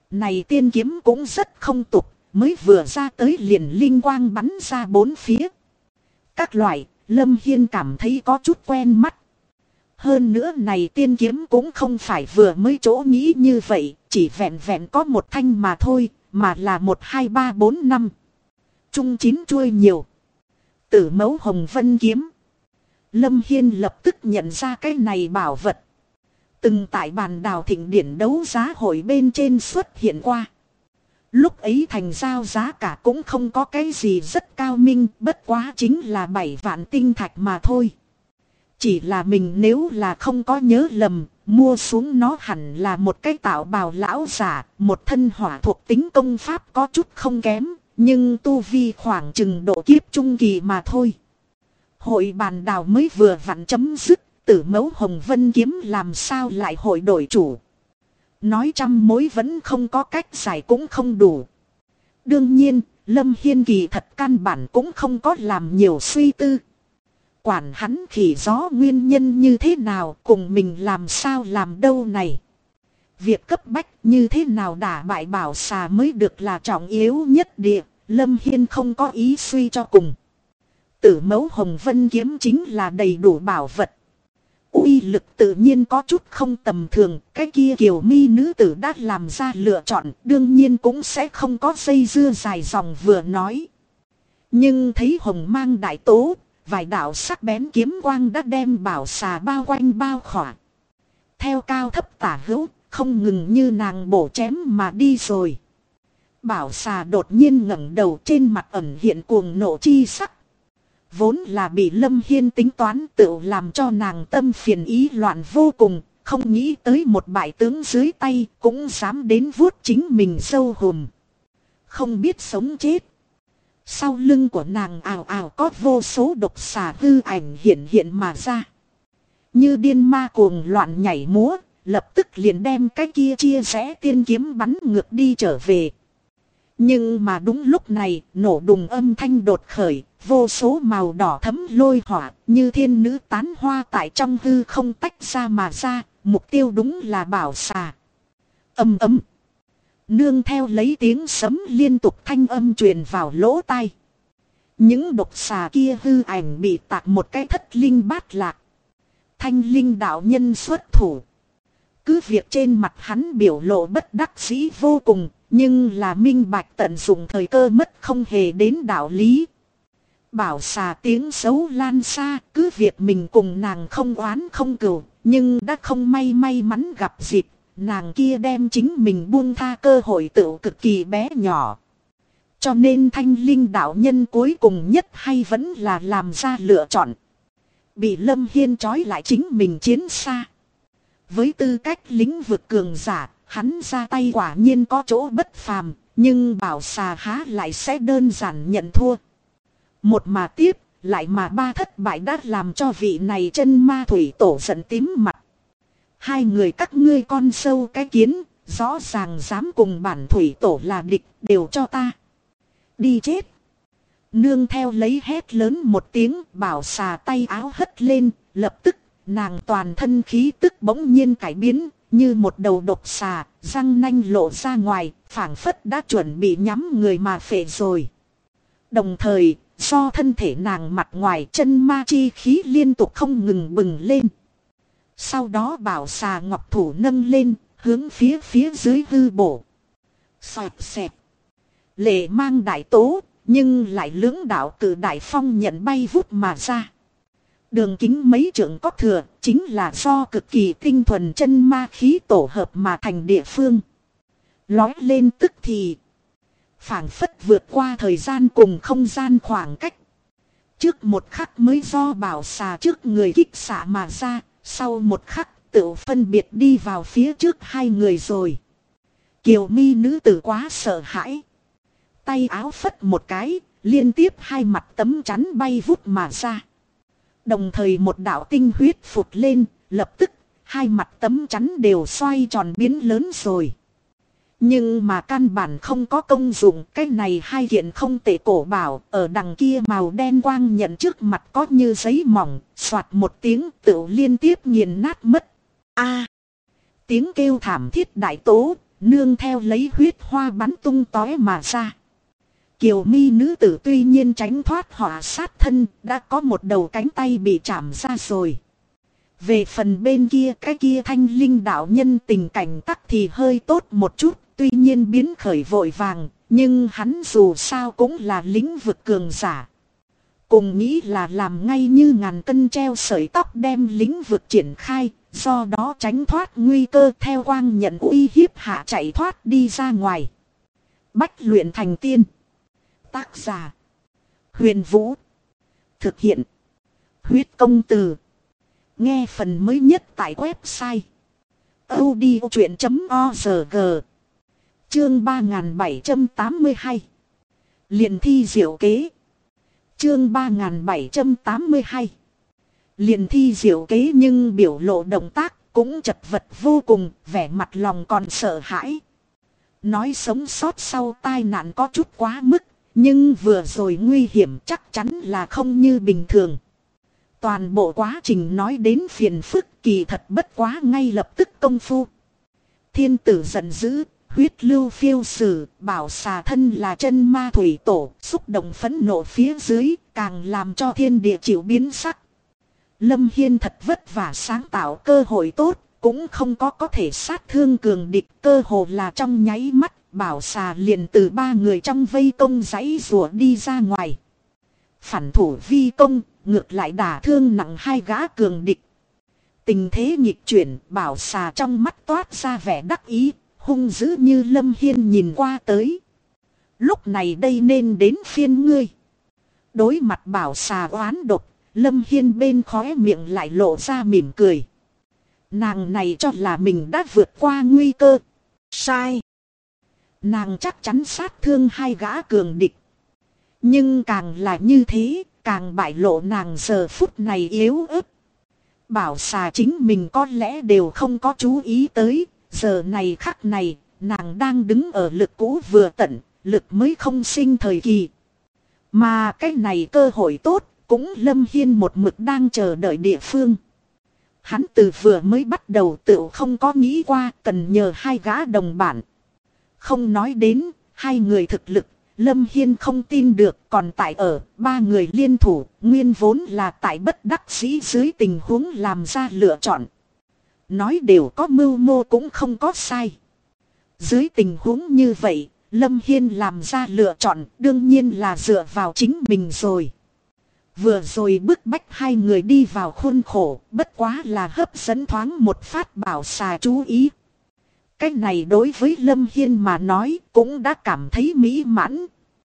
Này tiên kiếm cũng rất không tục, mới vừa ra tới liền linh quang bắn ra bốn phía. Các loại, Lâm Hiên cảm thấy có chút quen mắt. Hơn nữa này tiên kiếm cũng không phải vừa mới chỗ nghĩ như vậy, chỉ vẹn vẹn có một thanh mà thôi, mà là 1, 2, 3, 4, 5. Trung 9 chuôi nhiều. Tử mẫu hồng vân kiếm. Lâm Hiên lập tức nhận ra cái này bảo vật. Từng tại bàn đào thịnh điển đấu giá hội bên trên xuất hiện qua. Lúc ấy thành giao giá cả cũng không có cái gì rất cao minh, bất quá chính là 7 vạn tinh thạch mà thôi. Chỉ là mình nếu là không có nhớ lầm, mua xuống nó hẳn là một cái tạo bào lão giả, một thân hỏa thuộc tính công pháp có chút không kém, nhưng tu vi khoảng chừng độ kiếp trung kỳ mà thôi. Hội bàn đào mới vừa vặn chấm dứt, tử mẫu hồng vân kiếm làm sao lại hội đổi chủ. Nói trăm mối vẫn không có cách giải cũng không đủ. Đương nhiên, Lâm Hiên kỳ thật căn bản cũng không có làm nhiều suy tư. Quản hắn khỉ gió nguyên nhân như thế nào, cùng mình làm sao làm đâu này. Việc cấp bách như thế nào đả bại bảo xà mới được là trọng yếu nhất địa. Lâm Hiên không có ý suy cho cùng. Tử mẫu hồng vân kiếm chính là đầy đủ bảo vật. Uy lực tự nhiên có chút không tầm thường. Cái kia kiều mi nữ tử đã làm ra lựa chọn, đương nhiên cũng sẽ không có dây dưa dài dòng vừa nói. Nhưng thấy hồng mang đại tố, vài đạo sắc bén kiếm quang đã đem bảo xà bao quanh bao khỏa. Theo cao thấp tả hữu, không ngừng như nàng bổ chém mà đi rồi. Bảo xà đột nhiên ngẩng đầu, trên mặt ẩn hiện cuồng nộ chi sắc. Vốn là bị Lâm Hiên tính toán tự làm cho nàng tâm phiền ý loạn vô cùng, không nghĩ tới một bại tướng dưới tay cũng dám đến vuốt chính mình sâu hùm. Không biết sống chết. Sau lưng của nàng ào ào có vô số độc xà hư ảnh hiện hiện mà ra. Như điên ma cuồng loạn nhảy múa, lập tức liền đem cái kia chia rẽ tiên kiếm bắn ngược đi trở về. Nhưng mà đúng lúc này, nổ đùng âm thanh đột khởi, vô số màu đỏ thấm lôi hỏa, như thiên nữ tán hoa tại trong hư không tách ra mà ra, mục tiêu đúng là bảo xà. Ầm ầm. Nương theo lấy tiếng sấm liên tục thanh âm truyền vào lỗ tai. Những độc xà kia hư ảnh bị tạc một cái thất linh bát lạc. Thanh linh đạo nhân xuất thủ. Cứ việc trên mặt hắn biểu lộ bất đắc dĩ vô cùng, nhưng là minh bạch tận dụng thời cơ mất không hề đến đạo lý. Bảo xà tiếng xấu lan xa, cứ việc mình cùng nàng không oán không cừu, nhưng đã không may mắn gặp dịp, nàng kia đem chính mình buông tha cơ hội tự cực kỳ bé nhỏ. Cho nên thanh linh đạo nhân cuối cùng nhất hay vẫn là làm ra lựa chọn. Bị Lâm Hiên trói lại chính mình chiến xa. Với tư cách lĩnh vực cường giả, hắn ra tay quả nhiên có chỗ bất phàm, nhưng bảo xà há lại sẽ đơn giản nhận thua. Một mà tiếp, lại mà ba thất bại đã làm cho vị này chân ma thủy tổ giận tím mặt. Hai người các ngươi con sâu cái kiến, rõ ràng dám cùng bản thủy tổ là địch, đều cho ta đi chết. Nương theo lấy hét lớn một tiếng, bảo xà tay áo hất lên, lập tức nàng toàn thân khí tức bỗng nhiên cải biến, như một đầu độc xà, răng nanh lộ ra ngoài, phảng phất đã chuẩn bị nhắm người mà phệ rồi. Đồng thời, do thân thể nàng mặt ngoài chân ma chi khí liên tục không ngừng bừng lên. Sau đó bảo xà ngọc thủ nâng lên, hướng phía dưới hư bổ. Xoẹt xẹt. Lệ mang đại tố, nhưng lại lưỡng đạo cử đại phong nhận bay vút mà ra. Đường kính mấy trượng có thừa, chính là do cực kỳ tinh thuần chân ma khí tổ hợp mà thành địa phương. Lói lên tức thì phảng phất vượt qua thời gian cùng không gian khoảng cách. Trước một khắc mới do bảo xà trước người kích xạ mà ra, sau một khắc tự phân biệt đi vào phía trước hai người rồi. Kiều mi nữ tử quá sợ hãi. Tay áo phất một cái, liên tiếp hai mặt tấm chắn bay vút mà ra. Đồng thời một đạo tinh huyết phụt lên, lập tức hai mặt tấm chắn đều xoay tròn biến lớn rồi. Nhưng mà căn bản không có công dụng, cái này hai kiện không tệ cổ bảo, ở đằng kia màu đen quang nhận trước mặt có như giấy mỏng, xoạt một tiếng tự liên tiếp nghiền nát mất. A! Tiếng kêu thảm thiết đại tố, nương theo lấy huyết hoa bắn tung tóe mà ra. Kiều mi nữ tử tuy nhiên tránh thoát họa sát thân, đã có một đầu cánh tay bị chạm ra rồi. Về phần bên kia, cái kia thanh linh đạo nhân tình cảnh tắc thì hơi tốt một chút, tuy nhiên biến khởi vội vàng, nhưng hắn dù sao cũng là lĩnh vực cường giả. Cùng nghĩ là làm ngay như ngàn cân treo sợi tóc đem lĩnh vực triển khai, do đó tránh thoát nguy cơ theo quang nhận uy hiếp hạ chạy thoát đi ra ngoài. Bách luyện thành tiên. Tác giả: Huyền Vũ. Thực hiện: Huyết Công Từ. Nghe phần mới nhất tại website audiochuyện.org. Chương 3782. Liền thi diệu kế. Chương 3782. Liền thi diệu kế, nhưng biểu lộ động tác cũng chật vật vô cùng, vẻ mặt lòng còn sợ hãi. Nói sống sót sau tai nạn có chút quá mức, nhưng vừa rồi nguy hiểm chắc chắn là không như bình thường. Toàn bộ quá trình nói đến phiền phức, kỳ thật bất quá ngay lập tức công phu. Thiên tử giận dữ, huyết lưu phiêu sử, bảo xà thân là chân ma thủy tổ, xúc động phẫn nộ phía dưới, càng làm cho thiên địa chịu biến sắc. Lâm Hiên thật vất vả sáng tạo cơ hội tốt, cũng không có thể sát thương cường địch, cơ hồ là trong nháy mắt, bảo xà liền từ ba người trong vây công giãy rùa đi ra ngoài. Phản thủ vi công, ngược lại đả thương nặng hai gã cường địch. Tình thế nghịch chuyển, bảo xà trong mắt toát ra vẻ đắc ý, hung dữ như Lâm Hiên nhìn qua tới. Lúc này đây nên đến phiên ngươi. Đối mặt bảo xà oán độc, Lâm Hiên bên khóe miệng lại lộ ra mỉm cười. Nàng này cho là mình đã vượt qua nguy cơ. Sai. Nàng chắc chắn sát thương hai gã cường địch. Nhưng càng là như thế, càng bại lộ nàng giờ phút này yếu ớt. Bảo xà chính mình có lẽ đều không có chú ý tới. Giờ này khắc này, nàng đang đứng ở lực cũ vừa tận, lực mới không sinh thời kỳ. Mà cái này cơ hội tốt, cũng Lâm Hiên một mực đang chờ đợi địa phương. Hắn từ vừa mới bắt đầu tự không có nghĩ qua cần nhờ hai gã đồng bản. Không nói đến hai người thực lực, Lâm Hiên không tin được, còn tại ở ba người liên thủ, nguyên vốn là tại bất đắc dĩ dưới tình huống làm ra lựa chọn. Nói đều có mưu mô cũng không có sai. Dưới tình huống như vậy, Lâm Hiên làm ra lựa chọn đương nhiên là dựa vào chính mình rồi. Vừa rồi bức bách hai người đi vào khuôn khổ, bất quá là hấp dẫn thoáng một phát bảo xà chú ý. Cái này đối với Lâm Hiên mà nói cũng đã cảm thấy mỹ mãn.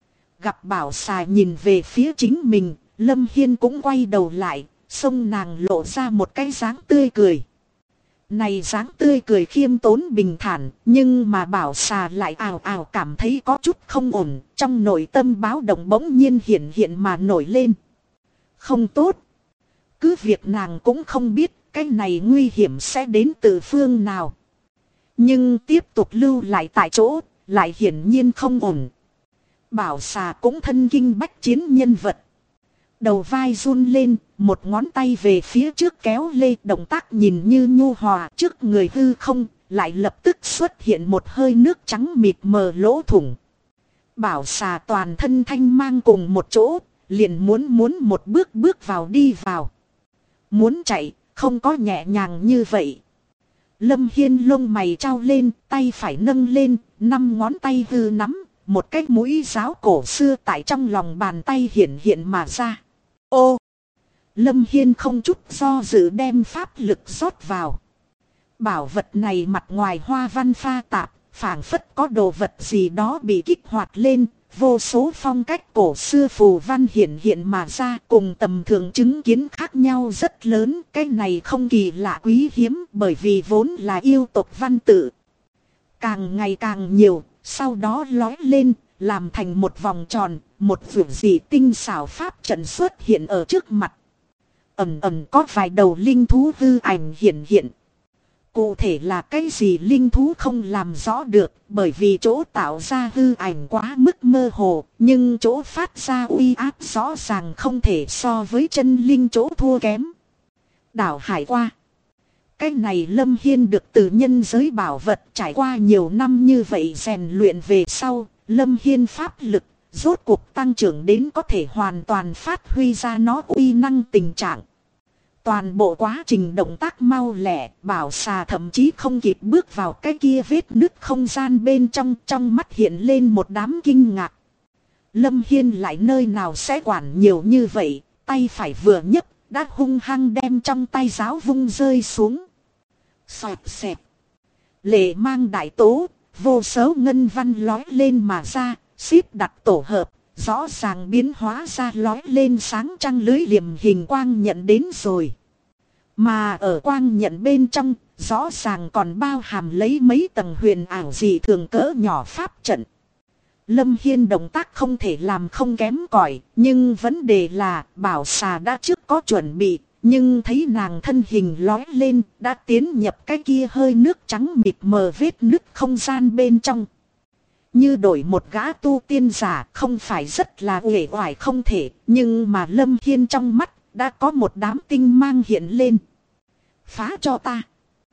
Gặp bảo xà nhìn về phía chính mình, Lâm Hiên cũng quay đầu lại, xông nàng lộ ra một cái dáng tươi cười. Này dáng tươi cười khiêm tốn bình thản, nhưng mà bảo xà lại ào ào cảm thấy có chút không ổn, trong nội tâm báo động bỗng nhiên hiện mà nổi lên. Không tốt. Cứ việc nàng cũng không biết cái này nguy hiểm sẽ đến từ phương nào. Nhưng tiếp tục lưu lại tại chỗ, lại hiển nhiên không ổn. Bảo xà cũng thân kinh bách chiến nhân vật. Đầu vai run lên, một ngón tay về phía trước kéo lê, động tác nhìn như nhu hòa, trước người hư không, lại lập tức xuất hiện một hơi nước trắng mịt mờ lỗ thủng. Bảo xà toàn thân thanh mang cùng một chỗ, liền muốn một bước vào đi vào. Muốn chạy, không có nhẹ nhàng như vậy. Lâm Hiên lông mày trao lên, tay phải nâng lên, 5 ngón tay hư nắm, một cái mũi giáo cổ xưa tại trong lòng bàn tay hiện mà ra. Ô! Lâm Hiên không chút do dự đem pháp lực rót vào. Bảo vật này mặt ngoài hoa văn pha tạp, phảng phất có đồ vật gì đó bị kích hoạt lên, vô số phong cách cổ xưa phù văn hiện mà ra, cùng tầm thường chứng kiến khác nhau rất lớn. Cái này không kỳ lạ quý hiếm, bởi vì vốn là yêu tộc văn tự. Càng ngày càng nhiều, sau đó lói lên, làm thành một vòng tròn, một vượt dị tinh xảo pháp trận xuất hiện ở trước mặt. Ẩn có vài đầu linh thú hư ảnh hiện. Cụ thể là cái gì linh thú không làm rõ được, bởi vì chỗ tạo ra hư ảnh quá mức mơ hồ, nhưng chỗ phát ra uy áp rõ ràng không thể so với chân linh chỗ thua kém. Đảo hải qua. Cái này Lâm Hiên được từ nhân giới bảo vật trải qua nhiều năm như vậy rèn luyện về sau, Lâm Hiên pháp lực rốt cuộc tăng trưởng đến có thể hoàn toàn phát huy ra nó uy năng tình trạng. Toàn bộ quá trình động tác mau lẹ, bảo xà thậm chí không kịp bước vào cái kia vết nứt không gian bên trong mắt hiện lên một đám kinh ngạc. Lâm Hiên lại nơi nào sẽ quản nhiều như vậy, tay phải vừa nhấc đã hung hăng đem trong tay giáo vung rơi xuống. Xoẹt xẹt. Lệ mang đại tố, vô số ngân văn lói lên mà ra, xếp đặt tổ hợp, rõ ràng biến hóa ra lói lên sáng trăng lưới liềm hình quang nhận đến rồi. Mà ở quang nhận bên trong, rõ ràng còn bao hàm lấy mấy tầng huyền ảo dị thường cỡ nhỏ pháp trận. Lâm Hiên động tác không thể làm không kém cỏi, nhưng vấn đề là bảo xà đã trước có chuẩn bị, nhưng thấy nàng thân hình lói lên, đã tiến nhập cái kia hơi nước trắng mịt mờ vết nứt không gian bên trong. Như đổi một gã tu tiên giả không phải rất là uể oải không thể, nhưng mà Lâm Hiên trong mắt đã có một đám tinh mang hiện lên. Phá cho ta!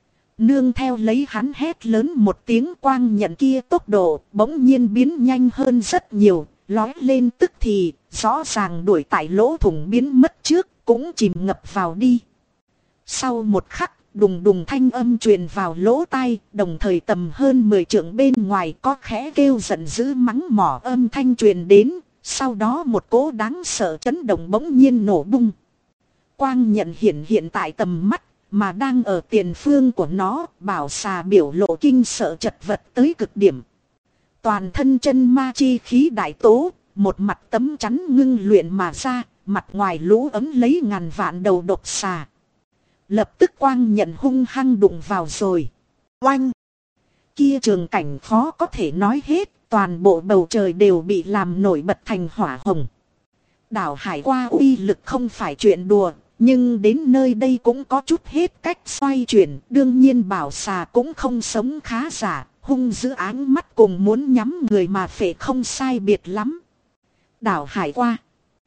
Nương theo lấy hắn hét lớn một tiếng, quang nhận kia tốc độ bỗng nhiên biến nhanh hơn rất nhiều, lói lên tức thì rõ ràng đuổi tại lỗ thủng biến mất trước, cũng chìm ngập vào đi. Sau một khắc, đùng đùng thanh âm truyền vào lỗ tai, đồng thời tầm hơn 10 trượng bên ngoài có khẽ kêu giận dữ mắng mỏ âm thanh truyền đến, sau đó một cỗ đáng sợ chấn động bỗng nhiên nổ bung. Quang nhận hiện tại tầm mắt, mà đang ở tiền phương của nó, bảo xà biểu lộ kinh sợ chật vật tới cực điểm. Toàn thân chân ma chi khí đại tố, một mặt tấm chắn ngưng luyện mà ra, mặt ngoài lũ ấm lấy ngàn vạn đầu độc xà. Lập tức quang nhận hung hăng đụng vào rồi. Oanh! Kia trường cảnh khó có thể nói hết, toàn bộ bầu trời đều bị làm nổi bật thành hỏa hồng. Đảo hải qua uy lực không phải chuyện đùa, nhưng đến nơi đây cũng có chút hết cách xoay chuyển. Đương nhiên bảo xà cũng không sống khá giả, hung dữ áng mắt cùng muốn nhắm người mà phệ không sai biệt lắm. Đảo hải qua.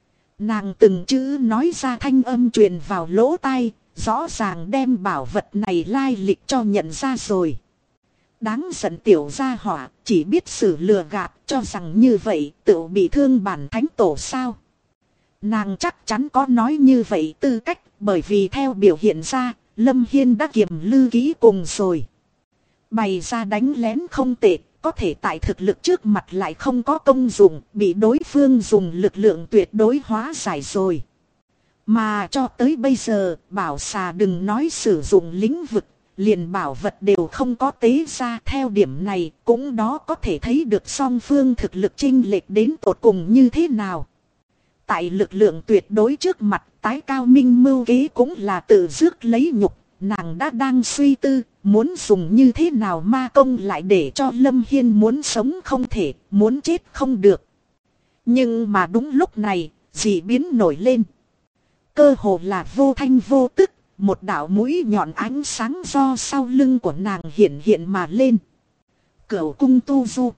Nàng từng chữ nói ra thanh âm truyền vào lỗ tai, rõ ràng đem bảo vật này lai lịch cho nhận ra rồi. Đáng giận tiểu gia hỏa, chỉ biết xử lừa gạt, cho rằng như vậy tự bị thương bản thánh tổ sao. Nàng chắc chắn có nói như vậy tư cách, bởi vì theo biểu hiện ra, Lâm Hiên đã kiềm lư kỹ cùng rồi. Bày ra đánh lén không tệ, có thể tại thực lực trước mặt lại không có công dụng, bị đối phương dùng lực lượng tuyệt đối hóa giải rồi. Mà cho tới bây giờ, bảo xà đừng nói sử dụng lĩnh vực, liền bảo vật đều không có tế ra. Theo điểm này, cũng đó có thể thấy được song phương thực lực chênh lệch đến tột cùng như thế nào. Tại lực lượng tuyệt đối trước mặt, tái cao minh mưu kế cũng là tự rước lấy nhục. Nàng đã đang suy tư, muốn dùng như thế nào ma công lại để cho Lâm Hiên muốn sống không thể, muốn chết không được. Nhưng mà đúng lúc này, dị biến nổi lên. Cơ hồ là vô thanh vô tức, một đạo mũi nhọn ánh sáng do sau lưng của nàng hiện mà lên. Cửu cung tu du.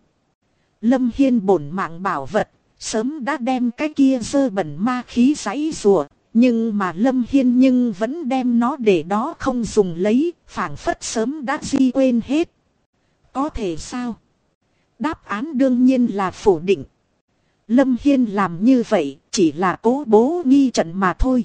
Lâm Hiên bổn mạng bảo vật, sớm đã đem cái kia dơ bẩn ma khí giãy rùa. Nhưng mà Lâm Hiên vẫn đem nó để đó không dùng lấy, phảng phất sớm đã di quên hết. Có thể sao? Đáp án đương nhiên là phủ định. Lâm Hiên làm như vậy chỉ là cố bố nghi trận mà thôi.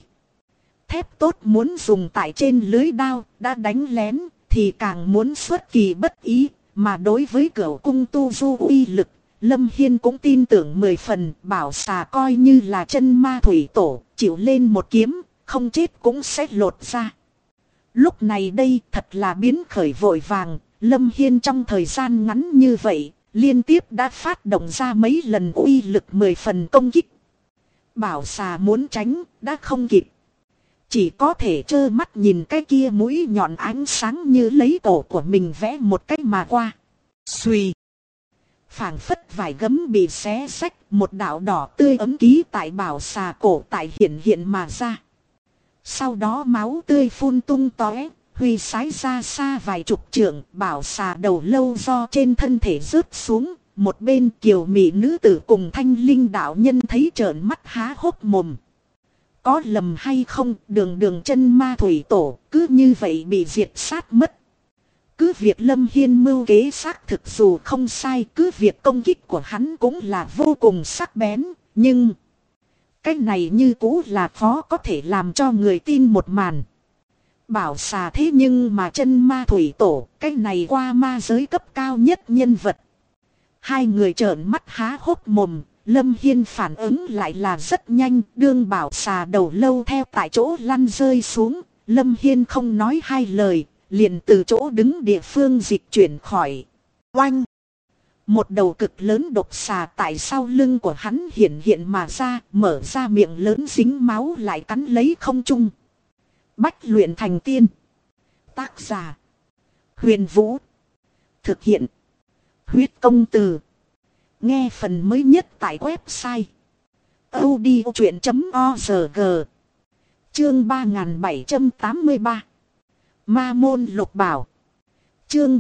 Thép tốt muốn dùng tại trên lưới đao, đã đánh lén thì càng muốn xuất kỳ bất ý. Mà đối với Cửu cung tu du uy lực, Lâm Hiên cũng tin tưởng 10 phần. Bảo xà coi như là chân ma thủy tổ, chịu lên một kiếm, không chết cũng sẽ lột ra. Lúc này đây thật là biến khởi vội vàng. Lâm Hiên trong thời gian ngắn như vậy, liên tiếp đã phát động ra mấy lần uy lực 10 phần công kích. Bảo xà muốn tránh, đã không kịp. Chỉ có thể trơ mắt nhìn cái kia mũi nhọn ánh sáng như lấy cổ của mình vẽ một cách mà qua. Xuy. Phảng phất vải gấm bị xé xách, một đạo đỏ tươi ấm ký tại bảo xà cổ tại hiện mà ra. Sau đó máu tươi phun tung tóe, huy sái ra xa vài chục trượng, bảo xà đầu lâu do trên thân thể rớt xuống. Một bên kiều mị nữ tử cùng thanh linh đạo nhân thấy trợn mắt há hốc mồm. có lầm hay không, đường chân ma thủy tổ cứ như vậy bị diệt sát mất. Cứ việc Lâm Hiên mưu kế xác thực dù không sai, cứ việc công kích của hắn cũng là vô cùng sắc bén, nhưng cái này như cũ là khó có thể làm cho người tin một màn. Bảo xà thế nhưng mà chân ma thủy tổ, cái này qua ma giới cấp cao nhất nhân vật. Hai người trợn mắt há hốc mồm, Lâm Hiên phản ứng lại là rất nhanh, đương bảo xà đầu lâu theo tại chỗ lăn rơi xuống. Lâm Hiên không nói hai lời, liền từ chỗ đứng địa phương dịch chuyển khỏi. Oanh! Một đầu cực lớn độc xà tại sau lưng của hắn hiện mà ra, mở ra miệng lớn dính máu lại cắn lấy không trung. Bách luyện thành tiên. Tác giả: Huyền Vũ. Thực hiện: Huyết Công Từ. Nghe phần mới nhất tại website audiochuyện.org. Chương 3783 Ma môn lục bảo. Chương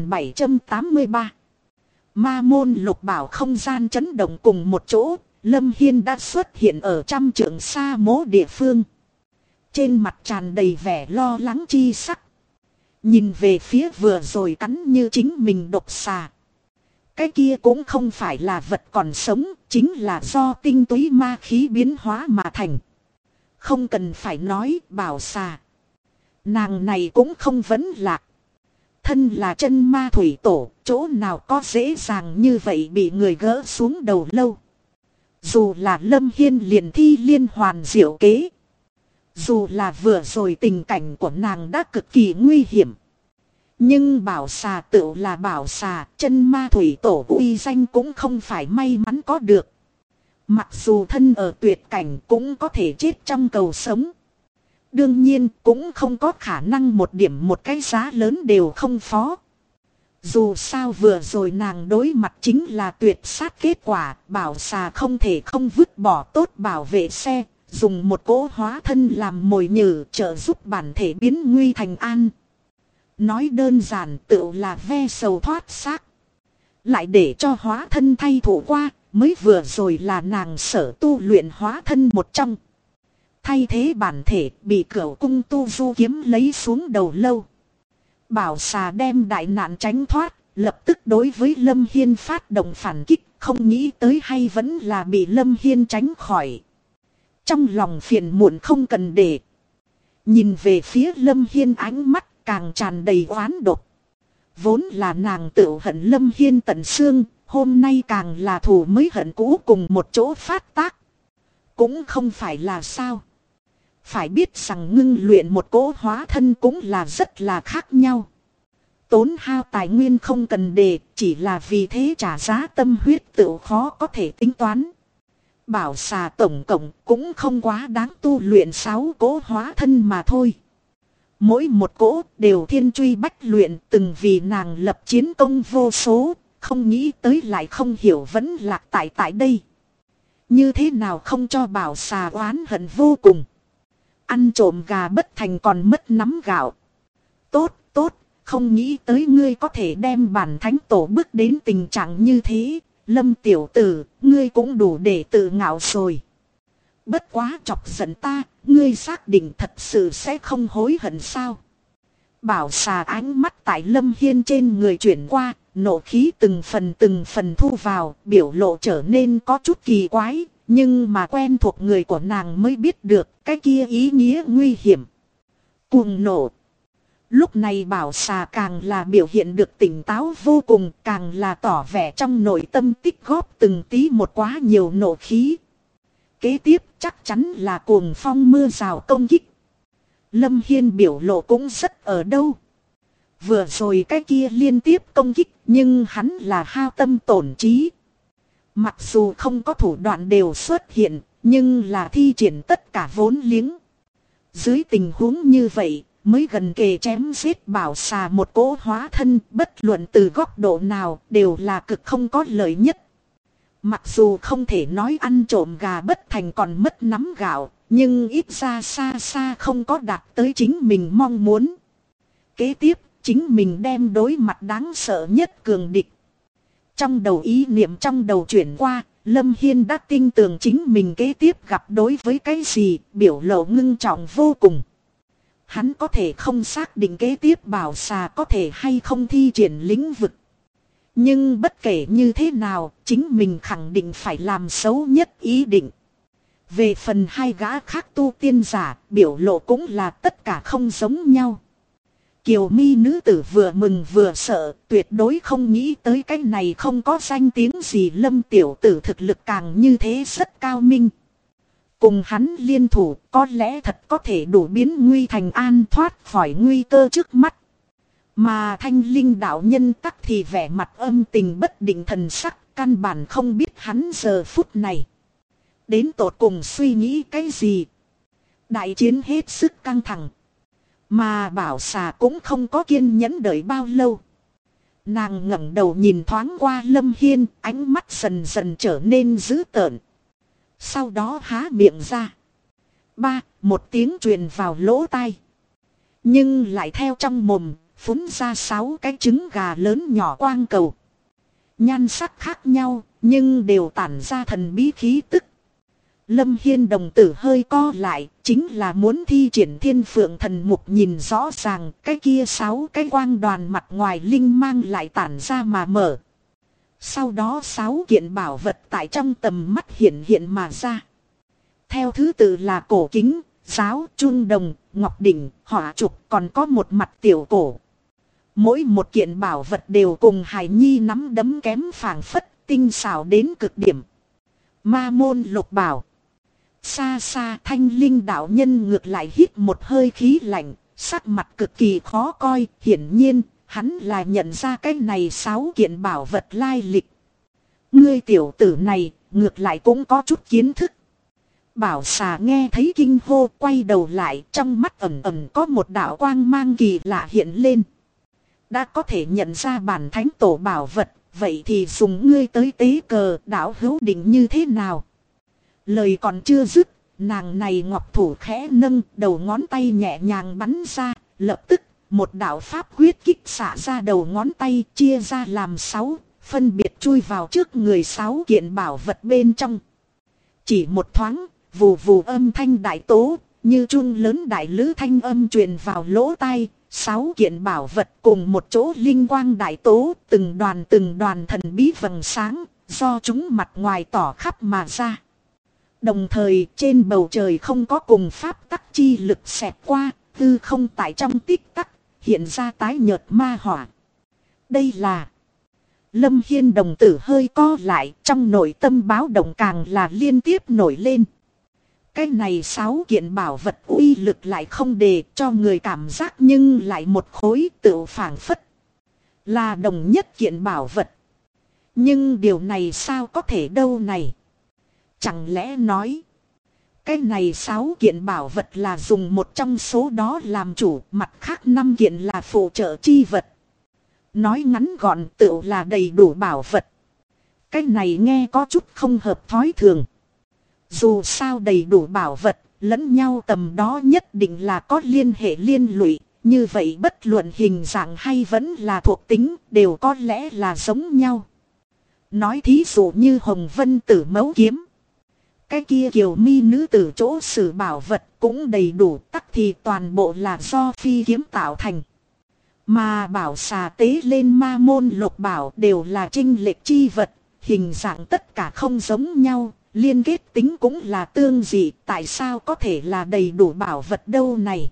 3783 Ma môn lục bảo. Không gian chấn động cùng một chỗ, Lâm Hiên đã xuất hiện ở trăm trượng xa mố địa phương. Trên mặt tràn đầy vẻ lo lắng chi sắc. Nhìn về phía vừa rồi cắn như chính mình độc xà. Cái kia cũng không phải là vật còn sống, chính là do tinh túy ma khí biến hóa mà thành. Không cần phải nói bảo xà. Nàng này cũng không vấn lạc. Thân là chân ma thủy tổ, chỗ nào có dễ dàng như vậy bị người gỡ xuống đầu lâu. Dù là Lâm Hiên liền thi liên hoàn diệu kế. Dù là vừa rồi tình cảnh của nàng đã cực kỳ nguy hiểm. Nhưng bảo xà tựu là bảo xà, chân ma thủy tổ uy danh cũng không phải may mắn có được. Mặc dù thân ở tuyệt cảnh cũng có thể chết trong cầu sống. Đương nhiên cũng không có khả năng một điểm một cái giá lớn đều không phó. Dù sao vừa rồi nàng đối mặt chính là tuyệt sát kết quả, bảo xà không thể không vứt bỏ tốt bảo vệ xe, dùng một cỗ hóa thân làm mồi nhử trợ giúp bản thể biến nguy thành an. Nói đơn giản tựu là ve sầu thoát xác. Lại để cho hóa thân thay thủ qua, mới vừa rồi là nàng sở tu luyện hóa thân một trong. Thay thế bản thể bị cửu cung tu du kiếm lấy xuống đầu lâu. Bảo xà đem đại nạn tránh thoát, lập tức đối với Lâm Hiên phát động phản kích, không nghĩ tới hay vẫn là bị Lâm Hiên tránh khỏi. Trong lòng phiền muộn không cần để. Nhìn về phía Lâm Hiên ánh mắt càng tràn đầy oán độc. Vốn là nàng tự hận Lâm Hiên tận xương, hôm nay càng là thù mới hận cũ cùng một chỗ phát tác. Cũng không phải là sao. Phải biết rằng ngưng luyện một cỗ hóa thân cũng là rất là khác nhau. Tốn hao tài nguyên không cần đề, chỉ là vì thế trả giá tâm huyết tự khó có thể tính toán. Bảo xà tổng cộng cũng không quá đáng tu luyện 6 cỗ hóa thân mà thôi. Mỗi một cỗ đều thiên truy bách luyện, từng vì nàng lập chiến công vô số, không nghĩ tới lại không hiểu vẫn lạc tại đây. Như thế nào không cho bảo xà oán hận vô cùng. Ăn trộm gà bất thành còn mất nắm gạo. Tốt, không nghĩ tới ngươi có thể đem bản thánh tổ bước đến tình trạng như thế. Lâm tiểu tử, ngươi cũng đủ để tự ngạo rồi. Bất quá chọc giận ta, ngươi xác định thật sự sẽ không hối hận sao? Bảo xà ánh mắt tại Lâm Hiên trên người chuyển qua, nộ khí từng phần thu vào, biểu lộ trở nên có chút kỳ quái, nhưng mà quen thuộc người của nàng mới biết được cái kia ý nghĩa nguy hiểm. Cuồng nộ. Lúc này bảo xà càng là biểu hiện được tỉnh táo vô cùng, càng là tỏ vẻ trong nội tâm tích góp từng tí một quá nhiều nộ khí. Kế tiếp chắc chắn là cuồng phong mưa rào công kích. Lâm Hiên biểu lộ cũng rất ở đâu. Vừa rồi cái kia liên tiếp công kích nhưng hắn là hao tâm tổn trí. Mặc dù không có thủ đoạn đều xuất hiện, nhưng là thi triển tất cả vốn liếng. Dưới tình huống như vậy, mới gần kề chém giết bảo xà một cỗ hóa thân, bất luận từ góc độ nào đều là cực không có lợi nhất. Mặc dù không thể nói ăn trộm gà bất thành còn mất nắm gạo, nhưng ít ra xa xa không có đạt tới chính mình mong muốn. Kế tiếp, chính mình đem đối mặt đáng sợ nhất cường địch. Trong đầu ý niệm trong đầu chuyển qua, Lâm Hiên đã tin tưởng chính mình kế tiếp gặp đối với cái gì, biểu lộ ngưng trọng vô cùng. Hắn có thể không xác định kế tiếp bảo xà có thể hay không thi triển lĩnh vực. Nhưng bất kể như thế nào, chính mình khẳng định phải làm xấu nhất ý định. Về phần hai gã khác tu tiên giả, biểu lộ cũng là tất cả không giống nhau. Kiều mi nữ tử vừa mừng vừa sợ, tuyệt đối không nghĩ tới cái này không có danh tiếng gì. Lâm tiểu tử thực lực càng như thế rất cao minh. Cùng hắn liên thủ có lẽ thật có thể đủ biến nguy thành an, thoát khỏi nguy cơ trước mắt. Mà Thanh Linh đạo nhân tắc thì vẻ mặt âm tình bất định thần sắc, căn bản không biết hắn giờ phút này đến tột cùng suy nghĩ cái gì. Đại chiến hết sức căng thẳng. Mà bảo xà cũng không có kiên nhẫn đợi bao lâu. Nàng ngẩng đầu nhìn thoáng qua Lâm Hiên, ánh mắt dần dần trở nên dữ tợn. Sau đó há miệng ra. Một tiếng truyền vào lỗ tai. Nhưng lại theo trong mồm, phun ra 6 cái trứng gà lớn nhỏ quang cầu. Nhan sắc khác nhau, nhưng đều tản ra thần bí khí tức. Lâm Hiên đồng tử hơi co lại, chính là muốn thi triển Thiên Phượng Thần Mục, nhìn rõ ràng cái kia 6 cái quang đoàn mặt ngoài linh mang lại tản ra mà mở. Sau đó 6 kiện bảo vật tại trong tầm mắt hiện hiện mà ra. Theo thứ tự là cổ kính, giáo, chuông đồng, ngọc đỉnh, hỏa trục, còn có một mặt tiểu cổ. Mỗi một kiện bảo vật đều cùng hài nhi nắm đấm kém phảng phất, tinh xảo đến cực điểm. Ma môn lục bảo. Xa xa Thanh Linh đạo nhân ngược lại hít một hơi khí lạnh, sắc mặt cực kỳ khó coi. Hiển nhiên hắn là nhận ra cái này 6 kiện bảo vật lai lịch. Ngươi tiểu tử này ngược lại cũng có chút kiến thức. Bảo xà nghe thấy kinh hô, quay đầu lại, trong mắt ẩn ẩn có một đạo quang mang kỳ lạ hiện lên. Đã có thể nhận ra bản thánh tổ bảo vật, vậy thì dùng ngươi tới tế cờ, đạo hữu định như thế nào? Lời còn chưa dứt, nàng này ngọc thủ khẽ nâng, đầu ngón tay nhẹ nhàng bắn ra, lập tức một đạo pháp quyết kích xả ra đầu ngón tay, chia ra làm 6, phân biệt chui vào trước người 6 kiện bảo vật bên trong. Chỉ một thoáng, vù vù âm thanh đại tố, như chuông lớn đại lữ thanh âm truyền vào lỗ tai. 6 kiện bảo vật cùng một chỗ linh quang đại tố, từng đoàn thần bí vầng sáng, do chúng mặt ngoài tỏ khắp mà ra. Đồng thời trên bầu trời không có cùng pháp tắc chi lực xẹt qua, hư không tại trong tích tắc, hiện ra tái nhợt ma hỏa. Đây là... Lâm Hiên đồng tử hơi co lại, trong nội tâm báo động càng là liên tiếp nổi lên. Cái này 6 kiện bảo vật uy lực lại không để cho người cảm giác, nhưng lại một khối tựu phảng phất là đồng nhất kiện bảo vật. Nhưng điều này sao có thể đâu này? Chẳng lẽ nói cái này 6 kiện bảo vật là dùng một trong số đó làm chủ, mặt khác 5 kiện là phụ trợ chi vật. Nói ngắn gọn tựu là đầy đủ bảo vật. Cái này nghe có chút không hợp thói thường. Dù sao đầy đủ bảo vật, lẫn nhau tầm đó nhất định là có liên hệ liên lụy. Như vậy bất luận hình dạng hay vẫn là thuộc tính, đều có lẽ là giống nhau. Nói thí dụ như Hồng Vân Tử Mấu Kiếm. Cái kia Kiều mi nữ tử chỗ sử bảo vật cũng đầy đủ, tắc thì toàn bộ là do phi kiếm tạo thành. Mà bảo xà tế lên ma môn lục bảo đều là trinh lệch chi vật, hình dạng tất cả không giống nhau, liên kết tính cũng là tương dị, tại sao có thể là đầy đủ bảo vật đâu này?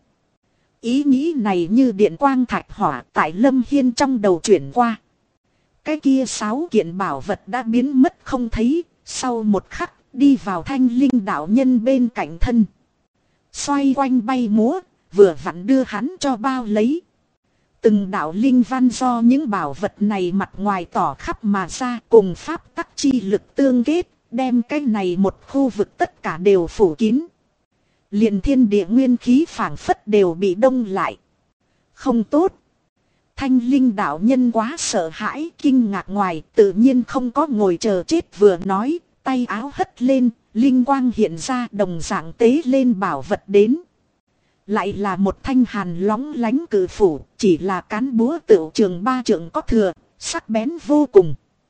Ý nghĩ này như điện quang thạch hỏa tại Lâm Hiên trong đầu chuyển qua. Cái kia 6 kiện bảo vật đã biến mất không thấy, sau một khắc đi vào Thanh Linh đạo nhân bên cạnh thân. Xoay quanh bay múa, vừa vặn đưa hắn cho bao lấy. Từng đạo linh văn do những bảo vật này mặt ngoài tỏ khắp mà ra, cùng pháp tắc chi lực tương kết, đem cái này một khu vực tất cả đều phủ kín. Liền thiên địa nguyên khí phảng phất đều bị đông lại. Không tốt. Thanh Linh đạo nhân quá sợ hãi, kinh ngạc ngoài, tự nhiên không có ngồi chờ chết vừa nói, tay áo hất lên, linh quang hiện ra, đồng dạng tế lên bảo vật đến. Lại là một thanh hàn lóng lánh cự phủ, chỉ là cán búa tựu trường 3 trượng có thừa, sắc bén vô cùng.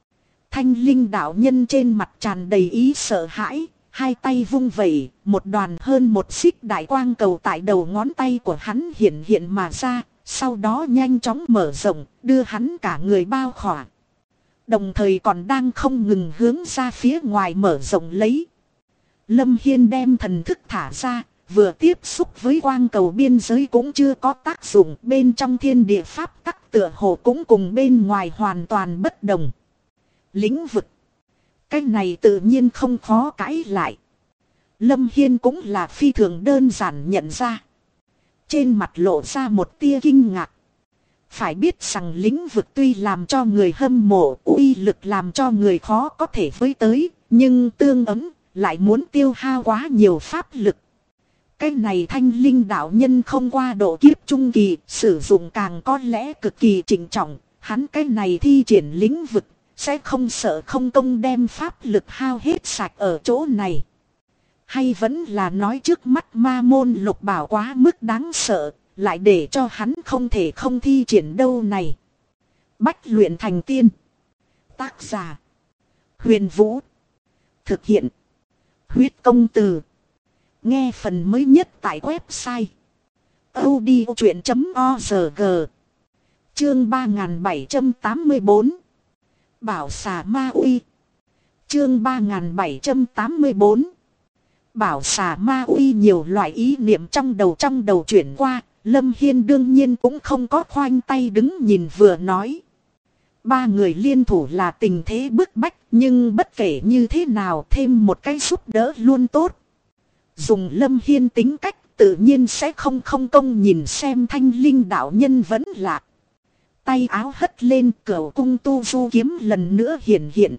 Thanh linh đạo nhân trên mặt tràn đầy ý sợ hãi, hai tay vung vẩy, một đoàn hơn một xích đại quang cầu tại đầu ngón tay của hắn hiện hiện mà ra, sau đó nhanh chóng mở rộng, đưa hắn cả người bao khỏa. Đồng thời còn đang không ngừng hướng ra phía ngoài mở rộng lấy. Lâm Hiên đem thần thức thả ra, vừa tiếp xúc với quang cầu biên giới cũng chưa có tác dụng, bên trong thiên địa pháp tắc tựa hồ cũng cùng bên ngoài hoàn toàn bất đồng. Lĩnh vực. Cái này tự nhiên không khó cãi lại. Lâm Hiên cũng là phi thường đơn giản nhận ra. Trên mặt lộ ra một tia kinh ngạc. Phải biết rằng lĩnh vực tuy làm cho người hâm mộ, uy lực làm cho người khó có thể với tới, nhưng tương ứng lại muốn tiêu hao quá nhiều pháp lực. Cái này thanh linh đạo nhân không qua độ kiếp trung kỳ, sử dụng càng có lẽ cực kỳ trịnh trọng, hắn cái này thi triển lĩnh vực, sẽ không sợ không công đem pháp lực hao hết sạch ở chỗ này. Hay vẫn là nói trước mắt ma môn lục bảo quá mức đáng sợ, lại để cho hắn không thể không thi triển đâu này. Bách luyện thành tiên. Tác giả: Huyền Vũ. Thực hiện: Huyết Công Từ. Nghe phần mới nhất tại website audiochuyện.org. Chương 3784. Bảo xà ma uy. Chương 3784. Bảo xà ma uy. Nhiều loại ý niệm trong đầu chuyển qua, Lâm Hiên đương nhiên cũng không có khoanh tay đứng nhìn vừa nói. Ba người liên thủ là tình thế bức bách, nhưng bất kể như thế nào thêm một cái giúp đỡ luôn tốt. Dùng Lâm Hiên tính cách tự nhiên sẽ không công nhìn xem thanh linh đạo nhân vẫn lạc. Tay áo hất lên, cửu cung tu du kiếm lần nữa hiện hiện.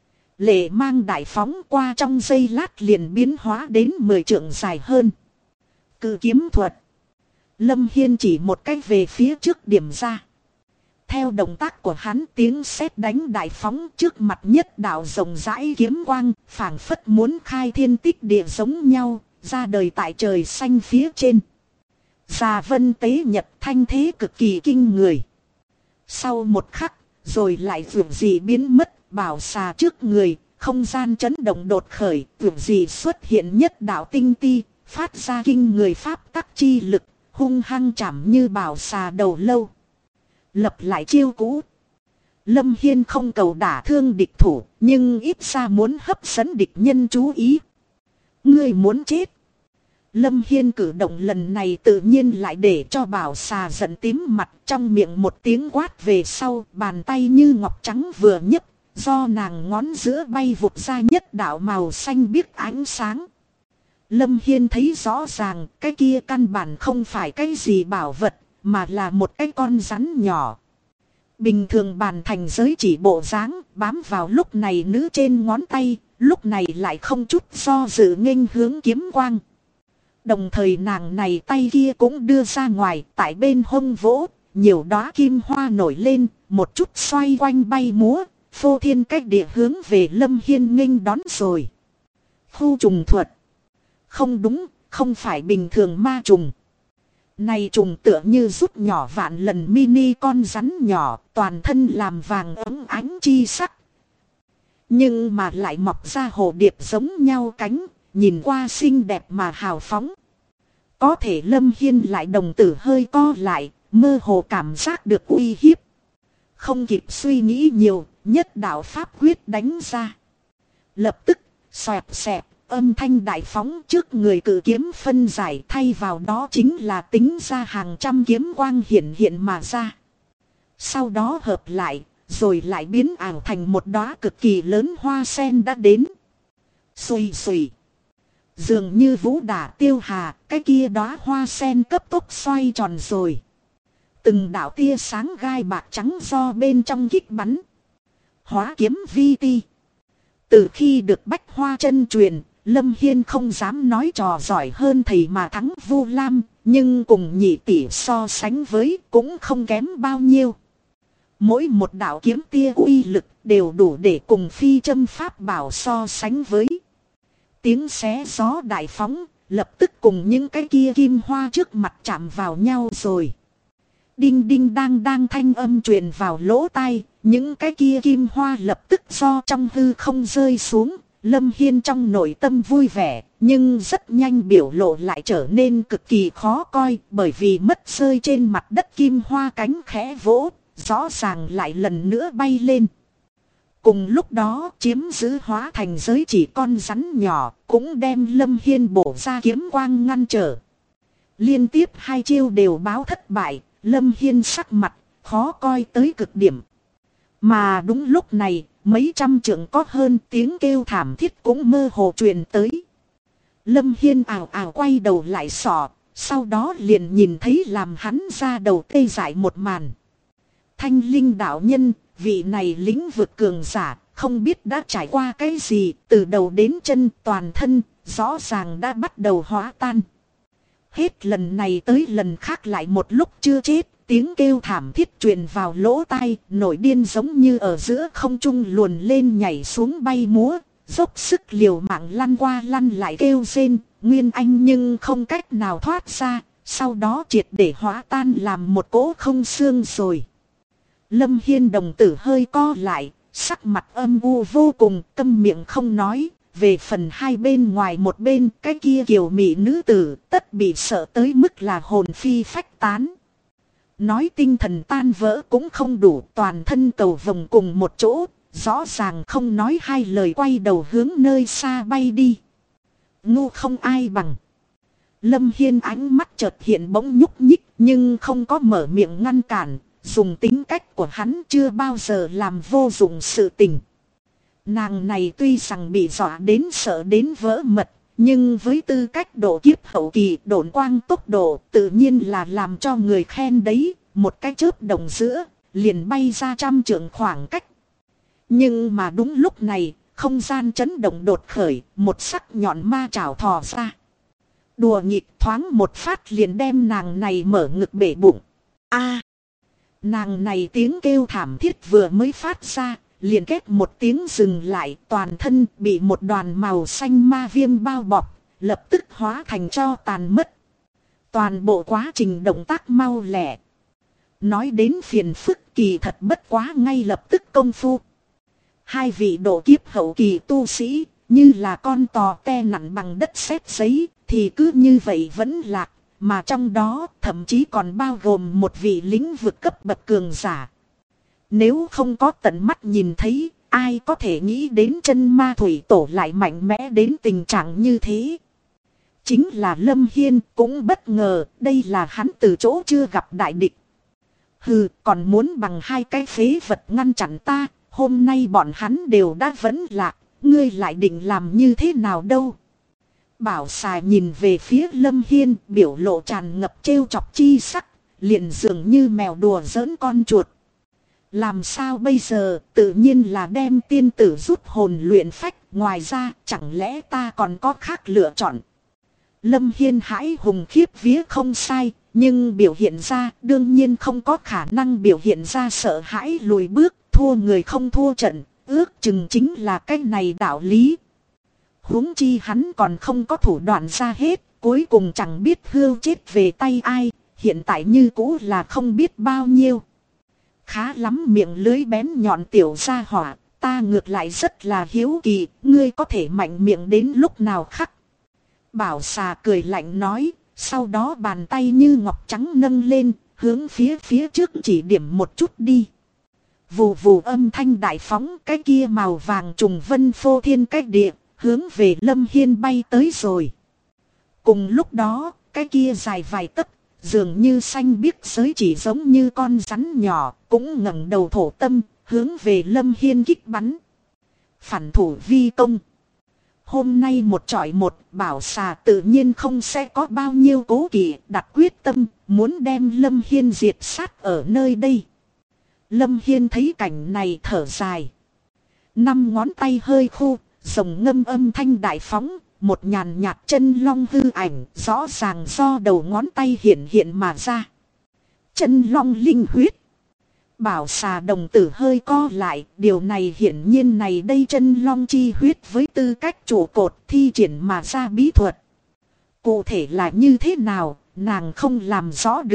Lệ mang đại phóng qua trong giây lát liền biến hóa đến 10 trượng dài hơn. Cự kiếm thuật. Lâm Hiên chỉ một cách về phía trước điểm ra. Theo động tác của hắn, tiếng sét đánh đại phóng, trước mặt nhất đạo rộng rãi kiếm quang, phảng phất muốn khai thiên tích địa giống nhau, ra đời tại trời xanh phía trên. Già vân tế nhật, thanh thế cực kỳ kinh người. Sau một khắc, rồi lại vượt dị biến mất, bảo xà trước người, không gian chấn động đột khởi, vượt dị xuất hiện nhất đạo tinh ti, phát ra kinh người pháp tắc chi lực, hung hăng chạm như bảo xà đầu lâu. Lập lại chiêu cũ. Lâm Hiên không cầu đả thương địch thủ, nhưng ít ra muốn hấp dẫn địch nhân chú ý. Ngươi muốn chết. Lâm Hiên cử động lần này tự nhiên lại để cho bảo xà giận tím mặt, trong miệng một tiếng quát về sau, bàn tay như ngọc trắng vừa nhấc, do nàng ngón giữa bay vụt ra nhất đạo màu xanh biếc ánh sáng. Lâm Hiên thấy rõ ràng cái kia căn bản không phải cái gì bảo vật, mà là một cái con rắn nhỏ. Bình thường bàn thành giới chỉ bộ dáng, bám vào lúc này nữ trên ngón tay, lúc này lại không chút do dự nghênh hướng kiếm quang. Đồng thời nàng này tay kia cũng đưa ra ngoài, tại bên hông vỗ, nhiều đóa kim hoa nổi lên, một chút xoay quanh bay múa, phô thiên cách địa hướng về Lâm Hiên nghênh đón rồi. Khu trùng thuật. Không đúng, không phải bình thường ma trùng. Này trùng tựa như rút nhỏ vạn lần mini con rắn nhỏ, toàn thân làm vàng ấm ánh chi sắc. Nhưng mà lại mọc ra hồ điệp giống nhau cánh, nhìn qua xinh đẹp mà hào phóng. Có thể Lâm Hiên lại đồng tử hơi co lại, mơ hồ cảm giác được uy hiếp. Không kịp suy nghĩ nhiều, nhất đạo pháp quyết đánh ra. Lập tức, xoẹt xẹt, âm thanh đại phóng trước người cự kiếm phân giải, thay vào đó chính là tính ra hàng trăm kiếm quang hiện hiện mà ra. Sau đó hợp lại, rồi lại biến ảo thành một đóa cực kỳ lớn hoa sen đã đến. Xùy xùy. Dường như vũ đả tiêu hà, cái kia đóa hoa sen cấp tốc xoay tròn rồi. Từng đạo tia sáng gai bạc trắng do bên trong kích bắn. Hóa kiếm vi ti. Từ khi được Bách Hoa chân truyền, Lâm Hiên không dám nói trò giỏi hơn thầy mà thắng Vu Lam, nhưng cùng nhị tỷ so sánh với cũng không kém bao nhiêu. Mỗi một đạo kiếm tia uy lực đều đủ để cùng phi châm pháp bảo so sánh với. Tiếng xé gió đại phóng, lập tức cùng những cái kia kim hoa trước mặt chạm vào nhau rồi. Đinh đinh đang đang thanh âm truyền vào lỗ tai, những cái kia kim hoa lập tức do trong hư không rơi xuống. Lâm Hiên trong nội tâm vui vẻ, nhưng rất nhanh biểu lộ lại trở nên cực kỳ khó coi, bởi vì mất rơi trên mặt đất kim hoa cánh khẽ vỗ, rõ ràng lại lần nữa bay lên. Cùng lúc đó chiếm giữ hóa thành giới chỉ con rắn nhỏ, cũng đem Lâm Hiên bổ ra kiếm quang ngăn trở. Liên tiếp hai chiêu đều báo thất bại, Lâm Hiên sắc mặt khó coi tới cực điểm. Mà đúng lúc này, mấy trăm trượng có hơn tiếng kêu thảm thiết cũng mơ hồ truyền tới. Lâm Hiên ào ào quay đầu lại sọ, sau đó liền nhìn thấy làm hắn ra đầu tê dại một màn. Thanh linh đạo nhân, vị này lĩnh vực cường giả, không biết đã trải qua cái gì, từ đầu đến chân toàn thân, rõ ràng đã bắt đầu hóa tan. Hết lần này tới lần khác lại một lúc chưa chết, tiếng kêu thảm thiết truyền vào lỗ tai, nổi điên giống như ở giữa không trung luồn lên nhảy xuống bay múa, dốc sức liều mạng lăn qua lăn lại kêu rên, Nguyên Anh nhưng không cách nào thoát ra, sau đó triệt để hóa tan làm một cỗ không xương rồi. Lâm Hiên đồng tử hơi co lại, sắc mặt âm u vô cùng, câm miệng không nói. Về phần hai bên ngoài một bên, cái kia kiều mỹ nữ tử tất bị sợ tới mức là hồn phi phách tán. Nói tinh thần tan vỡ cũng không đủ, toàn thân cầu vồng cùng một chỗ, rõ ràng không nói hai lời quay đầu hướng nơi xa bay đi. Ngu không ai bằng. Lâm Hiên ánh mắt chợt hiện bỗng nhúc nhích nhưng không có mở miệng ngăn cản, dùng tính cách của hắn chưa bao giờ làm vô dụng sự tình. Nàng này tuy rằng bị dọa đến sợ đến vỡ mật, nhưng với tư cách độ kiếp hậu kỳ độn quang tốc độ tự nhiên là làm cho người khen đấy, một cái chớp đồng giữa, liền bay ra trăm trượng khoảng cách. Nhưng mà đúng lúc này, không gian chấn động đột khởi, một sắc nhọn ma chảo thò ra. Đùa nghịch thoáng một phát liền đem nàng này mở ngực bể bụng. A, nàng này tiếng kêu thảm thiết vừa mới phát ra, liền kết một tiếng dừng lại, toàn thân bị một đoàn màu xanh ma viêm bao bọc, lập tức hóa thành tro tàn mất. Toàn bộ quá trình động tác mau lẹ. Nói đến phiền phức kỳ thật bất quá ngay lập tức công phu. Hai vị độ kiếp hậu kỳ tu sĩ, như là con tò te nặng bằng đất sét giấy, thì cứ như vậy vẫn lạc, mà trong đó thậm chí còn bao gồm một vị lĩnh vực cấp bậc cường giả. Nếu không có tận mắt nhìn thấy, ai có thể nghĩ đến chân ma thủy tổ lại mạnh mẽ đến tình trạng như thế. Chính là Lâm Hiên cũng bất ngờ, đây là hắn từ chỗ chưa gặp đại địch. Hừ, còn muốn bằng hai cái phế vật ngăn chặn ta, hôm nay bọn hắn đều đã vẫn lạc, ngươi lại định làm như thế nào đâu. Bảo xà nhìn về phía Lâm Hiên, biểu lộ tràn ngập trêu chọc chi sắc, liền dường như mèo đùa giỡn con chuột. Làm sao bây giờ, tự nhiên là đem tiên tử rút hồn luyện phách, ngoài ra chẳng lẽ ta còn có khác lựa chọn. Lâm Hiên hãi hùng khiếp vía không sai, nhưng biểu hiện ra đương nhiên không có khả năng biểu hiện ra sợ hãi lùi bước, thua người không thua trận, ước chừng chính là cái này đạo lý. Huống chi hắn còn không có thủ đoạn ra hết, cuối cùng chẳng biết hưu chết về tay ai, hiện tại như cũ là không biết bao nhiêu. Khá lắm miệng lưới bén nhọn tiểu gia hỏa, ta ngược lại rất là hiếu kỳ, ngươi có thể mạnh miệng đến lúc nào khắc. Bảo xà cười lạnh nói, sau đó bàn tay như ngọc trắng nâng lên, hướng phía trước chỉ điểm một chút đi. Vù vù âm thanh đại phóng, cái kia màu vàng trùng vân phô thiên cách địa, hướng về Lâm Hiên bay tới rồi. Cùng lúc đó, cái kia dài vài tấc, dường như xanh biếc giới chỉ giống như con rắn nhỏ, cũng ngẩng đầu thổ tâm, hướng về Lâm Hiên kích bắn. Phản thủ vi công. Hôm nay một chọi một, bảo xà tự nhiên không sẽ có bao nhiêu cố kỵ, đặt quyết tâm, muốn đem Lâm Hiên diệt sát ở nơi đây. Lâm Hiên thấy cảnh này thở dài. 5 ngón tay hơi khô, rồng ngâm âm thanh đại phóng, một nhàn nhạt chân long hư ảnh, rõ ràng do đầu ngón tay hiện mà ra. Chân long linh huyết. Bảo xà đồng tử hơi co lại, điều này hiển nhiên này đây chân long chi huyết với tư cách trụ cột thi triển mà ra bí thuật. Cụ thể là như thế nào, nàng không làm rõ được,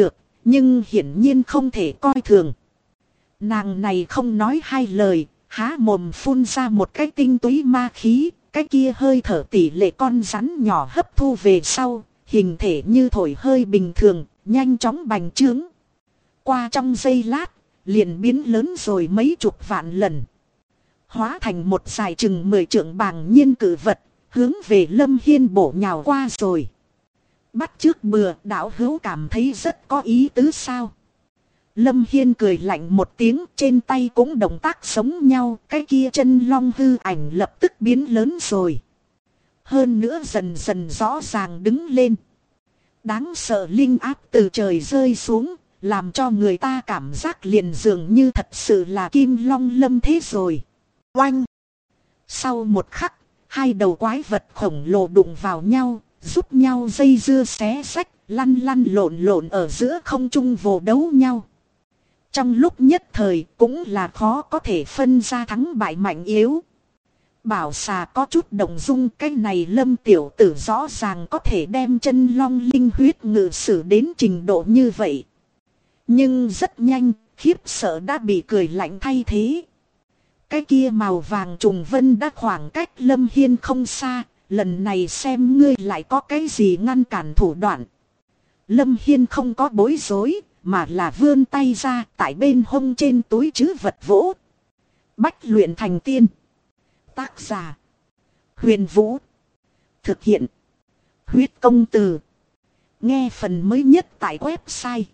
nhưng hiển nhiên không thể coi thường. Nàng này không nói hai lời, há mồm phun ra một cái tinh túy ma khí, cái kia hơi thở tỷ lệ con rắn nhỏ hấp thu về sau, hình thể như thổi hơi bình thường, nhanh chóng bành trướng. Qua trong giây lát, liền biến lớn rồi mấy chục vạn lần. Hóa thành một dài chừng 10 trượng bàng nhiên cử vật, hướng về Lâm Hiên bổ nhào qua rồi. Bắt trước bừa, đạo hữu cảm thấy rất có ý tứ sao? Lâm Hiên cười lạnh một tiếng, trên tay cũng động tác giống nhau, cái kia chân long hư ảnh lập tức biến lớn rồi. Hơn nữa dần dần rõ ràng đứng lên. Đáng sợ linh áp từ trời rơi xuống, làm cho người ta cảm giác liền dường như thật sự là kim long lâm thế rồi. Oanh! Sau một khắc, hai đầu quái vật khổng lồ đụng vào nhau, giúp nhau dây dưa xé xách, lăn lăn lộn lộn ở giữa không trung vồ đấu nhau. Trong lúc nhất thời cũng là khó có thể phân ra thắng bại mạnh yếu. Bảo xà có chút động dung, cái này Lâm tiểu tử rõ ràng có thể đem chân long linh huyết ngự sử đến trình độ như vậy. Nhưng rất nhanh, khiếp sợ đã bị cười lạnh thay thế. Cái kia màu vàng trùng vân đã khoảng cách Lâm Hiên không xa, lần này xem ngươi lại có cái gì ngăn cản thủ đoạn. Lâm Hiên không có bối rối, mà là vươn tay ra tại bên hông trên túi trữ vật vỗ. Bách luyện thành tiên. Tác giả: Huyền Vũ. Thực hiện: Huyết Công Từ. Nghe phần mới nhất tại website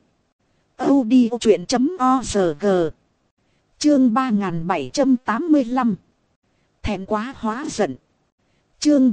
audiochuyện.org. Chương 3785. Thẹn quá hóa giận. Chương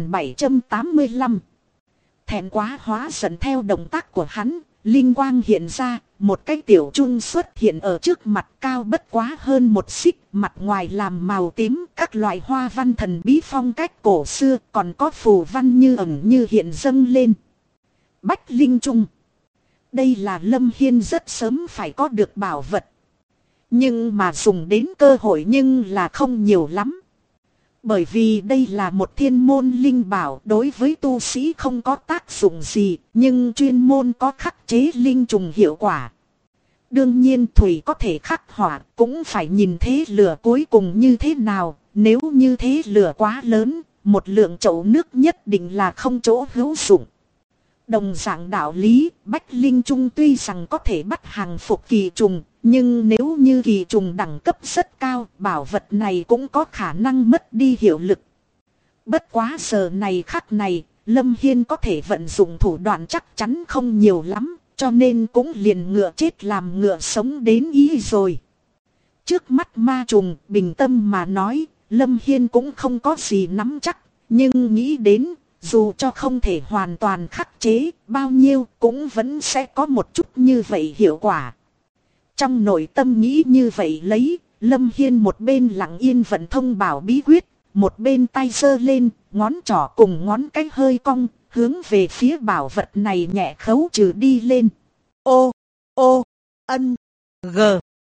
3785. Thẹn quá hóa giận. Theo động tác của hắn, linh quang hiện ra, một cái tiểu chun xuất hiện ở trước mặt, cao bất quá hơn một xích, mặt ngoài làm màu tím, các loại hoa văn thần bí phong cách cổ xưa, còn có phù văn như ẩn như hiện dâng lên. Bách Linh Trung. Đây là Lâm Hiên rất sớm phải có được bảo vật. Nhưng mà dùng đến cơ hội nhưng là không nhiều lắm. Bởi vì đây là một thiên môn linh bảo, đối với tu sĩ không có tác dụng gì, nhưng chuyên môn có khắc chế linh trùng hiệu quả. Đương nhiên thủy có thể khắc hỏa, cũng phải nhìn thế lửa cuối cùng như thế nào, nếu như thế lửa quá lớn, một lượng chậu nước nhất định là không chỗ hữu dụng. Đồng dạng đạo lý, Bách Linh Trung tuy rằng có thể bắt hàng phục kỳ trùng, nhưng nếu như kỳ trùng đẳng cấp rất cao, bảo vật này cũng có khả năng mất đi hiệu lực. Bất quá giờ này khắc này, Lâm Hiên có thể vận dụng thủ đoạn chắc chắn không nhiều lắm, cho nên cũng liền ngựa chết làm ngựa sống đến ý rồi. Trước mắt ma trùng, bình tâm mà nói, Lâm Hiên cũng không có gì nắm chắc, nhưng nghĩ đến, dù cho không thể hoàn toàn khắc chế, bao nhiêu cũng vẫn sẽ có một chút như vậy hiệu quả. Trong nội tâm nghĩ như vậy lấy, Lâm Hiên một bên lặng yên vận thông bảo bí quyết, một bên tay giơ lên, ngón trỏ cùng ngón cái hơi cong, hướng về phía bảo vật này nhẹ khấu trừ đi lên. Ô, ô, ân, g.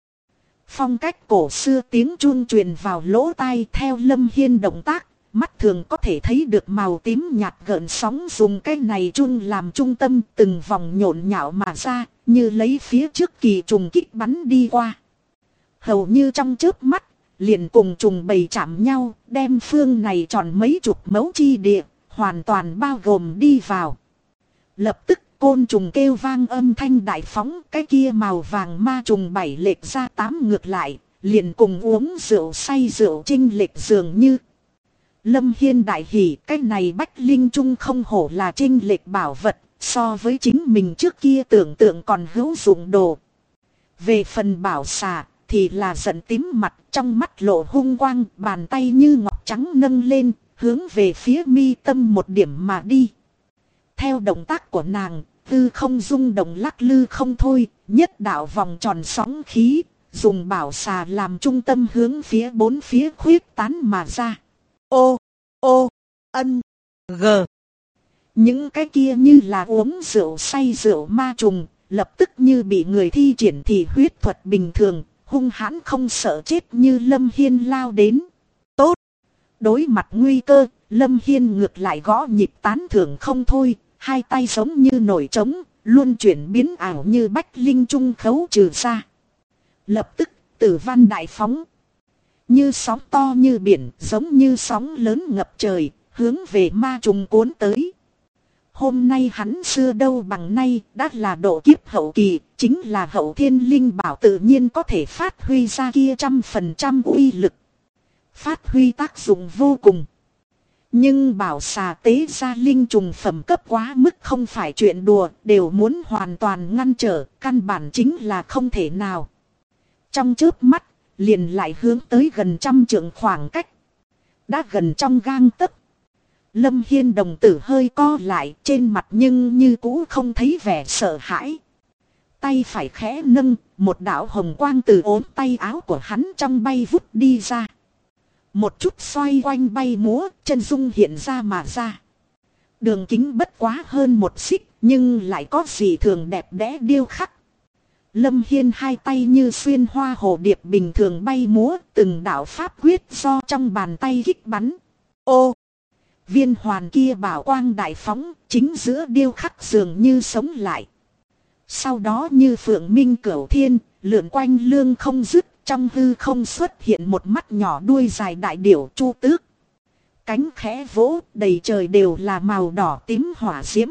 Phong cách cổ xưa tiếng chuông truyền vào lỗ tai, theo Lâm Hiên động tác. Mắt thường có thể thấy được màu tím nhạt gợn sóng dùng cái này chuông làm trung tâm, từng vòng nhộn nhạo mà ra, như lấy phía trước kỳ trùng kích bắn đi qua. Hầu như trong chớp mắt, liền cùng trùng bầy chạm nhau, đem phương này tròn mấy chục mẫu chi địa, hoàn toàn bao gồm đi vào. Lập tức côn trùng kêu vang âm thanh đại phóng, cái kia màu vàng ma trùng bảy lệch ra tám ngược lại, liền cùng uống rượu say rượu chênh lệch dường như. Lâm Hiên đại hỉ, cái này Bách Linh Trung không hổ là chênh lệch bảo vật, so với chính mình trước kia tưởng tượng còn hữu dụng đồ. Về phần bảo xà, thì là giận tím mặt, trong mắt lộ hung quang, bàn tay như ngọc trắng nâng lên, hướng về phía mi tâm một điểm mà đi. Theo động tác của nàng, tư không rung động lắc lư không thôi, nhất đạo vòng tròn sóng khí, dùng bảo xà làm trung tâm hướng phía bốn phía khuyết tán mà ra. Ô, ô, ân, g. Những cái kia như là uống rượu say rượu ma trùng, lập tức như bị người thi triển thì huyết thuật bình thường, hung hãn không sợ chết như Lâm Hiên lao đến. Tốt! Đối mặt nguy cơ, Lâm Hiên ngược lại gõ nhịp tán thưởng không thôi, hai tay giống như nổi trống, luôn chuyển biến ảo như bách linh trung khấu trừ ra. Lập tức tử văn đại phóng. Như sóng to như biển, giống như sóng lớn ngập trời, hướng về ma trùng cuốn tới. Hôm nay hắn xưa đâu bằng nay, đã là độ kiếp hậu kỳ, chính là hậu thiên linh bảo tự nhiên có thể phát huy ra kia 100% uy lực. Phát huy tác dụng vô cùng. Nhưng bảo xà tế ra linh trùng phẩm cấp quá mức không phải chuyện đùa, đều muốn hoàn toàn ngăn trở, căn bản chính là không thể nào. Trong chớp mắt, liền lại hướng tới gần 100 trượng khoảng cách. Đã gần trong gang tấc. Lâm Hiên đồng tử hơi co lại, trên mặt nhưng như cũ không thấy vẻ sợ hãi. Tay phải khẽ nâng, một đạo hồng quang từ ốm tay áo của hắn trong bay vút đi ra. Một chút xoay quanh bay múa, chân dung hiện ra mà ra. Đường kính bất quá hơn một xích, nhưng lại có gì thường đẹp đẽ điêu khắc. Lâm Hiên hai tay như xuyên hoa hồ điệp bình thường bay múa, từng đạo pháp quyết do trong bàn tay kích bắn. Ô! Viên hoàn kia bảo quang đại phóng, chính giữa điêu khắc dường như sống lại. Sau đó như phượng minh cửu thiên, lượn quanh lương không dứt, trong hư không xuất hiện một mắt nhỏ đuôi dài đại điểu chu tước. Cánh khẽ vỗ, đầy trời đều là màu đỏ tím hỏa diễm.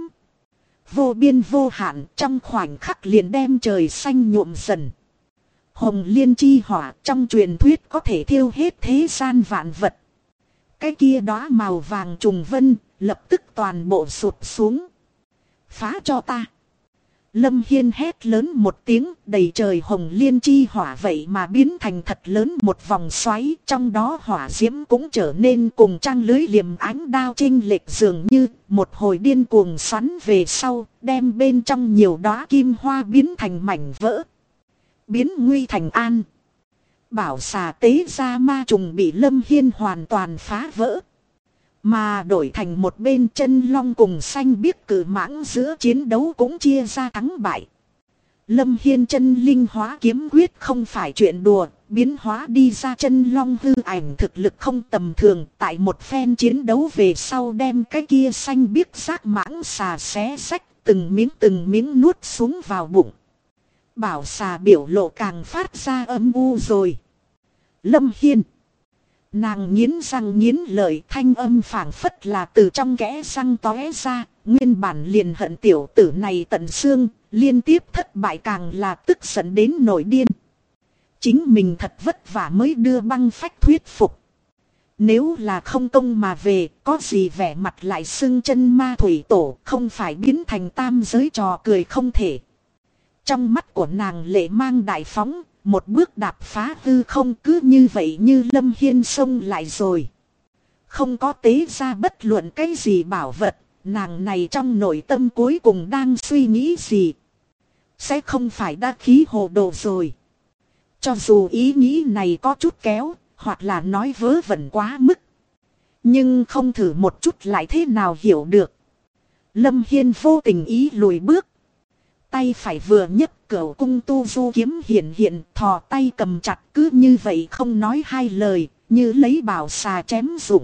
Vô biên vô hạn, trong khoảnh khắc liền đem trời xanh nhuộm dần. Hồng liên chi hỏa trong truyền thuyết có thể thiêu hết thế gian vạn vật. Cái kia đóa màu vàng trùng vân, lập tức toàn bộ sụp xuống. Phá cho ta! Lâm Hiên hét lớn một tiếng, đầy trời hồng liên chi hỏa vậy mà biến thành thật lớn một vòng xoáy. Trong đó hỏa diễm cũng trở nên cùng trăng lưới liềm ánh đao chênh lệch, dường như một hồi điên cuồng xoắn về sau, đem bên trong nhiều đóa kim hoa biến thành mảnh vỡ. Biến nguy thành an. Bảo xà tế ra ma trùng bị Lâm Hiên hoàn toàn phá vỡ. Mà đổi thành một bên chân long cùng xanh biếc cử mãng giữa chiến đấu cũng chia ra thắng bại. Lâm Hiên chân linh hóa kiếm quyết không phải chuyện đùa, biến hóa đi ra chân long hư ảnh thực lực không tầm thường. Tại một phen chiến đấu về sau đem cái kia xanh biếc xác mãng xà xé xách từng miếng nuốt xuống vào bụng. Bảo xà biểu lộ càng phát ra âm u rồi. Lâm Hiên. Nàng nghiến răng nghiến lợi, thanh âm phảng phất là từ trong kẽ răng tóe ra. Nguyên bản liền hận tiểu tử này tận xương, liên tiếp thất bại càng là tức giận đến nổi điên. Chính mình thật vất vả mới đưa băng phách thuyết phục. Nếu là không công mà về, có gì vẻ mặt lại xưng chân ma thủy tổ, không phải biến thành tam giới trò cười không thể. Trong mắt của nàng lệ mang đại phóng, một bước đạp phá hư không, cứ như vậy như Lâm Hiên xông lại rồi. Không có tế ra bất luận cái gì bảo vật, nàng này trong nội tâm cuối cùng đang suy nghĩ gì. Sẽ không phải đã khí hồ đồ rồi. Cho dù ý nghĩ này có chút kéo, hoặc là nói vớ vẩn quá mức. Nhưng không thử một chút lại thế nào hiểu được. Lâm Hiên vô tình ý lùi bước. Tay phải vừa nhấc, cửu cung tu du kiếm hiện thò tay cầm chặt, cứ như vậy không nói hai lời, như lấy bảo xà chém dụng.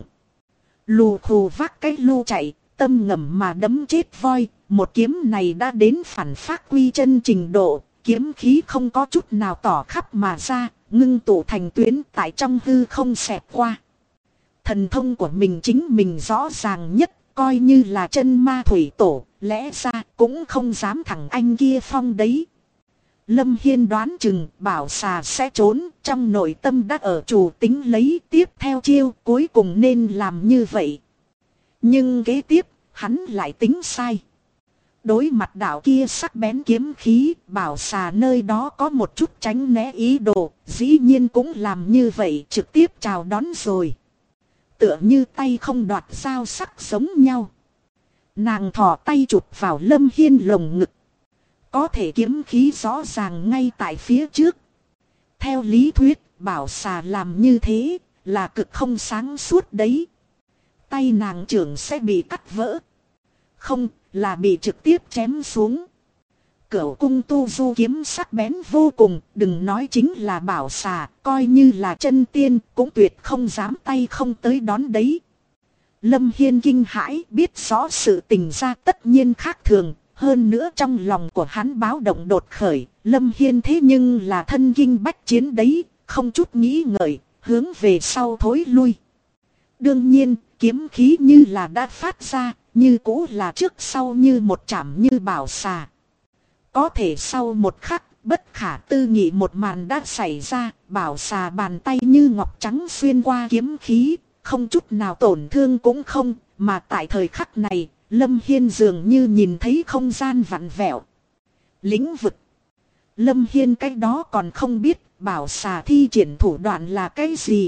Lù khù vác cái lu chạy, tâm ngầm mà đấm chết voi. Một kiếm này đã đến phản phát quy chân trình độ, kiếm khí không có chút nào tỏ khắp mà ra, ngưng tụ thành tuyến tại trong hư không xẹt qua. Thần thông của mình chính mình rõ ràng nhất, coi như là chân ma thủy tổ, lẽ ra cũng không dám thẳng anh kia phong đấy. Lâm Hiên đoán chừng bảo xà sẽ trốn, trong nội tâm đã ở chủ tính lấy tiếp theo chiêu cuối cùng nên làm như vậy. Nhưng kế tiếp, hắn lại tính sai. Đối mặt đạo kia sắc bén kiếm khí, bảo xà nơi đó có một chút tránh né ý đồ, dĩ nhiên cũng làm như vậy, trực tiếp chào đón rồi. Tựa như tay không đoạt dao sắc giống nhau. Nàng thò tay chụp vào Lâm Hiên lồng ngực. Có thể kiếm khí rõ ràng ngay tại phía trước. Theo lý thuyết, bảo xà làm như thế là cực không sáng suốt đấy. Tay nàng trưởng sẽ bị cắt vỡ. Không, là bị trực tiếp chém xuống. Cửu cung tu du kiếm sắc bén vô cùng, đừng nói chính là bảo xà, coi như là chân tiên cũng tuyệt không dám tay không tới đón đấy. Lâm Hiên kinh hãi, biết rõ sự tình ra tất nhiên khác thường, Hơn nữa trong lòng của hắn báo động đột khởi, Lâm Hiên thế nhưng là thân kinh bách chiến đấy, không chút nghĩ ngợi, hướng về sau thối lui. Đương nhiên, kiếm khí như là đã phát ra, như cũ là trước sau như một chạm như bảo xà. Có thể sau một khắc, bất khả tư nghị một màn đã xảy ra, bảo xà bàn tay như ngọc trắng xuyên qua kiếm khí, không chút nào tổn thương cũng không, mà tại thời khắc này, Lâm Hiên dường như nhìn thấy không gian vặn vẹo. Lĩnh vực. Lâm Hiên cái đó còn không biết bảo xà thi triển thủ đoạn là cái gì.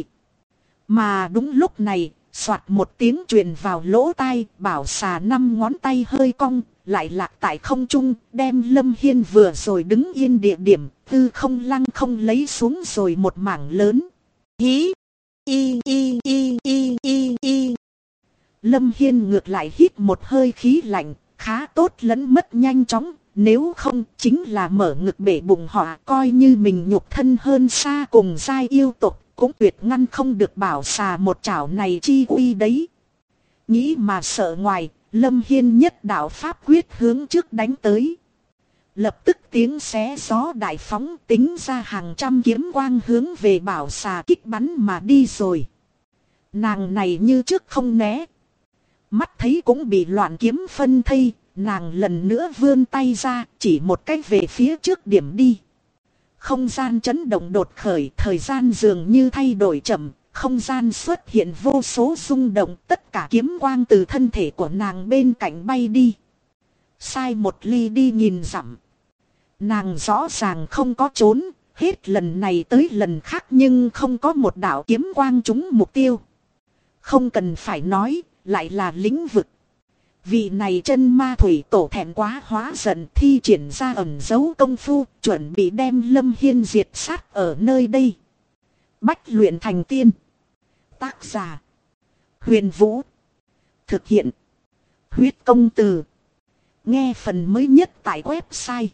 Mà đúng lúc này, soạt một tiếng truyền vào lỗ tai, bảo xà 5 ngón tay hơi cong, lại lạc tại không trung, đem Lâm Hiên vừa rồi đứng yên địa điểm, tư không lăng không lấy xuống rồi một mảng lớn. Hí! Y y y y y y. Lâm Hiên ngược lại hít một hơi khí lạnh, khá tốt lẫn mất nhanh chóng, nếu không chính là mở ngực bể bụng họ, coi như mình nhục thân hơn xa cùng giai yêu tộc, cũng tuyệt ngăn không được bảo xà một chảo này chi uy đấy. Nghĩ mà sợ ngoài, Lâm Hiên nhất đạo pháp quyết hướng trước đánh tới. Lập tức tiếng xé gió đại phóng, tính ra hàng trăm kiếm quang hướng về bảo xà kích bắn mà đi rồi. Nàng này như trước không né. Mắt thấy cũng bị loạn kiếm phân thây, nàng lần nữa vươn tay ra, chỉ một cách về phía trước điểm đi. Không gian chấn động đột khởi, thời gian dường như thay đổi chậm, không gian xuất hiện vô số rung động, tất cả kiếm quang từ thân thể của nàng bên cạnh bay đi. Sai một ly đi nhìn dặm. Nàng rõ ràng không có trốn, hết lần này tới lần khác nhưng không có một đạo kiếm quang trúng mục tiêu. Không cần phải nói, lại là lĩnh vực. Vị này chân ma thủy tổ thẹn quá hóa giận, thi triển ra ẩn dấu công phu, chuẩn bị đem Lâm Hiên diệt sát ở nơi đây. Bách luyện thành tiên. Tác giả: Huyền Vũ. Thực hiện: Huyết Công Từ. Nghe phần mới nhất tại website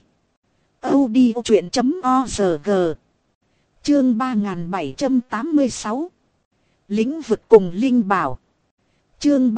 audiochuyện.org. Chương 3786. Lĩnh vực cùng linh bảo. Chương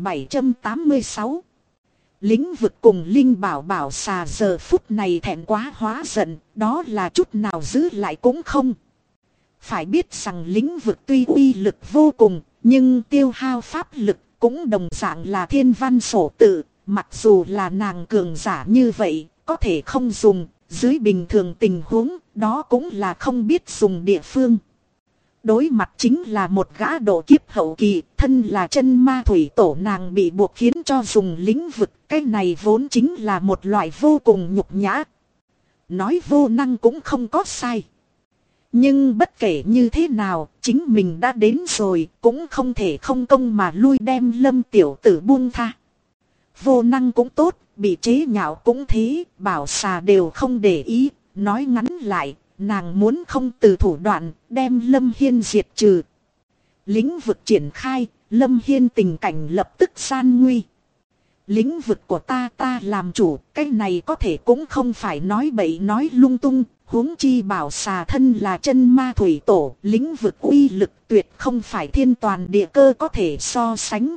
3786. Lĩnh vực cùng linh bảo. Bảo xà giờ phút này thẹn quá hóa giận, đó là chút nào giữ lại cũng không. Phải biết rằng lĩnh vực tuy uy lực vô cùng, nhưng tiêu hao pháp lực cũng đồng dạng là thiên văn sổ tự. Mặc dù là nàng cường giả như vậy, có thể không dùng, dưới bình thường tình huống, đó cũng là không biết dùng địa phương. Đối mặt chính là một gã độ kiếp hậu kỳ, thân là chân ma thủy tổ, nàng bị buộc khiến cho dùng lĩnh vực, cái này vốn chính là một loại vô cùng nhục nhã. Nói vô năng cũng không có sai. Nhưng bất kể như thế nào, chính mình đã đến rồi, cũng không thể không công mà lui đem Lâm tiểu tử buông tha. Vô năng cũng tốt, bị chế nhạo cũng thế, bảo xà đều không để ý, nói ngắn lại, nàng muốn không từ thủ đoạn, đem Lâm Hiên diệt trừ. Lĩnh vực triển khai, Lâm Hiên tình cảnh lập tức san nguy. Lĩnh vực của ta làm chủ, cái này có thể cũng không phải nói bậy nói lung tung, huống chi bảo xà thân là chân ma thủy tổ, lĩnh vực uy lực tuyệt không phải thiên toàn địa cơ có thể so sánh.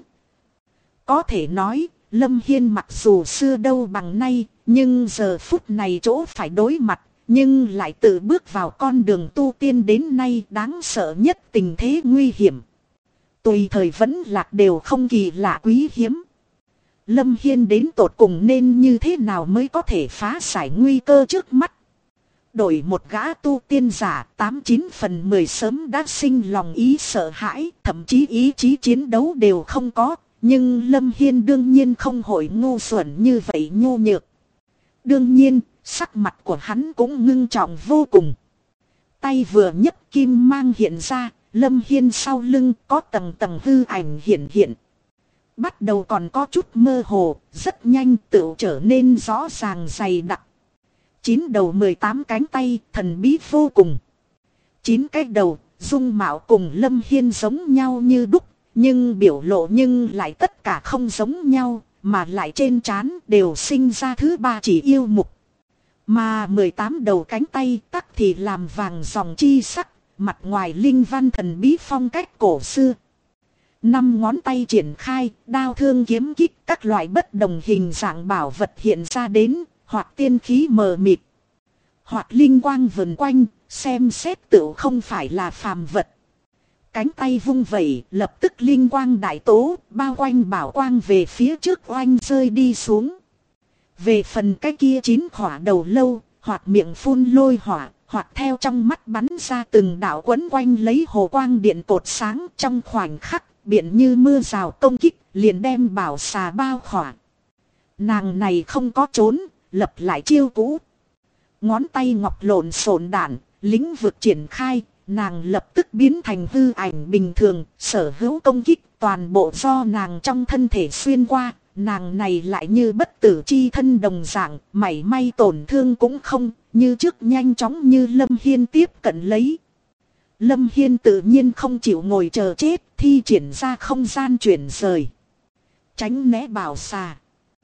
Có thể nói, Lâm Hiên mặc dù xưa đâu bằng nay, nhưng giờ phút này chỗ phải đối mặt, nhưng lại tự bước vào con đường tu tiên đến nay đáng sợ nhất tình thế nguy hiểm. Tùy thời vẫn lạc đều không kỳ lạ quý hiếm. Lâm Hiên đến tột cùng nên như thế nào mới có thể phá giải nguy cơ trước mắt. Đổi một gã tu tiên giả 89 phần 10 sớm đã sinh lòng ý sợ hãi, thậm chí ý chí chiến đấu đều không có. Nhưng Lâm Hiên đương nhiên không hội ngu xuẩn như vậy nhu nhược. Đương nhiên, sắc mặt của hắn cũng ngưng trọng vô cùng. Tay vừa nhấc kim mang hiện ra, Lâm Hiên sau lưng có tầng tầng hư ảnh hiện hiện. Bắt đầu còn có chút mơ hồ, rất nhanh tựu trở nên rõ ràng dày đặc. 9 đầu 18 cánh tay, thần bí vô cùng. 9 cái đầu, dung mạo cùng Lâm Hiên giống nhau như đúc. Nhưng biểu lộ nhưng lại tất cả không giống nhau, mà lại trên trán đều sinh ra thứ ba chỉ yêu mục. Mà 18 đầu cánh tay tắc thì làm vàng dòng chi sắc, mặt ngoài linh văn thần bí phong cách cổ xưa. Năm ngón tay triển khai, đao thương kiếm kích các loại bất đồng hình dạng bảo vật hiện ra đến, hoặc tiên khí mờ mịt, hoặc linh quang vần quanh, xem xét tựu không phải là phàm vật. Cánh tay vung vẩy, lập tức linh quang đại tố, bao quanh bảo quang về phía trước oanh rơi đi xuống. Về phần cái kia 9 khỏa đầu lâu, hoặc miệng phun lôi hỏa, hoặc theo trong mắt bắn ra từng đạo quấn quanh lấy hồ quang điện cột sáng trong khoảnh khắc, biển như mưa rào công kích, liền đem bảo xà bao khỏa. Nàng này không có trốn, lập lại chiêu cũ. Ngón tay ngọc lộn xộn đạn, lĩnh vực triển khai, nàng lập tức biến thành hư ảnh bình thường, sở hữu công kích toàn bộ do nàng trong thân thể xuyên qua. Nàng này lại như bất tử chi thân đồng dạng, mảy may tổn thương cũng không, như trước nhanh chóng như Lâm Hiên tiếp cận lấy. Lâm Hiên tự nhiên không chịu ngồi chờ chết, thi triển ra không gian chuyển rời. Tránh né bảo xà.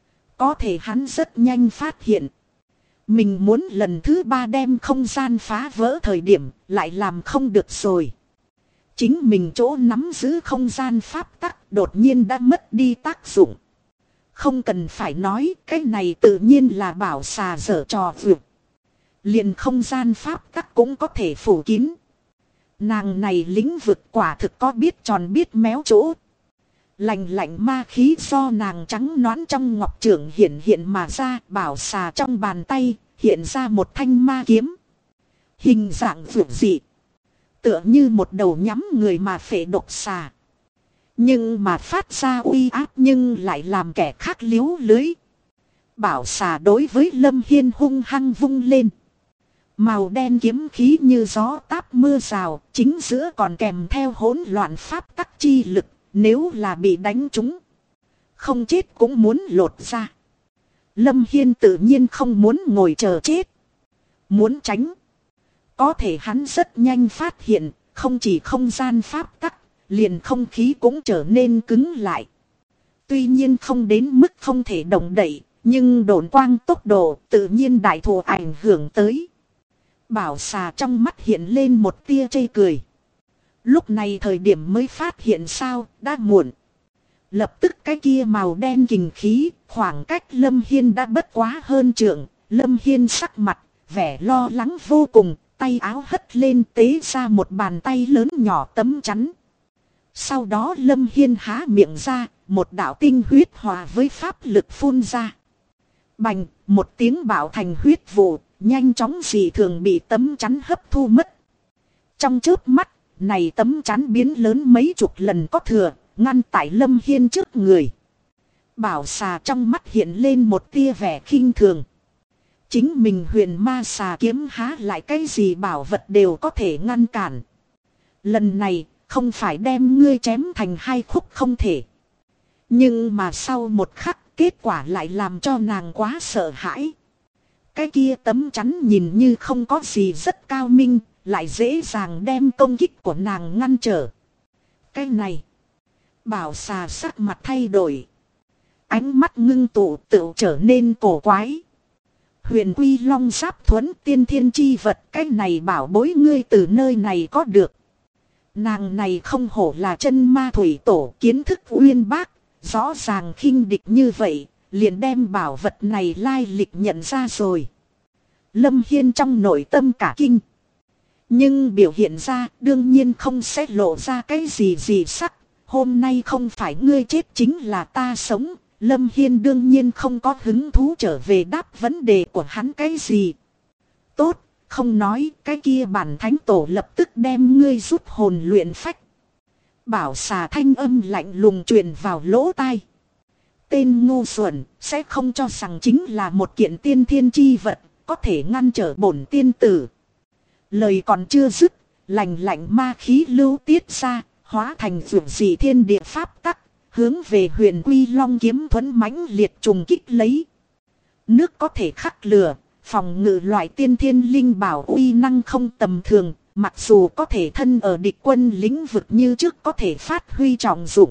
Có thể hắn rất nhanh phát hiện. Mình muốn lần thứ 3 đem không gian phá vỡ thời điểm, lại làm không được rồi. Chính mình chỗ nắm giữ không gian pháp tắc đột nhiên đã mất đi tác dụng. Không cần phải nói, cái này tự nhiên là bảo xà dở trò vượt. Liền không gian pháp tắc cũng có thể phủ kín. Nàng này lĩnh vực quả thực có biết tròn biết méo chỗ. Lạnh lạnh ma khí do nàng trắng nõn trong ngọc trưởng hiện mà ra, bảo xà trong bàn tay, hiện ra một thanh ma kiếm. Hình dạng vượt dị. Tựa như một đầu nhắm người mà phệ độc xà. Nhưng mà phát ra uy áp nhưng lại làm kẻ khác liếu lưới. Bảo xà đối với Lâm Hiên hung hăng vung lên. Màu đen kiếm khí như gió táp mưa rào, chính giữa còn kèm theo hỗn loạn pháp tắc chi lực, nếu là bị đánh trúng. Không chết cũng muốn lột ra. Lâm Hiên tự nhiên không muốn ngồi chờ chết. Muốn tránh. Có thể hắn rất nhanh phát hiện, không chỉ không gian pháp tắc, liền không khí cũng trở nên cứng lại. Tuy nhiên không đến mức không thể động đậy, nhưng độn quang tốc độ tự nhiên đại thù ảnh hưởng tới. Bảo xà trong mắt hiện lên một tia chê cười. Lúc này thời điểm mới phát hiện sao, đã muộn. Lập tức cái kia màu đen kình khí, khoảng cách Lâm Hiên đã bất quá hơn trượng. Lâm Hiên sắc mặt, vẻ lo lắng vô cùng, tay áo hất lên tế ra một bàn tay lớn nhỏ tấm chắn. Sau đó Lâm Hiên há miệng ra, một đạo tinh huyết hòa với pháp lực phun ra. Bành, một tiếng bạo thành huyết vụ, nhanh chóng dị thường bị tấm chắn hấp thu mất. Trong chớp mắt, này tấm chắn biến lớn mấy chục lần có thừa, ngăn tại Lâm Hiên trước người. Bảo xà trong mắt hiện lên một tia vẻ khinh thường. Chính mình huyền ma xà kiếm há lại cái gì bảo vật đều có thể ngăn cản. Lần này, không phải đem ngươi chém thành hai khúc không thể. Nhưng mà sau một khắc, kết quả lại làm cho nàng quá sợ hãi. Cái kia tấm chắn nhìn như không có gì rất cao minh, lại dễ dàng đem công kích của nàng ngăn trở. Cái này, bảo xà sắc mặt thay đổi. Ánh mắt ngưng tụ tự trở nên cổ quái. Huyền Quy Long Giáp Thuẫn tiên thiên chi vật, cái này bảo bối ngươi từ nơi này có được. Nàng này không hổ là chân ma thủy tổ, kiến thức uyên bác, rõ ràng khinh địch như vậy, liền đem bảo vật này lai lịch nhận ra rồi. Lâm Hiên trong nội tâm cả kinh. Nhưng biểu hiện ra đương nhiên không sẽ lộ ra cái gì sắc. Hôm nay không phải ngươi chết chính là ta sống. Lâm Hiên đương nhiên không có hứng thú trở về đáp vấn đề của hắn cái gì. Tốt, không nói, cái kia bản thánh tổ lập tức đem ngươi rút hồn luyện phách. Bảo xà thanh âm lạnh lùng truyền vào lỗ tai. Tên ngu xuẩn sẽ không cho rằng chính là một kiện tiên thiên chi vật, có thể ngăn trở bổn tiên tử. Lời còn chưa dứt, lạnh lạnh ma khí lưu tiết ra, hóa thành vượt dị thiên địa pháp tắc, hướng về Huyền Quy Long kiếm thuẫn mãnh liệt trùng kích lấy. Nước có thể khắc lửa, phòng ngự loại tiên thiên linh bảo uy năng không tầm thường, mặc dù có thể thân ở địch quân lĩnh vực như trước có thể phát huy trọng dụng.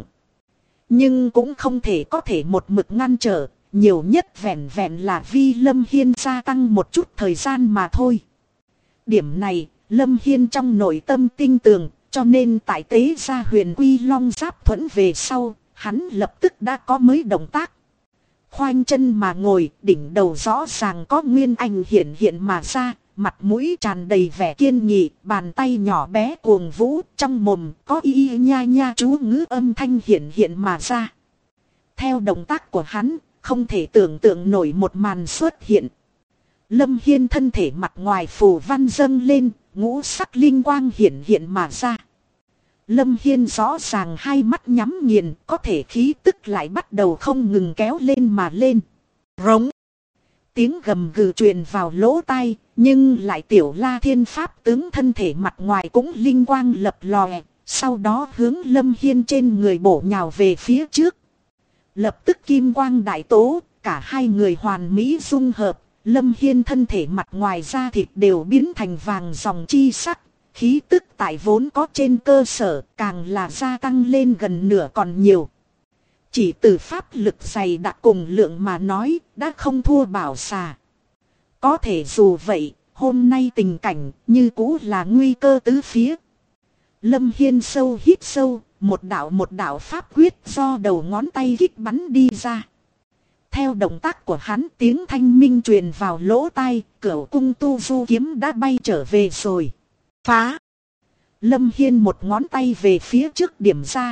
Nhưng cũng không thể có thể một mực ngăn trở, nhiều nhất vẹn vẹn là vi Lâm Hiên gia tăng một chút thời gian mà thôi. Điểm này, Lâm Hiên trong nội tâm tinh tường, Cho nên tại tế gia huyền quy long giáp thuẫn về sau, hắn lập tức đã có mới động tác. Khoanh chân mà ngồi, đỉnh đầu rõ ràng có nguyên anh hiện hiện mà ra, mặt mũi tràn đầy vẻ kiên nghị, bàn tay nhỏ bé cuồng vũ, trong mồm có y nha nha chú ngữ âm thanh hiện hiện mà ra. Theo động tác của hắn, không thể tưởng tượng nổi một màn xuất hiện. Lâm Hiên thân thể mặt ngoài phù văn dâng lên, ngũ sắc linh quang hiện hiện mà ra. Lâm Hiên rõ ràng hai mắt nhắm nghiền, có thể khí tức lại bắt đầu không ngừng kéo lên mà lên. Rống. Tiếng gầm gừ truyền vào lỗ tai, nhưng lại Tiểu La Thiên Pháp tướng thân thể mặt ngoài cũng linh quang lập lòe, sau đó hướng Lâm Hiên trên người bổ nhào về phía trước. Lập tức kim quang đại tố, cả hai người hoàn mỹ dung hợp, Lâm Hiên thân thể mặt ngoài da thịt đều biến thành vàng dòng chi sắc. Khí tức tại vốn có trên cơ sở càng là gia tăng lên gần nửa còn nhiều. Chỉ từ pháp lực dày đặc cùng lượng mà nói đã không thua bảo xà. Có thể dù vậy, hôm nay tình cảnh như cũ là nguy cơ tứ phía. Lâm Hiên sâu hít sâu, một đạo pháp quyết do đầu ngón tay kích bắn đi ra. Theo động tác của hắn tiếng thanh minh truyền vào lỗ tai, Cửu cung tu du kiếm đã bay trở về rồi. Phá! Lâm Hiên một ngón tay về phía trước điểm ra,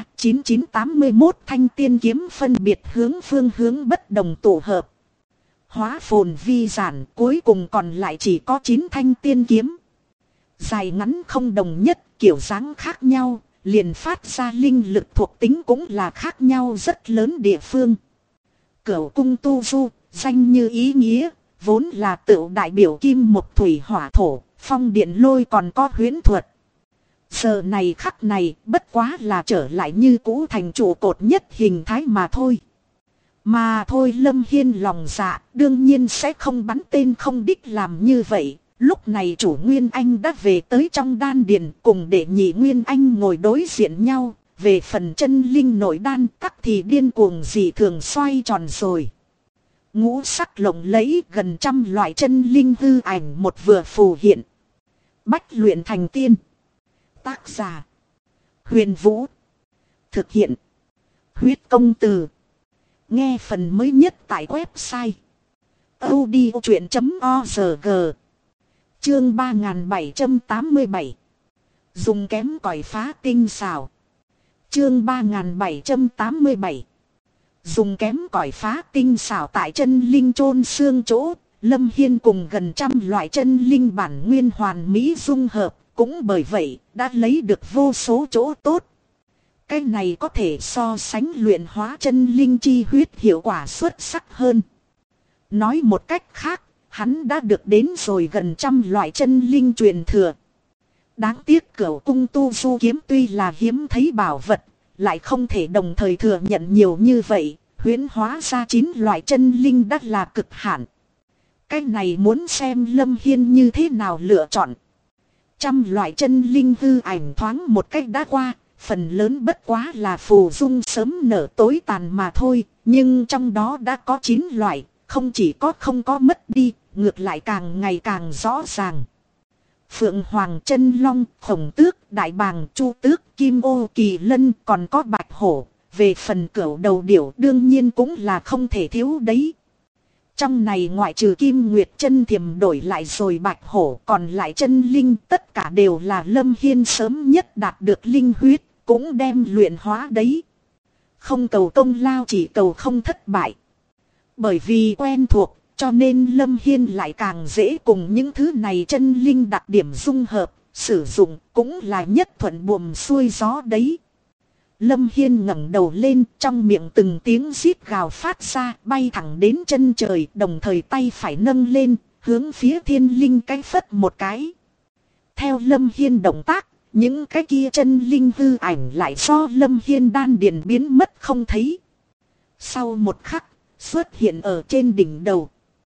9981 thanh tiên kiếm phân biệt phương hướng bất đồng tổ hợp. Hóa phồn vi giản, cuối cùng còn lại chỉ có 9 thanh tiên kiếm. Dài ngắn không đồng nhất, kiểu dáng khác nhau, liền phát ra linh lực thuộc tính cũng là khác nhau rất lớn địa phương. Cửu cung tu du, danh như ý nghĩa, vốn là tựu đại biểu kim mộc thủy hỏa thổ, phong điện lôi còn có huyễn thuật. Giờ này khắc này bất quá là trở lại như cũ thành trụ cột nhất hình thái mà thôi. Mà thôi Lâm Hiên lòng dạ đương nhiên sẽ không bắn tên không đích làm như vậy. Lúc này chủ Nguyên Anh đã về tới trong đan điền cùng đệ nhị Nguyên Anh ngồi đối diện nhau. Về phần chân linh nội đan tắc thì điên cuồng dị thường xoay tròn rồi. Ngũ sắc lộng lẫy gần trăm loại chân linh hư ảnh một vừa phù hiện. Bách luyện thành tiên. Tác giả Huyền Vũ. Thực hiện Huyết Công Từ. Nghe phần mới nhất tại website audiochuyện.org. Chương 3787. Dùng kém cỏi phá tinh xảo. Chương 3787. Dùng kém cỏi phá tinh xảo tại chân linh chôn xương chỗ. Lâm Hiên cùng gần trăm loại chân linh bản nguyên hoàn mỹ dung hợp. Cũng bởi vậy đã lấy được vô số chỗ tốt. Cái này có thể so sánh luyện hóa chân linh chi huyết hiệu quả xuất sắc hơn. Nói một cách khác, hắn đã được đến rồi gần trăm loại chân linh truyền thừa. Đáng tiếc Cửu cung tu du kiếm tuy là hiếm thấy bảo vật, lại không thể đồng thời thừa nhận nhiều như vậy, huyễn hóa ra 9 loại chân linh đã là cực hạn. Cái này muốn xem Lâm Hiên như thế nào lựa chọn. Trăm loại chân linh hư ảnh thoáng một cách đã qua, phần lớn bất quá là phù dung sớm nở tối tàn mà thôi, nhưng trong đó đã có 9 loại, không chỉ có không có mất đi, ngược lại càng ngày càng rõ ràng. Phượng Hoàng Chân Long, Khổng Tước, Đại Bàng, Chu Tước, Kim Ô, Kỳ Lân, còn có Bạch Hổ, về phần Cửu Đầu Điểu đương nhiên cũng là không thể thiếu đấy. Trong này ngoại trừ Kim Nguyệt Chân Thiềm đổi lại rồi Bạch Hổ, còn lại chân linh tất cả đều là Lâm Hiên sớm nhất đạt được linh huyết, cũng đem luyện hóa đấy. Không cầu công lao chỉ cầu không thất bại. Bởi vì quen thuộc, cho nên Lâm Hiên lại càng dễ cùng những thứ này chân linh đặc điểm dung hợp, sử dụng cũng là nhất thuận buồm xuôi gió đấy. Lâm Hiên ngẩng đầu lên, trong miệng từng tiếng rít gào phát ra, bay thẳng đến chân trời, đồng thời tay phải nâng lên, hướng phía thiên linh cái phất một cái. Theo Lâm Hiên động tác, những cái kia chân linh hư ảnh lại do Lâm Hiên đan điền biến mất không thấy. Sau một khắc, xuất hiện ở trên đỉnh đầu.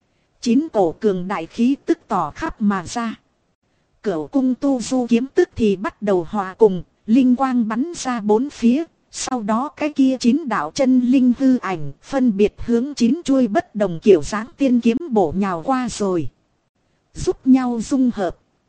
9 cổ cường đại khí tức tỏ khắp mà ra. Cửu cung tu du kiếm tức thì bắt đầu hòa cùng, linh quang bắn ra bốn phía. Sau đó cái kia 9 đạo chân linh hư ảnh phân biệt hướng 9 chuôi bất đồng kiểu dáng tiên kiếm bổ nhào qua rồi. Giúp nhau dung hợp.